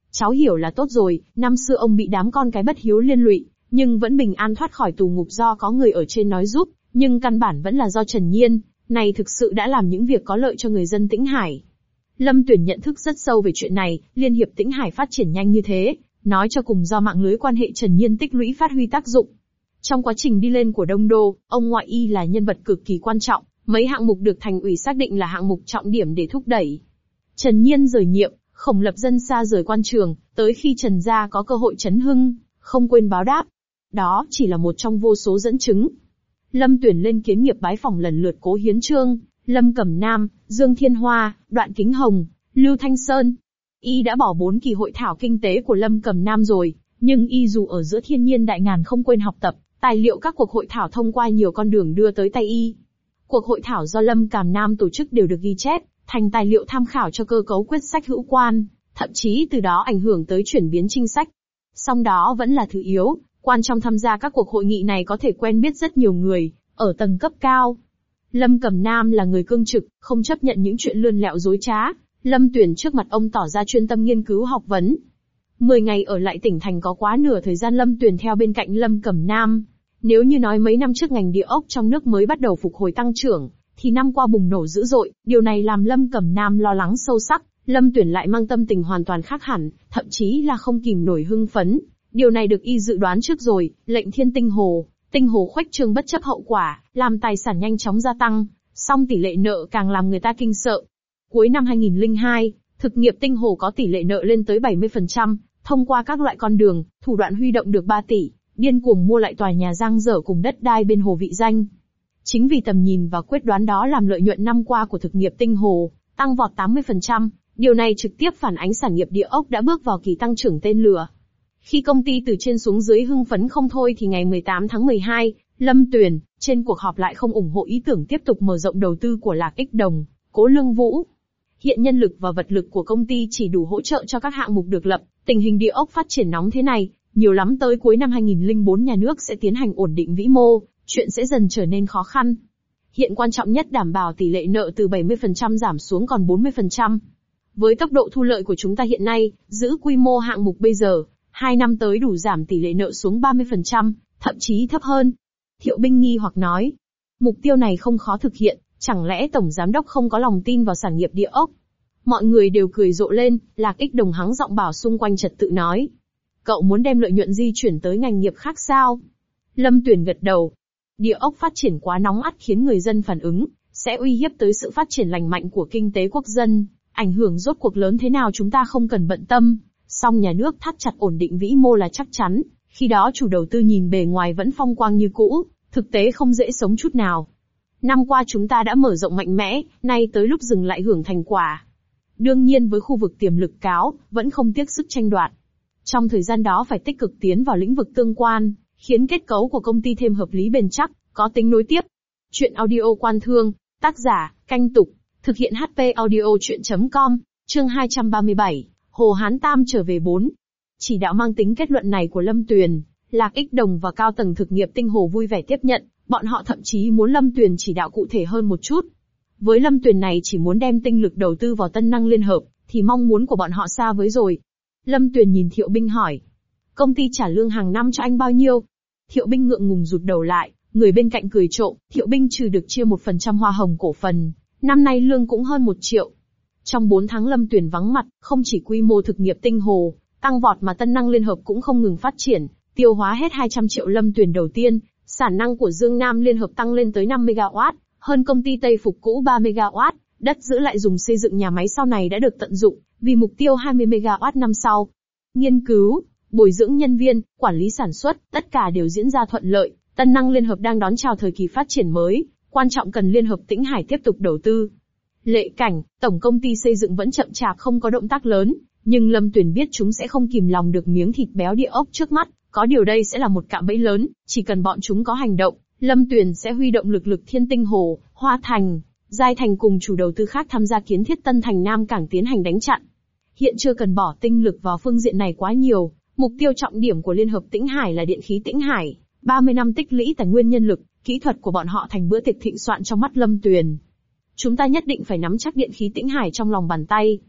Cháu hiểu là tốt rồi, năm xưa ông bị đám con cái bất hiếu liên lụy, nhưng vẫn bình an thoát khỏi tù ngục do có người ở trên nói giúp, nhưng căn bản vẫn là do Trần Nhiên, này thực sự đã làm những việc có lợi cho người dân Tĩnh Hải. Lâm Tuyển nhận thức rất sâu về chuyện này, Liên hiệp Tĩnh Hải phát triển nhanh như thế, nói cho cùng do mạng lưới quan hệ Trần Nhiên tích lũy phát huy tác dụng. Trong quá trình đi lên của Đông Đô, ông ngoại y là nhân vật cực kỳ quan trọng, mấy hạng mục được thành ủy xác định là hạng mục trọng điểm để thúc đẩy. Trần Nhiên rời nhiệm, Khổng Lập Dân xa rời quan trường, tới khi Trần gia có cơ hội chấn hưng, không quên báo đáp. Đó chỉ là một trong vô số dẫn chứng. Lâm Tuyển lên kiến nghiệp bái phỏng lần lượt Cố Hiến Trương, Lâm Cẩm Nam, Dương Thiên Hoa, Đoạn Kính Hồng, Lưu Thanh Sơn. Y đã bỏ bốn kỳ hội thảo kinh tế của Lâm Cẩm Nam rồi, nhưng y dù ở giữa thiên nhiên đại ngàn không quên học tập, tài liệu các cuộc hội thảo thông qua nhiều con đường đưa tới tay y. Cuộc hội thảo do Lâm Cẩm Nam tổ chức đều được ghi chép, thành tài liệu tham khảo cho cơ cấu quyết sách hữu quan, thậm chí từ đó ảnh hưởng tới chuyển biến chính sách. Song đó vẫn là thứ yếu, quan trọng tham gia các cuộc hội nghị này có thể quen biết rất nhiều người, ở tầng cấp cao. Lâm Cẩm Nam là người cương trực, không chấp nhận những chuyện lươn lẹo dối trá. Lâm Tuyển trước mặt ông tỏ ra chuyên tâm nghiên cứu học vấn. Mười ngày ở lại tỉnh thành có quá nửa thời gian Lâm Tuyển theo bên cạnh Lâm Cẩm Nam. Nếu như nói mấy năm trước ngành địa ốc trong nước mới bắt đầu phục hồi tăng trưởng, thì năm qua bùng nổ dữ dội, điều này làm Lâm Cẩm Nam lo lắng sâu sắc. Lâm Tuyển lại mang tâm tình hoàn toàn khác hẳn, thậm chí là không kìm nổi hưng phấn. Điều này được y dự đoán trước rồi, lệnh Thiên Tinh Hồ, Tinh Hồ khuếch trương bất chấp hậu quả, làm tài sản nhanh chóng gia tăng, song tỷ lệ nợ càng làm người ta kinh sợ. Cuối năm hai nghìn lẻ hai, thực nghiệp Tinh Hồ có tỷ lệ nợ lên tới bảy mươi phần trăm, thông qua các loại con đường, thủ đoạn huy động được ba tỷ, điên cuồng mua lại tòa nhà dang dở cùng đất đai bên hồ Vị Danh. Chính vì tầm nhìn và quyết đoán đó làm lợi nhuận năm qua của thực nghiệp Tinh Hồ tăng vọt tám mươi phần trăm, điều này trực tiếp phản ánh sản nghiệp địa ốc đã bước vào kỳ tăng trưởng tên lửa. Khi công ty từ trên xuống dưới hưng phấn không thôi thì ngày mười tám tháng mười hai, Lâm Tuyển, trên cuộc họp lại không ủng hộ ý tưởng tiếp tục mở rộng đầu tư của Lạc Ích Đồng, Cố Lương Vũ. Hiện nhân lực và vật lực của công ty chỉ đủ hỗ trợ cho các hạng mục được lập, tình hình địa ốc phát triển nóng thế này, nhiều lắm tới cuối năm hai nghìn lẻ bốn nhà nước sẽ tiến hành ổn định vĩ mô, chuyện sẽ dần trở nên khó khăn. Hiện quan trọng nhất đảm bảo tỷ lệ nợ từ bảy mươi phần trăm giảm xuống còn bốn mươi phần trăm. Với tốc độ thu lợi của chúng ta hiện nay, giữ quy mô hạng mục bây giờ, hai năm tới đủ giảm tỷ lệ nợ xuống ba mươi phần trăm, thậm chí thấp hơn. Thiệu Binh nghi hoặc nói, mục tiêu này không khó thực hiện, chẳng lẽ Tổng Giám đốc không có lòng tin vào sản nghiệp địa ốc? Mọi người đều cười rộ lên, Lạc Ích Đồng hắng giọng bảo xung quanh trật tự nói. Cậu muốn đem lợi nhuận di chuyển tới ngành nghiệp khác sao? Lâm Tuyển gật đầu. Địa ốc phát triển quá nóng ắt khiến người dân phản ứng, sẽ uy hiếp tới sự phát triển lành mạnh của kinh tế quốc dân, ảnh hưởng rốt cuộc lớn thế nào chúng ta không cần bận tâm. Song nhà nước thắt chặt ổn định vĩ mô là chắc chắn, khi đó chủ đầu tư nhìn bề ngoài vẫn phong quang như cũ, thực tế không dễ sống chút nào. Năm qua chúng ta đã mở rộng mạnh mẽ, nay tới lúc dừng lại hưởng thành quả. Đương nhiên với khu vực tiềm lực cao, vẫn không tiếc sức tranh đoạt. Trong thời gian đó phải tích cực tiến vào lĩnh vực tương quan, khiến kết cấu của công ty thêm hợp lý bền chắc, có tính nối tiếp. Chuyện audio quan thương, tác giả, Canh Tục, thực hiện hát pê audio chuyện chấm com, chương hai trăm ba mươi bảy, Hồ Hán Tam trở về bốn. Chỉ đạo mang tính kết luận này của Lâm Tuyền, Lạc Ích Đồng và cao tầng thực nghiệp Tinh Hồ vui vẻ tiếp nhận, bọn họ thậm chí muốn Lâm Tuyền chỉ đạo cụ thể hơn một chút. Với Lâm Tuyền này chỉ muốn đem tinh lực đầu tư vào Tân Năng Liên Hợp, thì mong muốn của bọn họ xa với rồi. Lâm Tuyền nhìn Thiệu Binh hỏi, công ty trả lương hàng năm cho anh bao nhiêu? Thiệu Binh ngượng ngùng rụt đầu lại, người bên cạnh cười trộm, Thiệu Binh trừ được chia một phần trăm hoa hồng cổ phần, năm nay lương cũng hơn một triệu. Trong bốn tháng Lâm Tuyền vắng mặt, không chỉ quy mô thực nghiệp Tinh Hồ tăng vọt mà Tân Năng Liên Hợp cũng không ngừng phát triển, tiêu hóa hết hai trăm triệu Lâm Tuyền đầu tiên, sản năng của Dương Nam Liên Hợp tăng lên tới năm mê ga oát, hơn công ty Tây Phục cũ ba mê ga oát, đất giữ lại dùng xây dựng nhà máy sau này đã được tận dụng, vì mục tiêu hai mươi mê ga oát năm sau. Nghiên cứu, bồi dưỡng nhân viên, quản lý sản xuất, tất cả đều diễn ra thuận lợi, Tân Năng Liên Hợp đang đón chào thời kỳ phát triển mới, quan trọng cần Liên Hợp Tĩnh Hải tiếp tục đầu tư. Lệ Cảnh, tổng công ty xây dựng vẫn chậm chạp không có động tác lớn, nhưng Lâm Tuyền biết chúng sẽ không kìm lòng được miếng thịt béo địa ốc trước mắt, có điều đây sẽ là một cạm bẫy lớn, chỉ cần bọn chúng có hành động, Lâm Tuyền sẽ huy động lực lực Thiên Tinh Hồ, Hoa Thành, Giai Thành cùng chủ đầu tư khác tham gia kiến thiết Tân Thành Nam Cảng tiến hành đánh chặn. Hiện chưa cần bỏ tinh lực vào phương diện này quá nhiều, mục tiêu trọng điểm của Liên Hợp Tĩnh Hải là điện khí Tĩnh Hải, ba mươi năm tích lũy tài nguyên nhân lực, kỹ thuật của bọn họ thành bữa tiệc thịnh soạn trong mắt Lâm Tuyền. Chúng ta nhất định phải nắm chắc điện khí Tĩnh Hải trong lòng bàn tay.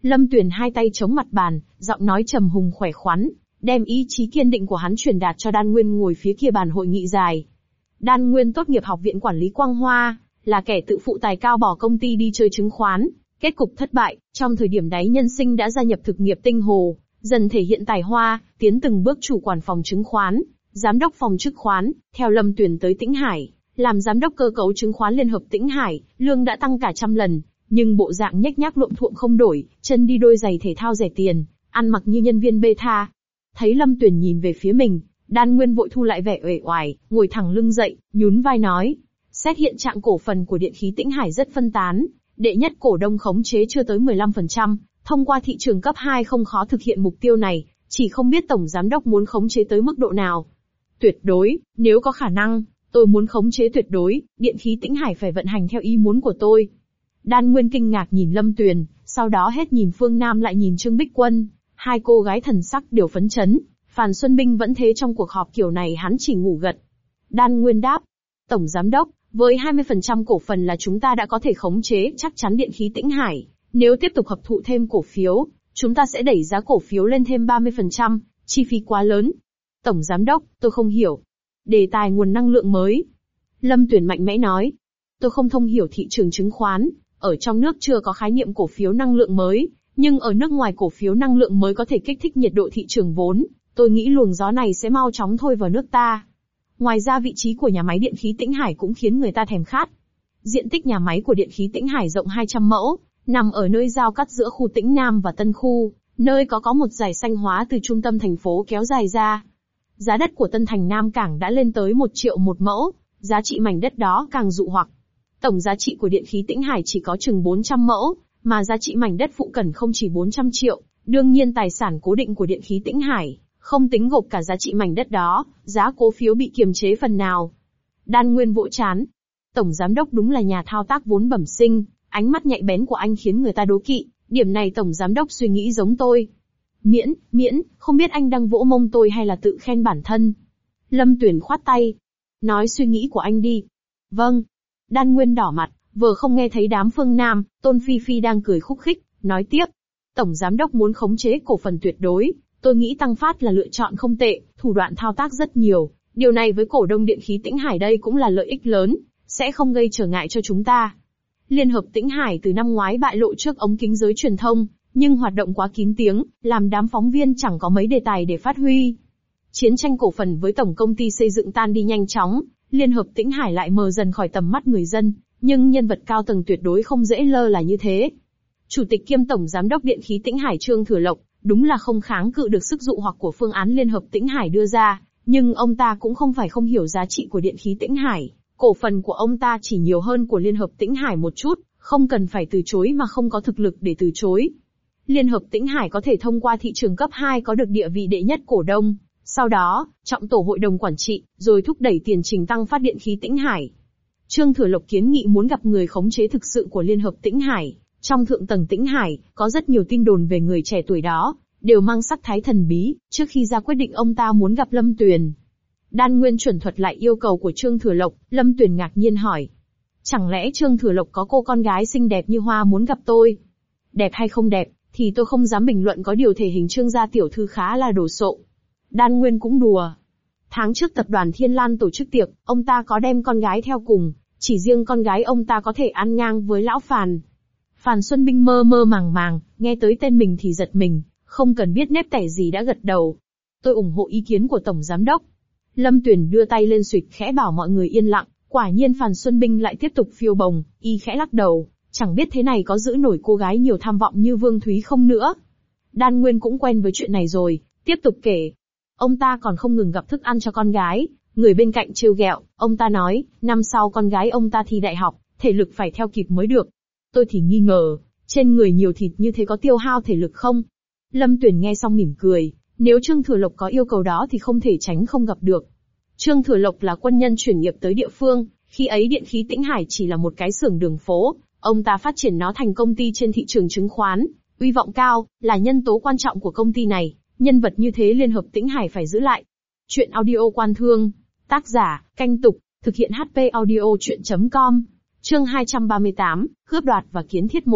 Lâm Tuyền hai tay chống mặt bàn, giọng nói trầm hùng khỏe khoắn, đem ý chí kiên định của hắn truyền đạt cho Đan Nguyên ngồi phía kia bàn hội nghị dài. Đan Nguyên tốt nghiệp học viện quản lý Quang Hoa, là kẻ tự phụ tài cao bỏ công ty đi chơi chứng khoán, kết cục thất bại, trong thời điểm đáy nhân sinh đã gia nhập thực nghiệp tinh hồ, dần thể hiện tài hoa, tiến từng bước chủ quản phòng chứng khoán, giám đốc phòng chứng khoán, theo Lâm Tuyền tới Tĩnh Hải, làm giám đốc cơ cấu chứng khoán Liên hợp Tĩnh Hải, lương đã tăng cả trăm lần, nhưng bộ dạng nhếch nhác lộn thuộm không đổi, chân đi đôi giày thể thao rẻ tiền, ăn mặc như nhân viên beta. Thấy Lâm Tuyền nhìn về phía mình, Đan Nguyên vội thu lại vẻ uể oải, ngồi thẳng lưng dậy, nhún vai nói: xét hiện trạng cổ phần của Điện khí Tĩnh Hải rất phân tán, đệ nhất cổ đông khống chế chưa tới mười lăm phần trăm, thông qua thị trường cấp hai không khó thực hiện mục tiêu này, chỉ không biết tổng giám đốc muốn khống chế tới mức độ nào. Tuyệt đối, nếu có khả năng, tôi muốn khống chế tuyệt đối, Điện khí Tĩnh Hải phải vận hành theo ý muốn của tôi. Đan Nguyên kinh ngạc nhìn Lâm Tuyền, sau đó hết nhìn Phương Nam lại nhìn Trương Bích Quân, hai cô gái thần sắc đều phấn chấn. Phan Xuân Binh vẫn thế, trong cuộc họp kiểu này hắn chỉ ngủ gật. Đan Nguyên đáp: Tổng giám đốc, với hai mươi phần trăm cổ phần là chúng ta đã có thể khống chế chắc chắn Điện khí Tĩnh Hải, nếu tiếp tục hấp thụ thêm cổ phiếu, chúng ta sẽ đẩy giá cổ phiếu lên thêm ba mươi phần trăm, chi phí quá lớn. Tổng giám đốc, tôi không hiểu. Đề tài nguồn năng lượng mới. Lâm Tuyền mạnh mẽ nói: Tôi không thông hiểu thị trường chứng khoán, ở trong nước chưa có khái niệm cổ phiếu năng lượng mới, nhưng ở nước ngoài cổ phiếu năng lượng mới có thể kích thích nhiệt độ thị trường vốn, tôi nghĩ luồng gió này sẽ mau chóng thôi vào nước ta. Ngoài ra vị trí của nhà máy Điện khí Tĩnh Hải cũng khiến người ta thèm khát. Diện tích nhà máy của Điện khí Tĩnh Hải rộng hai trăm mẫu, nằm ở nơi giao cắt giữa khu Tĩnh Nam và Tân Khu, nơi có có một dải xanh hóa từ trung tâm thành phố kéo dài ra. Giá đất của Tân Thành Nam Cảng đã lên tới một triệu một mẫu, giá trị mảnh đất đó càng dụ hoặc. Tổng giá trị của Điện khí Tĩnh Hải chỉ có chừng bốn trăm mẫu, mà giá trị mảnh đất phụ cận không chỉ bốn trăm triệu, đương nhiên tài sản cố định của Điện khí Tĩnh Hải, không tính gộp cả giá trị mảnh đất đó, giá cổ phiếu bị kiềm chế phần nào. Đan Nguyên vỗ chán. Tổng giám đốc đúng là nhà thao tác vốn bẩm sinh, ánh mắt nhạy bén của anh khiến người ta đố kỵ, điểm này tổng giám đốc suy nghĩ giống tôi. Miễn, miễn, không biết anh đang vỗ mông tôi hay là tự khen bản thân. Lâm Tuyền khoát tay. Nói suy nghĩ của anh đi. Vâng. Đan Nguyên đỏ mặt, vừa không nghe thấy đám Phương Nam, Tôn Phi Phi đang cười khúc khích, nói tiếp. Tổng giám đốc muốn khống chế cổ phần tuyệt đối, tôi nghĩ tăng phát là lựa chọn không tệ, thủ đoạn thao tác rất nhiều. Điều này với cổ đông Điện khí Tĩnh Hải đây cũng là lợi ích lớn, sẽ không gây trở ngại cho chúng ta. Liên hợp Tĩnh Hải từ năm ngoái bại lộ trước ống kính giới truyền thông, nhưng hoạt động quá kín tiếng, làm đám phóng viên chẳng có mấy đề tài để phát huy. Chiến tranh cổ phần với tổng công ty xây dựng tan đi nhanh chóng, Liên hợp Tĩnh Hải lại mờ dần khỏi tầm mắt người dân, nhưng nhân vật cao tầng tuyệt đối không dễ lơ là như thế. Chủ tịch kiêm tổng giám đốc Điện khí Tĩnh Hải Trương Thừa Lộc, đúng là không kháng cự được sức dụ hoặc của phương án Liên hợp Tĩnh Hải đưa ra, nhưng ông ta cũng không phải không hiểu giá trị của Điện khí Tĩnh Hải. Cổ phần của ông ta chỉ nhiều hơn của Liên hợp Tĩnh Hải một chút, không cần phải từ chối mà không có thực lực để từ chối. Liên hợp Tĩnh Hải có thể thông qua thị trường cấp hai có được địa vị đệ nhất cổ đông, sau đó, trọng tổ hội đồng quản trị, rồi thúc đẩy tiền trình tăng phát Điện khí Tĩnh Hải. Trương Thừa Lộc kiến nghị muốn gặp người khống chế thực sự của Liên hợp Tĩnh Hải. Trong thượng tầng Tĩnh Hải, có rất nhiều tin đồn về người trẻ tuổi đó, đều mang sắc thái thần bí. Trước khi ra quyết định ông ta muốn gặp Lâm Tuyền. Đan Nguyên chuẩn thuật lại yêu cầu của Trương Thừa Lộc, Lâm Tuyền ngạc nhiên hỏi. Chẳng lẽ Trương Thừa Lộc có cô con gái xinh đẹp như hoa muốn gặp tôi? Đẹp hay không đẹp, thì tôi không dám bình luận, có điều thể hình Trương gia tiểu thư khá là đồ sộ. Đan Nguyên cũng đùa. Tháng trước tập đoàn Thiên Lan tổ chức tiệc, ông ta có đem con gái theo cùng, chỉ riêng con gái ông ta có thể ăn ngang với lão Phàn. Phan Xuân Binh mơ mơ màng màng, nghe tới tên mình thì giật mình, không cần biết nếp tẻ gì đã gật đầu. Tôi ủng hộ ý kiến của Tổng Giám đốc. Lâm Tuyền đưa tay lên xuỵt khẽ bảo mọi người yên lặng, quả nhiên Phan Xuân Binh lại tiếp tục phiêu bồng, y khẽ lắc đầu, chẳng biết thế này có giữ nổi cô gái nhiều tham vọng như Vương Thúy không nữa. Đan Nguyên cũng quen với chuyện này rồi, tiếp tục kể. Ông ta còn không ngừng gặp thức ăn cho con gái, người bên cạnh trêu ghẹo, ông ta nói, năm sau con gái ông ta thi đại học, thể lực phải theo kịp mới được. Tôi thì nghi ngờ, trên người nhiều thịt như thế có tiêu hao thể lực không? Lâm Tuyền nghe xong mỉm cười, nếu Trương Thừa Lộc có yêu cầu đó thì không thể tránh không gặp được. Trương Thừa Lộc là quân nhân chuyển nghiệp tới địa phương, khi ấy Điện khí Tĩnh Hải chỉ là một cái xưởng đường phố, ông ta phát triển nó thành công ty trên thị trường chứng khoán, uy vọng cao, là nhân tố quan trọng của công ty này, nhân vật như thế Liên hợp Tĩnh Hải phải giữ lại. Chuyện audio Quan Thương, tác giả, Canh Tục, thực hiện hát pê audio chuyện chấm com, chương hai trăm ba mươi tám, cướp đoạt và kiến thiết một.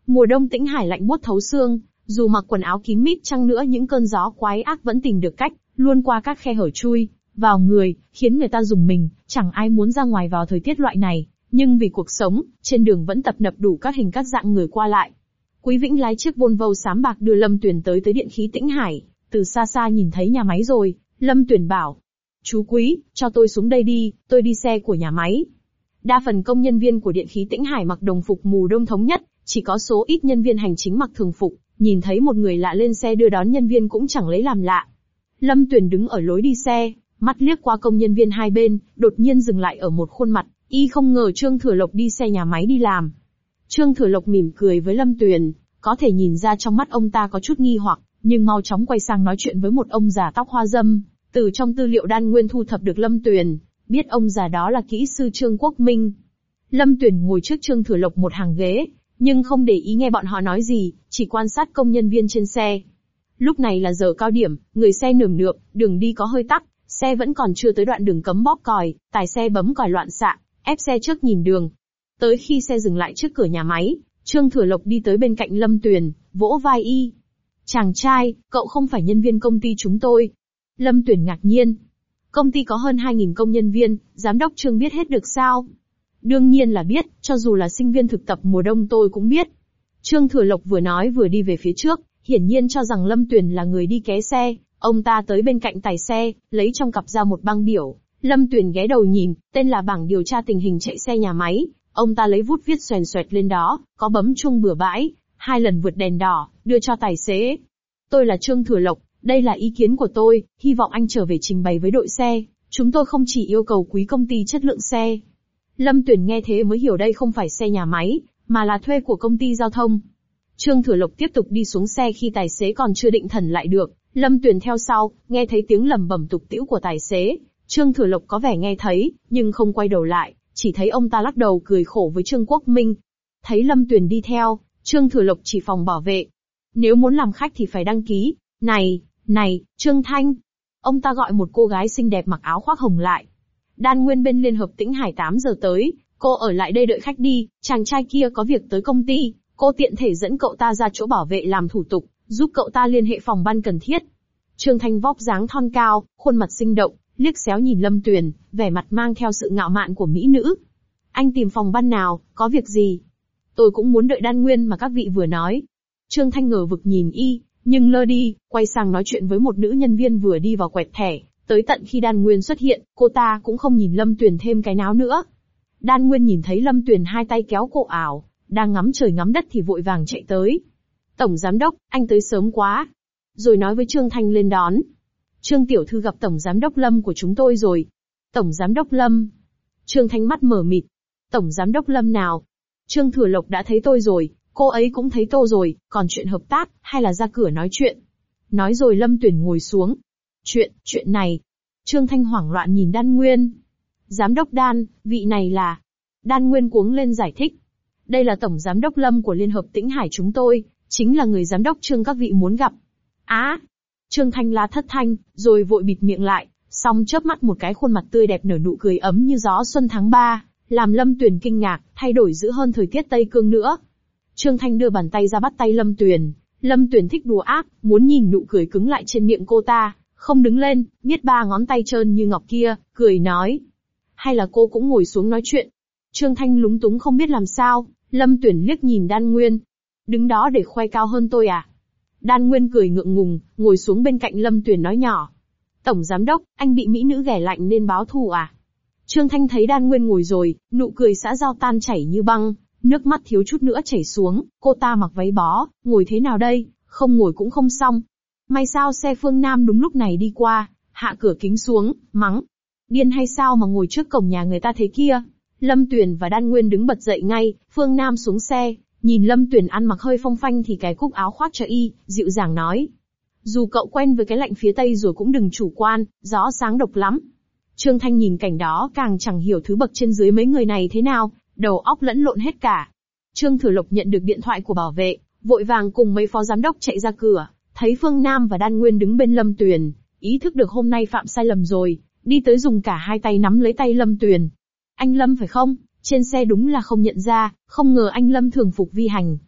Mùa đông Tĩnh Hải lạnh buốt thấu xương, dù mặc quần áo kín mít chăng nữa những cơn gió quái ác vẫn tìm được cách, luôn qua các khe hở chui vào người, khiến người ta rùng mình, chẳng ai muốn ra ngoài vào thời tiết loại này, nhưng vì cuộc sống, trên đường vẫn tập nập đủ các hình các dạng người qua lại. Quý Vĩnh lái chiếc Volvo xám bạc đưa Lâm Tuyển tới tới điện khí Tĩnh Hải, từ xa xa nhìn thấy nhà máy rồi, Lâm Tuyển bảo: "Chú Quý, cho tôi xuống đây đi, tôi đi xe của nhà máy." Đa phần công nhân viên của điện khí Tĩnh Hải mặc đồng phục mùa đông thống nhất, chỉ có số ít nhân viên hành chính mặc thường phục, nhìn thấy một người lạ lên xe đưa đón nhân viên cũng chẳng lấy làm lạ. Lâm Tuyển đứng ở lối đi xe, mắt liếc qua công nhân viên hai bên, đột nhiên dừng lại ở một khuôn mặt, y không ngờ Trương Thừa Lộc đi xe nhà máy đi làm. Trương Thừa Lộc mỉm cười với Lâm Tuyển, có thể nhìn ra trong mắt ông ta có chút nghi hoặc, nhưng mau chóng quay sang nói chuyện với một ông già tóc hoa râm. Từ trong tư liệu Đan Nguyên thu thập được Lâm Tuyển, biết ông già đó là kỹ sư Trương Quốc Minh. Lâm Tuyển ngồi trước Trương Thừa Lộc một hàng ghế, nhưng không để ý nghe bọn họ nói gì, chỉ quan sát công nhân viên trên xe. Lúc này là giờ cao điểm, người xe nườm nượp, đường đi có hơi tắc, xe vẫn còn chưa tới đoạn đường cấm bóp còi, tài xe bấm còi loạn xạ, ép xe trước nhìn đường. Tới khi xe dừng lại trước cửa nhà máy, Trương Thừa Lộc đi tới bên cạnh Lâm Tuyển, vỗ vai y. "Chàng trai, cậu không phải nhân viên công ty chúng tôi." Lâm Tuyển ngạc nhiên. "Công ty có hơn hai nghìn công nhân viên, giám đốc Trương biết hết được sao?" "Đương nhiên là biết, cho dù là sinh viên thực tập mùa đông tôi cũng biết." Trương Thừa Lộc vừa nói vừa đi về phía trước, hiển nhiên cho rằng Lâm Tuyển là người đi ké xe. Ông ta tới bên cạnh tài xe, lấy trong cặp ra một băng biểu. Lâm Tuyển ghé đầu nhìn, tên là bảng điều tra tình hình chạy xe nhà máy. Ông ta lấy bút viết xoèn xoẹt lên đó, có bấm chuông bừa bãi, hai lần vượt đèn đỏ, đưa cho tài xế. "Tôi là Trương Thừa Lộc, đây là ý kiến của tôi, hy vọng anh trở về trình bày với đội xe. Chúng tôi không chỉ yêu cầu quý công ty chất lượng xe." Lâm Tuyển nghe thế mới hiểu đây không phải xe nhà máy, mà là thuê của công ty giao thông. Trương Thừa Lộc tiếp tục đi xuống xe khi tài xế còn chưa định thần lại được. Lâm Tuyển theo sau, nghe thấy tiếng lẩm bẩm tục tĩu của tài xế. Trương Thừa Lộc có vẻ nghe thấy, nhưng không quay đầu lại, chỉ thấy ông ta lắc đầu cười khổ với Trương Quốc Minh. Thấy Lâm Tuyển đi theo, Trương Thừa Lộc chỉ phòng bảo vệ. "Nếu muốn làm khách thì phải đăng ký. Này, này, Trương Thanh." Ông ta gọi một cô gái xinh đẹp mặc áo khoác hồng lại. "Đan Nguyên bên Liên Hợp Tĩnh Hải tám giờ tới, cô ở lại đây đợi khách đi, chàng trai kia có việc tới công ty, cô tiện thể dẫn cậu ta ra chỗ bảo vệ làm thủ tục, giúp cậu ta liên hệ phòng ban cần thiết." Trương Thanh vóc dáng thon cao, khuôn mặt sinh động, liếc xéo nhìn Lâm Tuyển, vẻ mặt mang theo sự ngạo mạn của mỹ nữ. "Anh tìm phòng ban nào, có việc gì?" "Tôi cũng muốn đợi Đan Nguyên mà các vị vừa nói." Trương Thanh ngờ vực nhìn y, nhưng lơ đi, quay sang nói chuyện với một nữ nhân viên vừa đi vào quẹt thẻ, tới tận khi Đan Nguyên xuất hiện, cô ta cũng không nhìn Lâm Tuyển thêm cái náo nữa. Đan Nguyên nhìn thấy Lâm Tuyển hai tay kéo cổ ảo, đang ngắm trời ngắm đất thì vội vàng chạy tới. "Tổng giám đốc, anh tới sớm quá." Rồi nói với Trương Thanh lên đón. "Trương tiểu thư gặp tổng giám đốc Lâm của chúng tôi rồi." "Tổng giám đốc Lâm?" Trương Thanh mắt mở mịt. "Tổng giám đốc Lâm nào?" "Trương Thừa Lộc đã thấy tôi rồi, cô ấy cũng thấy tôi rồi, còn chuyện hợp tác, hay là ra cửa nói chuyện?" Nói rồi Lâm Tuyển ngồi xuống. Chuyện, chuyện này. Trương Thanh hoảng loạn nhìn Đan Nguyên. "Giám đốc Đan, vị này là..." Đan Nguyên cuống lên giải thích. "Đây là tổng giám đốc Lâm của Liên Hợp Tĩnh Hải chúng tôi, chính là người giám đốc Trương các vị muốn gặp." "Á!" Trương Thanh la thất thanh, rồi vội bịt miệng lại, xong chớp mắt một cái khuôn mặt tươi đẹp nở nụ cười ấm như gió xuân tháng ba, làm Lâm Tuyển kinh ngạc, thay đổi dữ hơn thời tiết Tây Cương nữa. Trương Thanh đưa bàn tay ra bắt tay Lâm Tuyển. Lâm Tuyển thích đùa ác, muốn nhìn nụ cười cứng lại trên miệng cô ta, không đứng lên, miết ba ngón tay trơn như ngọc kia, cười nói. "Hay là cô cũng ngồi xuống nói chuyện?" Trương Thanh lúng túng không biết làm sao. Lâm Tuyển liếc nhìn Đan Nguyên. "Đứng đó để khoe cao hơn tôi à?" Đan Nguyên cười ngượng ngùng, ngồi xuống bên cạnh Lâm Tuyển nói nhỏ. "Tổng giám đốc, anh bị mỹ nữ ghẻ lạnh nên báo thù à?" Trương Thanh thấy Đan Nguyên ngồi rồi, nụ cười xã giao tan chảy như băng, nước mắt thiếu chút nữa chảy xuống. Cô ta mặc váy bó, ngồi thế nào đây, không ngồi cũng không xong. May sao xe Phương Nam đúng lúc này đi qua, hạ cửa kính xuống, mắng. "Điên hay sao mà ngồi trước cổng nhà người ta thế kia?" Lâm Tuyển và Đan Nguyên đứng bật dậy ngay, Phương Nam xuống xe, nhìn Lâm Tuyển ăn mặc hơi phong phanh thì cái cúc áo khoác cho y, dịu dàng nói. "Dù cậu quen với cái lạnh phía Tây rồi cũng đừng chủ quan, gió sáng độc lắm." Trương Thanh nhìn cảnh đó càng chẳng hiểu thứ bậc trên dưới mấy người này thế nào, đầu óc lẫn lộn hết cả. Trương Thừa Lộc nhận được điện thoại của bảo vệ, vội vàng cùng mấy phó giám đốc chạy ra cửa, thấy Phương Nam và Đan Nguyên đứng bên Lâm Tuyển, ý thức được hôm nay phạm sai lầm rồi, đi tới dùng cả hai tay nắm lấy tay Lâm Tuyển. "Anh Lâm phải không? Trên xe đúng là không nhận ra, không ngờ anh Lâm thường phục vi hành."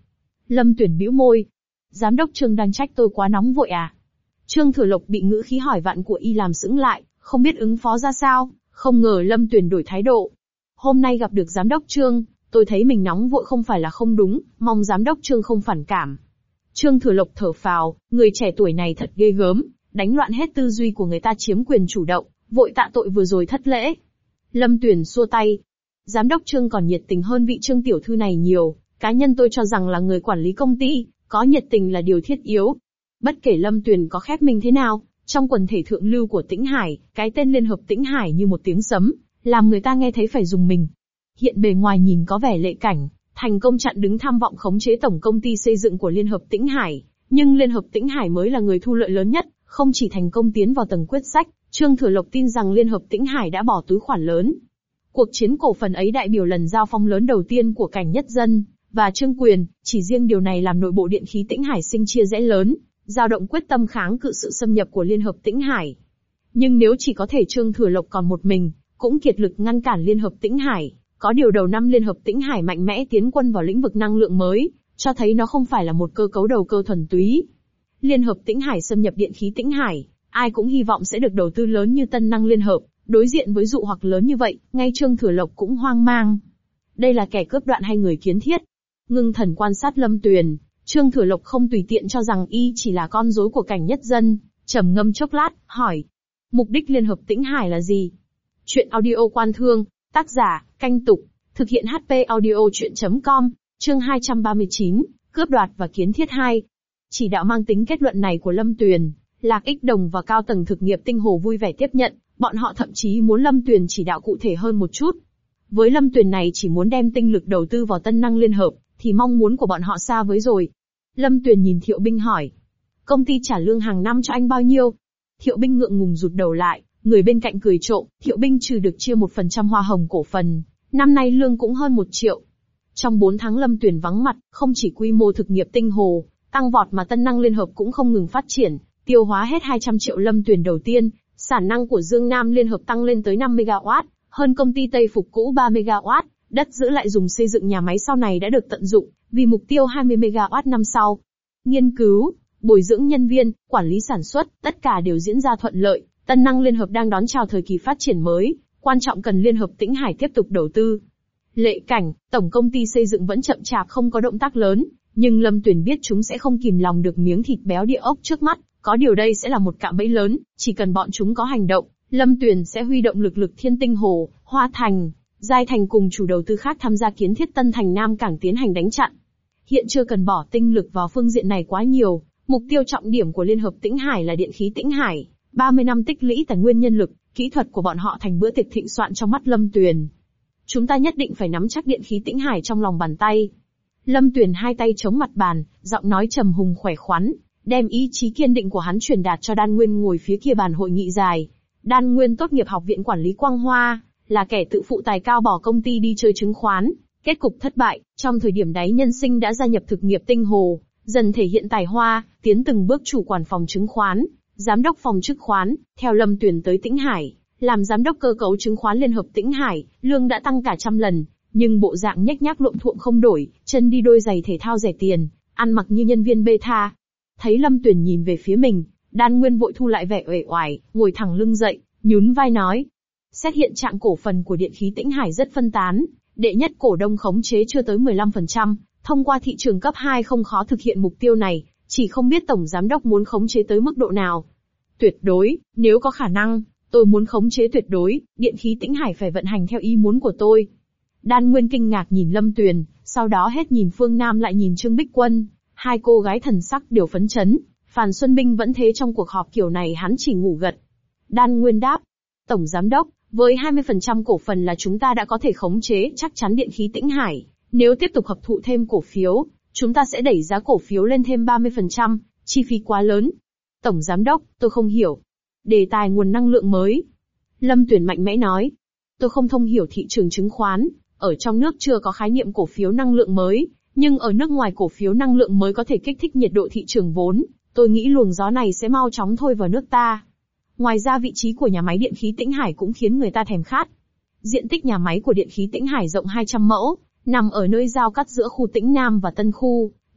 Lâm Tuyển bĩu môi. Giám đốc Trương đang trách tôi quá nóng vội à? Trương Thừa Lộc bị ngữ khí hỏi vặn của y làm sững lại, không biết ứng phó ra sao, không ngờ Lâm Tuyển đổi thái độ. Hôm nay gặp được giám đốc Trương, tôi thấy mình nóng vội không phải là không đúng, mong giám đốc Trương không phản cảm. Trương Thừa Lộc thở phào, người trẻ tuổi này thật ghê gớm, đánh loạn hết tư duy của người ta chiếm quyền chủ động, vội tạ tội vừa rồi thất lễ. Lâm Tuyển xua tay. Giám đốc Trương còn nhiệt tình hơn vị Trương tiểu thư này nhiều, cá nhân tôi cho rằng là người quản lý công ty, có nhiệt tình là điều thiết yếu. Bất kể Lâm Tuyển có khép mình thế nào, trong quần thể thượng lưu của Tĩnh Hải, cái tên Liên hợp Tĩnh Hải như một tiếng sấm, làm người ta nghe thấy phải rùng mình. Hiện bề ngoài nhìn có vẻ lệ cảnh, thành công chặn đứng tham vọng khống chế tổng công ty xây dựng của Liên hợp Tĩnh Hải, nhưng Liên hợp Tĩnh Hải mới là người thu lợi lớn nhất, không chỉ thành công tiến vào tầng quyết sách, Trương Thừa Lộc tin rằng Liên hợp Tĩnh Hải đã bỏ túi khoản lớn. Cuộc chiến cổ phần ấy đại biểu lần giao phong lớn đầu tiên của Cảnh Nhất Dân và Trương Quyền, chỉ riêng điều này làm nội bộ điện khí Tĩnh Hải sinh chia rẽ lớn, dao động quyết tâm kháng cự sự xâm nhập của Liên hợp Tĩnh Hải. Nhưng nếu chỉ có thể Trương Thừa Lộc còn một mình, cũng kiệt lực ngăn cản Liên hợp Tĩnh Hải, có điều đầu năm Liên hợp Tĩnh Hải mạnh mẽ tiến quân vào lĩnh vực năng lượng mới, cho thấy nó không phải là một cơ cấu đầu cơ thuần túy. Liên hợp Tĩnh Hải xâm nhập điện khí Tĩnh Hải, ai cũng hy vọng sẽ được đầu tư lớn như Tân Năng Liên hợp, đối diện với dụ hoặc lớn như vậy, ngay Trương Thừa Lộc cũng hoang mang. Đây là kẻ cướp đoạn hay người kiến thiết? Ngưng thần quan sát Lâm Tuyền, Trương Thừa Lộc không tùy tiện cho rằng y chỉ là con rối của Cảnh Nhất Dân, trầm ngâm chốc lát, hỏi. Mục đích Liên hợp Tĩnh Hải là gì? Chuyện audio Quan Thương, tác giả, Canh Tục, thực hiện hát pê audio chuyện chấm com, chương hai trăm ba mươi chín, cướp đoạt và kiến thiết hai. Chỉ đạo mang tính kết luận này của Lâm Tuyền, Lạc Ích Đồng và cao tầng thực nghiệp Tinh Hồ vui vẻ tiếp nhận, bọn họ thậm chí muốn Lâm Tuyền chỉ đạo cụ thể hơn một chút. Với Lâm Tuyền này chỉ muốn đem tinh lực đầu tư vào Tân Năng Liên hợp, thì mong muốn của bọn họ xa với rồi. Lâm Tuyền nhìn Thiệu Binh hỏi. Công ty trả lương hàng năm cho anh bao nhiêu? Thiệu Binh ngượng ngùng rụt đầu lại, người bên cạnh cười trộm, Thiệu Binh trừ được chia một phần trăm hoa hồng cổ phần, năm nay lương cũng hơn một triệu. Trong bốn tháng Lâm Tuyền vắng mặt, không chỉ quy mô thực nghiệp Tinh Hồ tăng vọt mà Tân Năng Liên hợp cũng không ngừng phát triển, tiêu hóa hết hai trăm triệu Lâm Tuyền đầu tiên, sản năng của Dương Nam Liên hợp tăng lên tới năm mê ga oát, hơn công ty Tây Phục cũ ba mê ga oát, đất giữ lại dùng xây dựng nhà máy sau này đã được tận dụng, vì mục tiêu hai mươi mê ga oát năm sau. Nghiên cứu, bồi dưỡng nhân viên, quản lý sản xuất, tất cả đều diễn ra thuận lợi, Tân Năng Liên hợp đang đón chào thời kỳ phát triển mới, quan trọng cần Liên hợp Tĩnh Hải tiếp tục đầu tư. Lệ Cảnh, tổng công ty xây dựng vẫn chậm chạp không có động tác lớn, nhưng Lâm Tuyền biết chúng sẽ không kìm lòng được miếng thịt béo địa ốc trước mắt, có điều đây sẽ là một cạm bẫy lớn, chỉ cần bọn chúng có hành động, Lâm Tuyền sẽ huy động lực lực Thiên Tinh Hồ, Hoa Thành, Giai Thành cùng chủ đầu tư khác tham gia kiến thiết Tân Thành Nam Cảng tiến hành đánh chặn. Hiện chưa cần bỏ tinh lực vào phương diện này quá nhiều, mục tiêu trọng điểm của Liên hợp Tĩnh Hải là điện khí Tĩnh Hải, ba mươi năm tích lũy tài nguyên nhân lực, kỹ thuật của bọn họ thành bữa tiệc thịnh soạn trong mắt Lâm Tuyền. Chúng ta nhất định phải nắm chắc điện khí Tĩnh Hải trong lòng bàn tay. Lâm Tuyền hai tay chống mặt bàn, giọng nói trầm hùng khỏe khoắn, đem ý chí kiên định của hắn truyền đạt cho Đan Nguyên ngồi phía kia bàn hội nghị dài. Đan Nguyên tốt nghiệp học viện quản lý Quang Hoa, là kẻ tự phụ tài cao bỏ công ty đi chơi chứng khoán, kết cục thất bại, trong thời điểm đáy nhân sinh đã gia nhập thực nghiệp Tinh Hồ, dần thể hiện tài hoa, tiến từng bước chủ quản phòng chứng khoán, giám đốc phòng chứng khoán, theo Lâm Tuyền tới Tĩnh Hải, làm giám đốc cơ cấu chứng khoán Liên hợp Tĩnh Hải, lương đã tăng cả trăm lần, nhưng bộ dạng nhếch nhác lộn thuộm không đổi, chân đi đôi giày thể thao rẻ tiền, ăn mặc như nhân viên beta. Thấy Lâm Tuyền nhìn về phía mình, Đan Nguyên vội thu lại vẻ uể oải, ngồi thẳng lưng dậy, nhún vai nói. Xét hiện trạng cổ phần của điện khí Tĩnh Hải rất phân tán, đệ nhất cổ đông khống chế chưa tới mười lăm phần trăm, thông qua thị trường cấp hai không khó thực hiện mục tiêu này, chỉ không biết tổng giám đốc muốn khống chế tới mức độ nào. Tuyệt đối, nếu có khả năng, tôi muốn khống chế tuyệt đối, điện khí Tĩnh Hải phải vận hành theo ý muốn của tôi. Đan Nguyên kinh ngạc nhìn Lâm Tuyền, sau đó hết nhìn Phương Nam lại nhìn Trương Bích Quân, hai cô gái thần sắc đều phấn chấn. Phan Xuân Binh vẫn thế, trong cuộc họp kiểu này hắn chỉ ngủ gật. Đan Nguyên đáp, tổng giám đốc, với hai mươi phần trăm cổ phần là chúng ta đã có thể khống chế chắc chắn điện khí Tĩnh Hải, nếu tiếp tục hấp thụ thêm cổ phiếu, chúng ta sẽ đẩy giá cổ phiếu lên thêm ba mươi phần trăm, chi phí quá lớn. Tổng giám đốc, tôi không hiểu. Đề tài nguồn năng lượng mới. Lâm Tuyền mạnh mẽ nói, tôi không thông hiểu thị trường chứng khoán, ở trong nước chưa có khái niệm cổ phiếu năng lượng mới, nhưng ở nước ngoài cổ phiếu năng lượng mới có thể kích thích nhiệt độ thị trường vốn, tôi nghĩ luồng gió này sẽ mau chóng thôi vào nước ta. Ngoài ra vị trí của nhà máy điện khí Tĩnh Hải cũng khiến người ta thèm khát. Diện tích nhà máy của điện khí Tĩnh Hải rộng hai trăm mẫu, nằm ở nơi giao cắt giữa khu Tĩnh Nam và Tân Khu,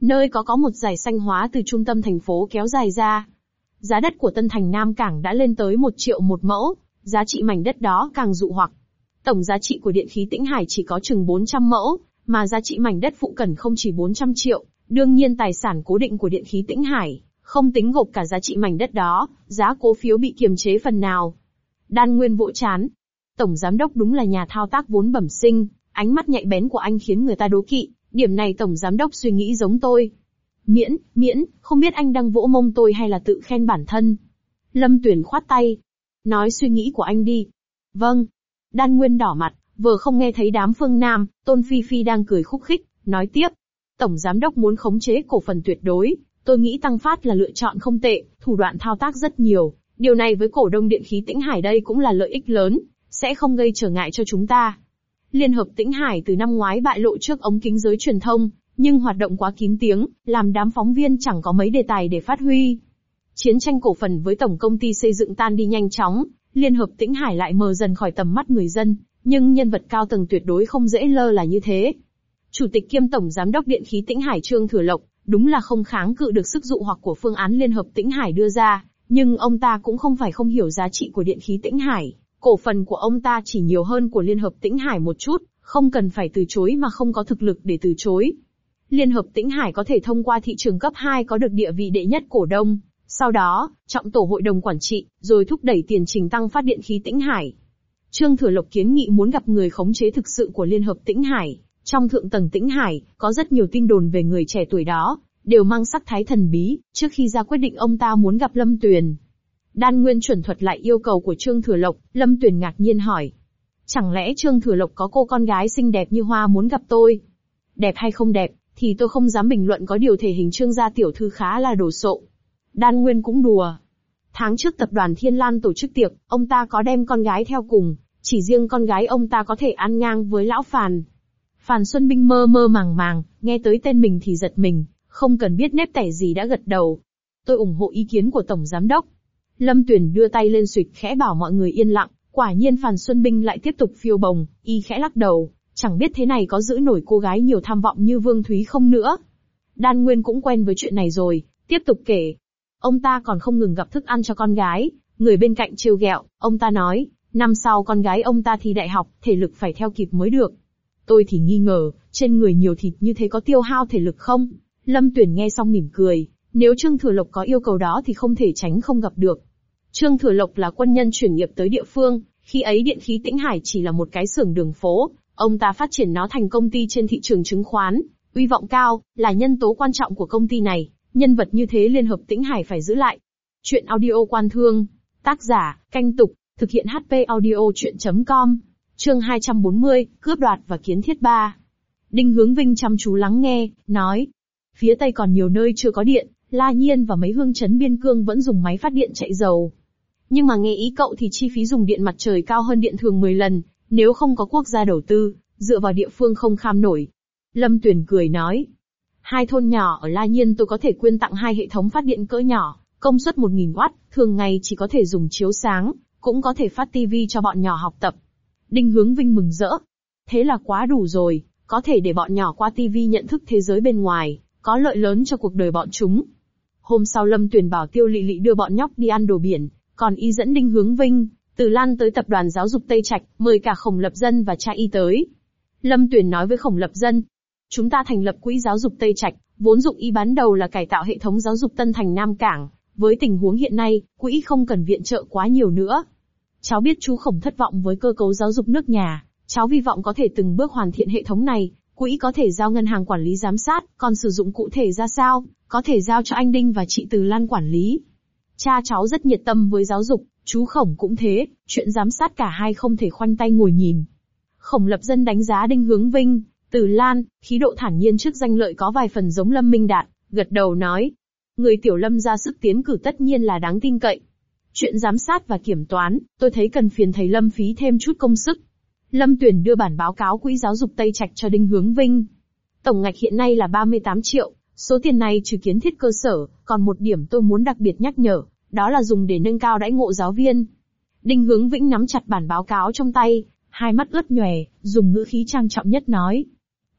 nơi có có một dải xanh hóa từ trung tâm thành phố kéo dài ra. Giá đất của Tân Thành Nam Cảng đã lên tới một triệu một mẫu, giá trị mảnh đất đó càng dụ hoặc. Tổng giá trị của điện khí Tĩnh Hải chỉ có chừng bốn trăm mẫu, mà giá trị mảnh đất phụ cận không chỉ bốn trăm triệu, đương nhiên tài sản cố định của điện khí Tĩnh Hải, không tính gộp cả giá trị mảnh đất đó, giá cổ phiếu bị kiềm chế phần nào. Đan Nguyên vỗ chán. Tổng giám đốc đúng là nhà thao tác vốn bẩm sinh, ánh mắt nhạy bén của anh khiến người ta đố kỵ, điểm này tổng giám đốc suy nghĩ giống tôi. Miễn, miễn, không biết anh đang vỗ mông tôi hay là tự khen bản thân. Lâm Tuyển khoát tay. Nói suy nghĩ của anh đi. Vâng. Đan Nguyên đỏ mặt, vừa không nghe thấy đám Phương Nam, Tôn Phi Phi đang cười khúc khích, nói tiếp. Tổng giám đốc muốn khống chế cổ phần tuyệt đối, tôi nghĩ Tăng Phát là lựa chọn không tệ, thủ đoạn thao tác rất nhiều. Điều này với cổ đông điện khí Tĩnh Hải đây cũng là lợi ích lớn, sẽ không gây trở ngại cho chúng ta. Liên hợp Tĩnh Hải từ năm ngoái bại lộ trước ống kính giới truyền thông, nhưng hoạt động quá kín tiếng, làm đám phóng viên chẳng có mấy đề tài để phát huy. Chiến tranh cổ phần với tổng công ty xây dựng tan đi nhanh chóng, Liên hợp Tĩnh Hải lại mờ dần khỏi tầm mắt người dân, nhưng nhân vật cao tầng tuyệt đối không dễ lơ là như thế. Chủ tịch kiêm tổng giám đốc điện khí Tĩnh Hải Trương Thừa Lộc, đúng là không kháng cự được sức dụ hoặc của phương án Liên hợp Tĩnh Hải đưa ra, nhưng ông ta cũng không phải không hiểu giá trị của điện khí Tĩnh Hải. Cổ phần của ông ta chỉ nhiều hơn của Liên hợp Tĩnh Hải một chút, không cần phải từ chối mà không có thực lực để từ chối. Liên hợp Tĩnh Hải có thể thông qua thị trường cấp hai có được địa vị đệ nhất cổ đông, sau đó, trọng tổ hội đồng quản trị, rồi thúc đẩy tiền trình tăng phát điện khí Tĩnh Hải. Trương Thừa Lộc kiến nghị muốn gặp người khống chế thực sự của Liên hợp Tĩnh Hải. Trong thượng tầng Tĩnh Hải, có rất nhiều tin đồn về người trẻ tuổi đó, đều mang sắc thái thần bí, trước khi ra quyết định ông ta muốn gặp Lâm Tuyền. Đan Nguyên chuẩn thuật lại yêu cầu của Trương Thừa Lộc, Lâm Tuyền ngạc nhiên hỏi. Chẳng lẽ Trương Thừa Lộc có cô con gái xinh đẹp như hoa muốn gặp tôi? Đẹp hay không đẹp, thì tôi không dám bình luận, có điều thể hình Trương gia tiểu thư khá là đồ sộ. Đan Nguyên cũng đùa. Tháng trước tập đoàn Thiên Lan tổ chức tiệc, ông ta có đem con gái theo cùng, chỉ riêng con gái ông ta có thể ăn ngang với lão Phàn. Phàn Xuân Binh mơ mơ màng màng, nghe tới tên mình thì giật mình, không cần biết nếp tẻ gì đã gật đầu. Tôi ủng hộ ý kiến của Tổng Giám đốc. Lâm Tuyền đưa tay lên xuịch khẽ bảo mọi người yên lặng, quả nhiên Phàn Xuân Binh lại tiếp tục phiêu bồng, y khẽ lắc đầu, chẳng biết thế này có giữ nổi cô gái nhiều tham vọng như Vương Thúy không nữa. Đan Nguyên cũng quen với chuyện này rồi, tiếp tục kể. Ông ta còn không ngừng gặp thức ăn cho con gái, người bên cạnh trêu ghẹo, ông ta nói, năm sau con gái ông ta thi đại học, thể lực phải theo kịp mới được. Tôi thì nghi ngờ, trên người nhiều thịt như thế có tiêu hao thể lực không? Lâm Tuyển nghe xong mỉm cười, nếu Trương Thừa Lộc có yêu cầu đó thì không thể tránh không gặp được. Trương Thừa Lộc là quân nhân chuyển nghiệp tới địa phương, khi ấy điện khí Tĩnh Hải chỉ là một cái xưởng đường phố, ông ta phát triển nó thành công ty trên thị trường chứng khoán, uy vọng cao, là nhân tố quan trọng của công ty này, nhân vật như thế Liên hợp Tĩnh Hải phải giữ lại. Chuyện audio Quan Thương, tác giả, Canh Tục, thực hiện hát pê audio chuyện chấm com, chương hai trăm bốn mươi, cướp đoạt và kiến thiết ba. Đinh Hướng Vinh chăm chú lắng nghe, nói, phía Tây còn nhiều nơi chưa có điện, La Nhiên và mấy hương trấn biên cương vẫn dùng máy phát điện chạy dầu. Nhưng mà nghe ý cậu thì chi phí dùng điện mặt trời cao hơn điện thường mười lần, nếu không có quốc gia đầu tư, dựa vào địa phương không kham nổi. Lâm Tuyền cười nói, hai thôn nhỏ ở La Nhiên tôi có thể quyên tặng hai hệ thống phát điện cỡ nhỏ, công suất một nghìn oát, thường ngày chỉ có thể dùng chiếu sáng, cũng có thể phát tivi cho bọn nhỏ học tập. Đinh Hướng Vinh mừng rỡ. Thế là quá đủ rồi, có thể để bọn nhỏ qua tivi nhận thức thế giới bên ngoài, có lợi lớn cho cuộc đời bọn chúng. Hôm sau Lâm Tuyền bảo Tiêu Lị Lị đưa bọn nhóc đi ăn đồ biển, còn y dẫn Đinh Hướng Vinh, Từ Lan tới tập đoàn giáo dục Tây Trạch, mời cả Khổng Lập Dân và cha y tới. Lâm Tuyền nói với Khổng Lập Dân, chúng ta thành lập quỹ giáo dục Tây Trạch, vốn dụng ý ban đầu là cải tạo hệ thống giáo dục Tân Thành Nam Cảng. Với tình huống hiện nay, quỹ không cần viện trợ quá nhiều nữa. Cháu biết chú Khổng thất vọng với cơ cấu giáo dục nước nhà, cháu hy vọng có thể từng bước hoàn thiện hệ thống này, quỹ có thể giao ngân hàng quản lý giám sát, còn sử dụng cụ thể ra sao, có thể giao cho anh Đinh và chị Từ Lan quản lý. Cha cháu rất nhiệt tâm với giáo dục, chú Khổng cũng thế, chuyện giám sát cả hai không thể khoanh tay ngồi nhìn. Khổng Lập Dân đánh giá Đinh Hướng Vinh, Từ Lan, khí độ thản nhiên trước danh lợi có vài phần giống Lâm Minh Đạt, gật đầu nói. Người tiểu Lâm ra sức tiến cử tất nhiên là đáng tin cậy. Chuyện giám sát và kiểm toán, tôi thấy cần phiền thầy Lâm phí thêm chút công sức. Lâm Tuyền đưa bản báo cáo quỹ giáo dục Tây Trạch cho Đinh Hướng Vinh. Tổng ngạch hiện nay là ba mươi tám triệu, số tiền này trừ kiến thiết cơ sở, còn một điểm tôi muốn đặc biệt nhắc nhở, đó là dùng để nâng cao đãi ngộ giáo viên. Đinh Hướng Vĩnh nắm chặt bản báo cáo trong tay, hai mắt ướt nhòe, dùng ngữ khí trang trọng nhất nói.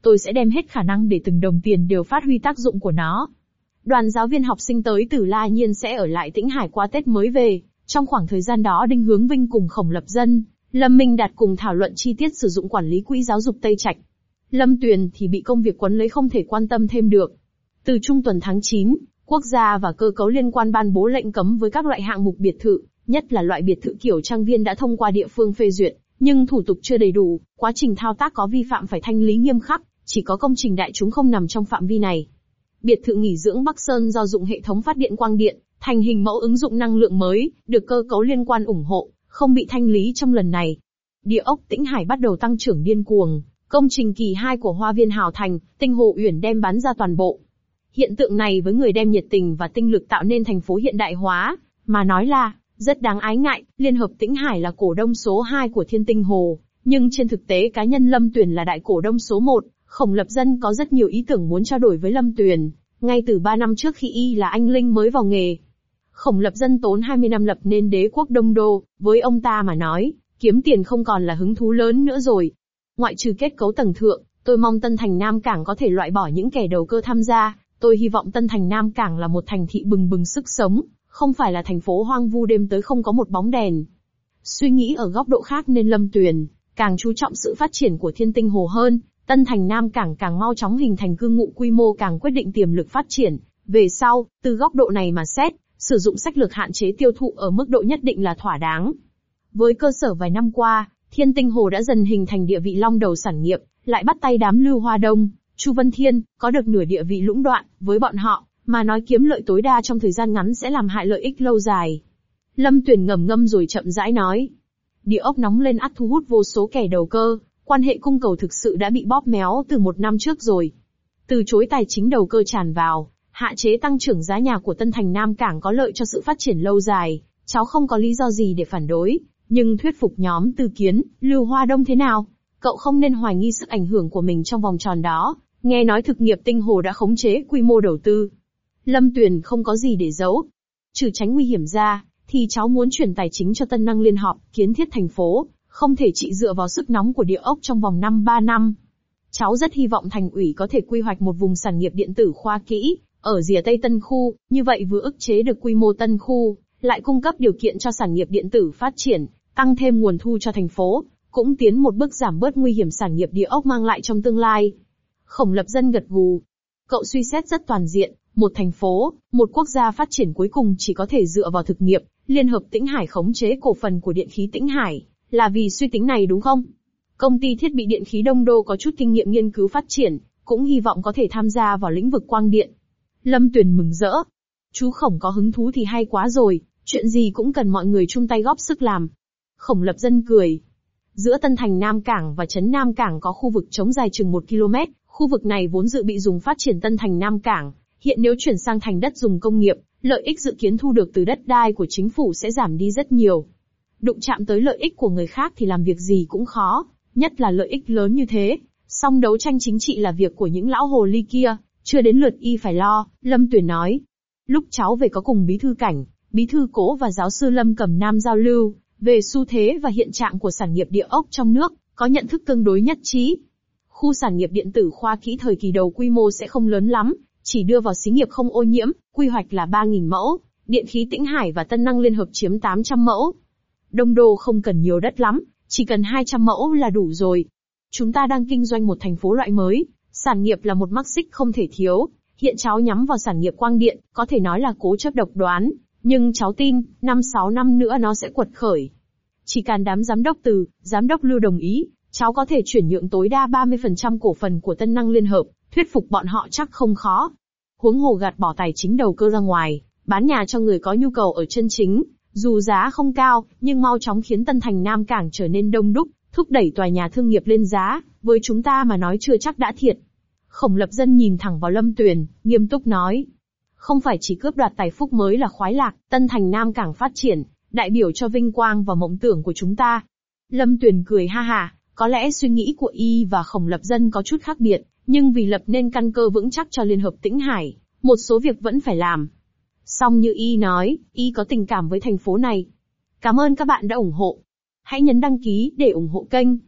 tôi sẽ đem hết khả năng để từng đồng tiền đều phát huy tác dụng của nó. Đoàn giáo viên học sinh tới từ La Nhiên sẽ ở lại Tĩnh Hải qua Tết mới về. Trong khoảng thời gian đó Đinh Hướng Vinh cùng Khổng Lập Dân, Lâm Minh Đạt cùng thảo luận chi tiết sử dụng quản lý quỹ giáo dục Tây Trạch. Lâm Tuyền thì bị công việc quấn lấy không thể quan tâm thêm được. Từ trung tuần tháng chín, quốc gia và cơ cấu liên quan ban bố lệnh cấm với các loại hạng mục biệt thự, nhất là loại biệt thự kiểu trang viên đã thông qua địa phương phê duyệt, nhưng thủ tục chưa đầy đủ, quá trình thao tác có vi phạm phải thanh lý nghiêm khắc, chỉ có công trình đại chúng không nằm trong phạm vi này. Biệt thự nghỉ dưỡng Bắc Sơn do dụng hệ thống phát điện quang điện, thành hình mẫu ứng dụng năng lượng mới, được cơ cấu liên quan ủng hộ, không bị thanh lý trong lần này. Địa ốc Tĩnh Hải bắt đầu tăng trưởng điên cuồng, công trình kỳ hai của Hoa viên Hào Thành, Tinh Hồ Uyển đem bán ra toàn bộ. Hiện tượng này với người đem nhiệt tình và tinh lực tạo nên thành phố hiện đại hóa, mà nói là rất đáng ái ngại. Liên hợp Tĩnh Hải là cổ đông số hai của Thiên Tinh Hồ, nhưng trên thực tế cá nhân Lâm Tuyền là đại cổ đông số một. Khổng Lập Dân có rất nhiều ý tưởng muốn trao đổi với Lâm Tuyền, ngay từ ba năm trước khi y là anh Linh mới vào nghề. Khổng Lập Dân tốn hai mươi năm lập nên đế quốc Đông Đô, với ông ta mà nói, kiếm tiền không còn là hứng thú lớn nữa rồi. Ngoại trừ kết cấu tầng thượng, tôi mong Tân Thành Nam Cảng có thể loại bỏ những kẻ đầu cơ tham gia. Tôi hy vọng Tân Thành Nam Cảng là một thành thị bừng bừng sức sống, không phải là thành phố hoang vu đêm tới không có một bóng đèn. Suy nghĩ ở góc độ khác nên Lâm Tuyền càng chú trọng sự phát triển của Thiên Tinh Hồ hơn. Tân Thành Nam Cảng càng mau chóng hình thành cư ngụ quy mô càng quyết định tiềm lực phát triển. Về sau, từ góc độ này mà xét, sử dụng sách lược hạn chế tiêu thụ ở mức độ nhất định là thỏa đáng. Với cơ sở vài năm qua, Thiên Tinh Hồ đã dần hình thành địa vị long đầu sản nghiệp, lại bắt tay đám Lưu Hoa Đông, Chu Vân Thiên, có được nửa địa vị lũng đoạn, với bọn họ, mà nói kiếm lợi tối đa trong thời gian ngắn sẽ làm hại lợi ích lâu dài. Lâm Tuyền ngầm ngâm rồi chậm rãi nói. Địa ốc nóng lên ắt thu hút vô số kẻ đầu cơ, quan hệ cung cầu thực sự đã bị bóp méo từ một năm trước rồi. Từ chối tài chính đầu cơ tràn vào, hạ chế tăng trưởng giá nhà của Tân Thành Nam Cảng có lợi cho sự phát triển lâu dài, cháu không có lý do gì để phản đối, nhưng thuyết phục nhóm Từ Kiến, Lưu Hoa Đông thế nào? Cậu không nên hoài nghi sức ảnh hưởng của mình trong vòng tròn đó, nghe nói thực nghiệp Tinh Hồ đã khống chế quy mô đầu tư. Lâm Tuyền không có gì để giấu. Trừ tránh nguy hiểm ra, thì cháu muốn chuyển tài chính cho Tân Năng Liên Họp, kiến thiết thành phố, không thể chỉ dựa vào sức nóng của địa ốc trong vòng năm ba năm. Cháu rất hy vọng thành ủy có thể quy hoạch một vùng sản nghiệp điện tử khoa kỹ, ở rìa Tây Tân Khu, như vậy vừa ức chế được quy mô Tân Khu, lại cung cấp điều kiện cho sản nghiệp điện tử phát triển, tăng thêm nguồn thu cho thành phố, cũng tiến một bước giảm bớt nguy hiểm sản nghiệp địa ốc mang lại trong tương lai. Khổng Lập Dân gật gù. Cậu suy xét rất toàn diện, một thành phố, một quốc gia phát triển cuối cùng chỉ có thể dựa vào thực nghiệp. Liên hợp Tĩnh Hải khống chế cổ phần của Điện khí Tĩnh Hải, là vì suy tính này đúng không? Công ty thiết bị điện khí Đông Đô có chút kinh nghiệm nghiên cứu phát triển, cũng hy vọng có thể tham gia vào lĩnh vực quang điện. Lâm Tuyền mừng rỡ. Chú Khổng có hứng thú thì hay quá rồi, chuyện gì cũng cần mọi người chung tay góp sức làm. Khổng Lập Dân cười. Giữa Tân Thành Nam Cảng và Trấn Nam Cảng có khu vực trống dài chừng một ki lô mét, khu vực này vốn dự bị dùng phát triển Tân Thành Nam Cảng, hiện nếu chuyển sang thành đất dùng công nghiệp, lợi ích dự kiến thu được từ đất đai của chính phủ sẽ giảm đi rất nhiều. Đụng chạm tới lợi ích của người khác thì làm việc gì cũng khó, nhất là lợi ích lớn như thế. Song đấu tranh chính trị là việc của những lão hồ ly kia, chưa đến lượt y phải lo, Lâm Tuyền nói. Lúc cháu về có cùng Bí thư Cảnh, Bí thư Cố và giáo sư Lâm Cẩm Nam giao lưu, về xu thế và hiện trạng của sản nghiệp địa ốc trong nước, có nhận thức tương đối nhất trí. Khu sản nghiệp điện tử khoa kỹ thời kỳ đầu quy mô sẽ không lớn lắm, chỉ đưa vào xí nghiệp không ô nhiễm, quy hoạch là ba nghìn mẫu, Điện khí Tĩnh Hải và Tân Năng Liên Hợp chiếm tám trăm mẫu. Đông Đô không cần nhiều đất lắm, chỉ cần hai trăm mẫu là đủ rồi. Chúng ta đang kinh doanh một thành phố loại mới, sản nghiệp là một mắc xích không thể thiếu. Hiện cháu nhắm vào sản nghiệp quang điện, có thể nói là cố chấp độc đoán, nhưng cháu tin, năm sáu năm nữa nó sẽ quật khởi. Chỉ cần đám giám đốc Từ, giám đốc Lưu đồng ý, cháu có thể chuyển nhượng tối đa ba mươi phần trăm cổ phần của Tân Năng Liên Hợp, thuyết phục bọn họ chắc không khó. Huống hồ gạt bỏ tài chính đầu cơ ra ngoài, bán nhà cho người có nhu cầu ở chân chính, dù giá không cao, nhưng mau chóng khiến Tân Thành Nam Cảng trở nên đông đúc, thúc đẩy tòa nhà thương nghiệp lên giá, với chúng ta mà nói chưa chắc đã thiệt. Khổng Lập Dân nhìn thẳng vào Lâm Tuyền, nghiêm túc nói. Không phải chỉ cướp đoạt tài phúc mới là khoái lạc, Tân Thành Nam Cảng phát triển, đại biểu cho vinh quang và mộng tưởng của chúng ta. Lâm Tuyền cười ha ha, có lẽ suy nghĩ của y và Khổng Lập Dân có chút khác biệt, nhưng vì lập nên căn cơ vững chắc cho Liên hợp Tĩnh Hải, một số việc vẫn phải làm. Song như y nói, y có tình cảm với thành phố này. Cảm ơn các bạn đã ủng hộ. Hãy nhấn đăng ký để ủng hộ kênh.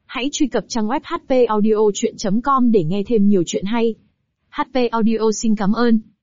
Hãy truy cập trang web h p audio chuyện chấm com để nghe thêm nhiều chuyện hay. hát pê Audio xin cảm ơn.